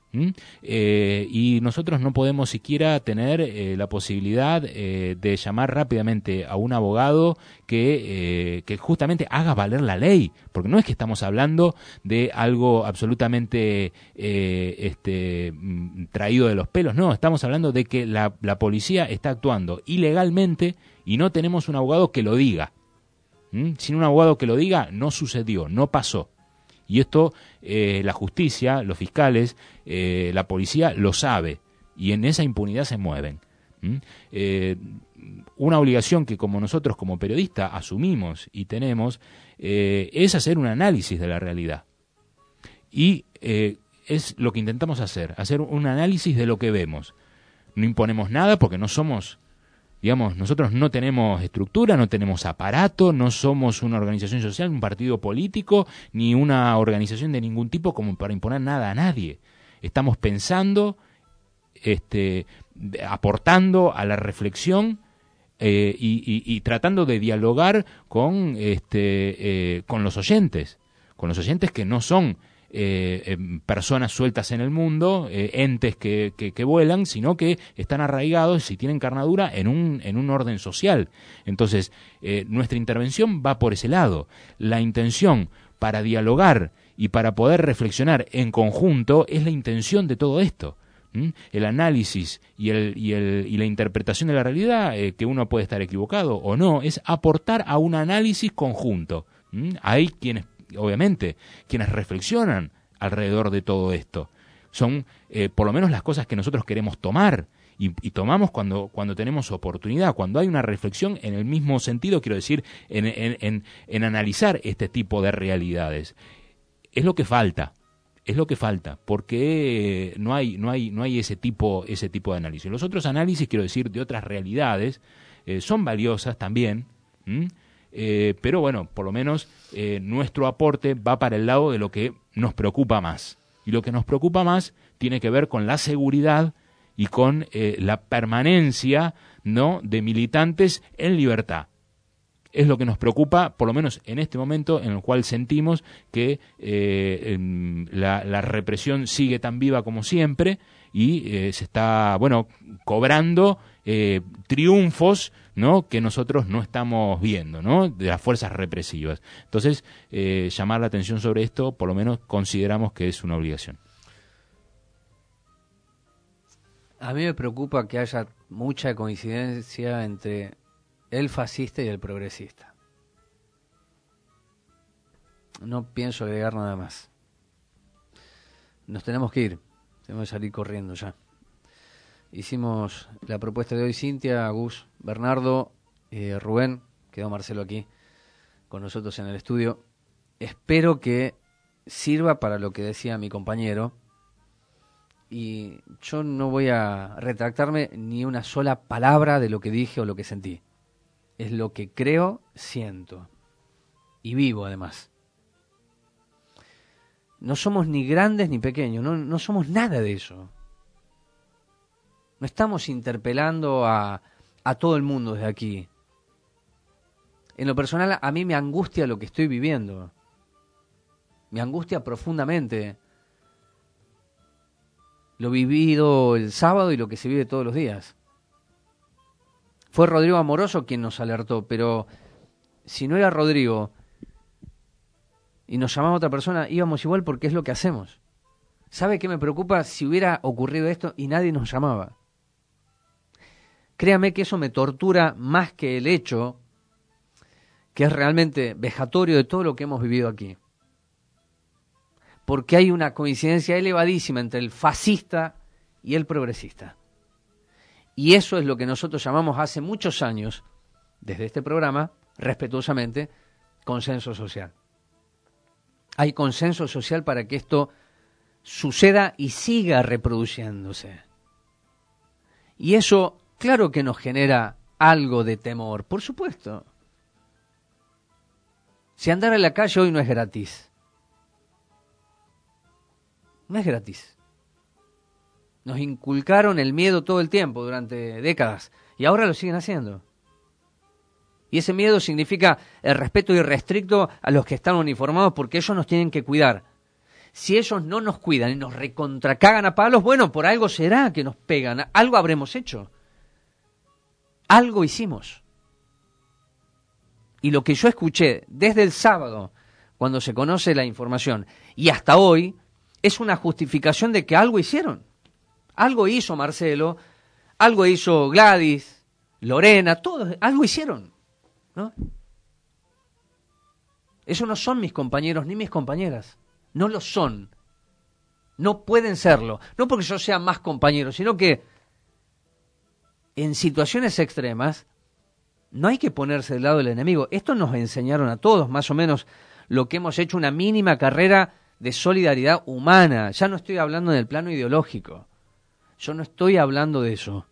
Y nosotros no podemos siquiera tener la posibilidad de llamar rápidamente a un abogado que justamente haga valer la ley, porque no es que estamos hablando de algo absolutamente traído de los pelos, no, estamos hablando de que la policía está actuando ilegalmente y no tenemos un abogado que lo diga. Sin un abogado que lo diga, no sucedió, no pasó. Y esto la justicia, los fiscales, la policía lo sabe. Y en esa impunidad se mueven. Una obligación que como nosotros como periodistas asumimos y tenemos es hacer un análisis de la realidad. Y es lo que intentamos hacer un análisis de lo que vemos. No imponemos nada porque no somos... Digamos, nosotros no tenemos estructura, no tenemos aparato, no somos una organización social, un partido político, ni una organización de ningún tipo como para imponer nada a nadie. Estamos pensando, aportando a la reflexión y tratando de dialogar con los oyentes que no son personas sueltas en el mundo, entes que vuelan, sino que están arraigados y tienen carnadura en un orden social. Entonces, nuestra intervención va por ese lado. La intención para dialogar y para poder reflexionar en conjunto es la intención de todo esto. El análisis y la interpretación de la realidad, que uno puede estar equivocado o no, es aportar a un análisis conjunto. Hay quienes, obviamente, quienes reflexionan alrededor de todo esto. Son por lo menos las cosas que nosotros queremos tomar y tomamos cuando tenemos oportunidad, cuando hay una reflexión en el mismo sentido, quiero decir, en analizar este tipo de realidades. Es lo que falta, porque no hay ese tipo de análisis. Los otros análisis, quiero decir, de otras realidades, son valiosas también, pero bueno, por lo menos nuestro aporte va para el lado de lo que nos preocupa más. Y lo que nos preocupa más tiene que ver con la seguridad y con la permanencia, ¿no?, de militantes en libertad. Es lo que nos preocupa, por lo menos en este momento en el cual sentimos que la represión sigue tan viva como siempre y se está, cobrando triunfos, ¿no?, que nosotros no estamos viendo, ¿no?, de las fuerzas represivas. Entonces, llamar la atención sobre esto, por lo menos consideramos que es una obligación.
A mí me preocupa que haya mucha coincidencia entre el fascista y el progresista. No pienso agregar nada más. Nos tenemos que ir. Tenemos que salir corriendo ya. Hicimos la propuesta de hoy, Cintia, Gus, Bernardo, Rubén. Quedó Marcelo aquí con nosotros en el estudio. Espero que sirva para lo que decía mi compañero. Y yo no voy a retractarme ni una sola palabra de lo que dije o lo que sentí. Es lo que creo, siento. Y vivo, además. No somos ni grandes ni pequeños, no somos nada de eso. No estamos interpelando a todo el mundo desde aquí. En lo personal, a mí me angustia lo que estoy viviendo. Me angustia profundamente lo vivido el sábado y lo que se vive todos los días. Fue Rodrigo Amoroso quien nos alertó, pero si no era Rodrigo y nos llamaba otra persona, íbamos igual porque es lo que hacemos. ¿Sabe qué me preocupa? Si hubiera ocurrido esto y nadie nos llamaba. Créame que eso me tortura más que el hecho que es realmente vejatorio de todo lo que hemos vivido aquí. Porque hay una coincidencia elevadísima entre el fascista y el progresista. Y eso es lo que nosotros llamamos hace muchos años, desde este programa, respetuosamente, consenso social. Hay consenso social para que esto suceda y siga reproduciéndose. Y eso, claro que nos genera algo de temor, por supuesto. Si andar en la calle hoy no es gratis. No es gratis. Nos inculcaron el miedo todo el tiempo, durante décadas, y ahora lo siguen haciendo. Y ese miedo significa el respeto irrestricto a los que están uniformados porque ellos nos tienen que cuidar. Si ellos no nos cuidan y nos recontracagan a palos, bueno, por algo será que nos pegan, algo habremos hecho. Algo hicimos. Y lo que yo escuché desde el sábado, cuando se conoce la información, y hasta hoy, es una justificación de que algo hicieron. Algo hizo Marcelo, algo hizo Gladys, Lorena, todos, algo hicieron, ¿no? Esos no son mis compañeros ni mis compañeras. No lo son. No pueden serlo. No porque yo sea más compañero, sino que en situaciones extremas no hay que ponerse del lado del enemigo. Esto nos enseñaron a todos, más o menos, lo que hemos hecho una mínima carrera de solidaridad humana. Ya no estoy hablando del plano ideológico. Yo no estoy hablando de eso.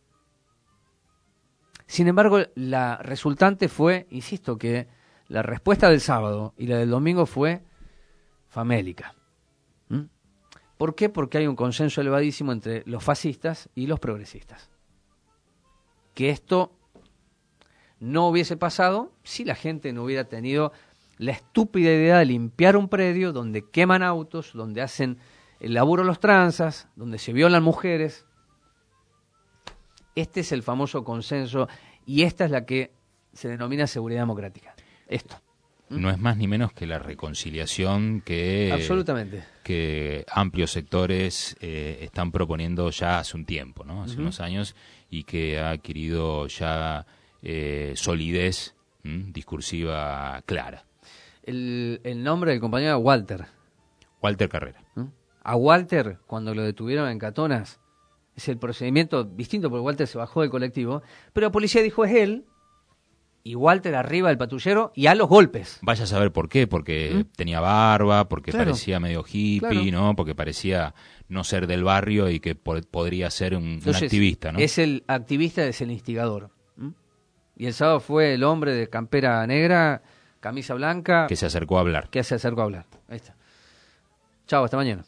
Sin embargo, la resultante fue, insisto, que la respuesta del sábado y la del domingo fue famélica. ¿Por qué? Porque hay un consenso elevadísimo entre los fascistas y los progresistas. Que esto no hubiese pasado si la gente no hubiera tenido la estúpida idea de limpiar un predio donde queman autos, donde hacen el laburo los tranzas, donde se violan mujeres. Este es el famoso consenso y esta es la que se denomina seguridad democrática. Esto.
No es más ni menos que la reconciliación que,
absolutamente,
que amplios sectores están proponiendo ya hace un tiempo, ¿no? Hace unos años, y que ha adquirido ya solidez discursiva clara.
El nombre del compañero era Walter.
Walter Carrera.
A Walter, cuando lo detuvieron en Catonas, es el procedimiento distinto porque Walter se bajó del colectivo, pero la policía dijo es él, y Walter arriba del patrullero y a los golpes.
Vaya a saber por qué, porque tenía barba, porque parecía medio hippie, ¿no? Porque parecía no ser del barrio y que podría ser un activista, ¿no?
Es el activista, es el instigador. Y el sábado fue el hombre de campera negra, camisa blanca,
que se acercó a hablar.
Ahí está. Chao, hasta mañana.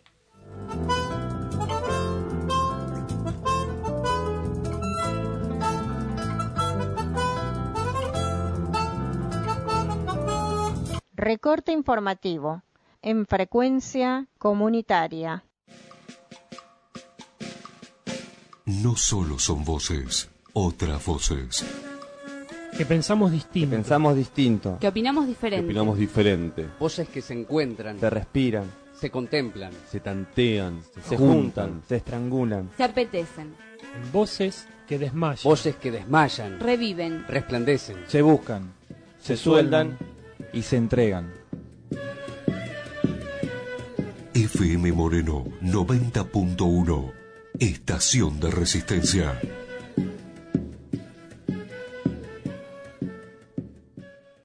Recorte informativo en frecuencia comunitaria.
No solo son voces, otras voces.
Que pensamos distinto.
Que
opinamos diferente.
Voces que se encuentran.
Se respiran.
Se contemplan.
Se tantean.
Se juntan. Se estrangulan.
Se apetecen.
Voces que desmayan.
Voces que desmayan.
Reviven.
Resplandecen.
Se buscan. Se sueldan y se entregan.
FM Moreno 90.1. Estación de Resistencia.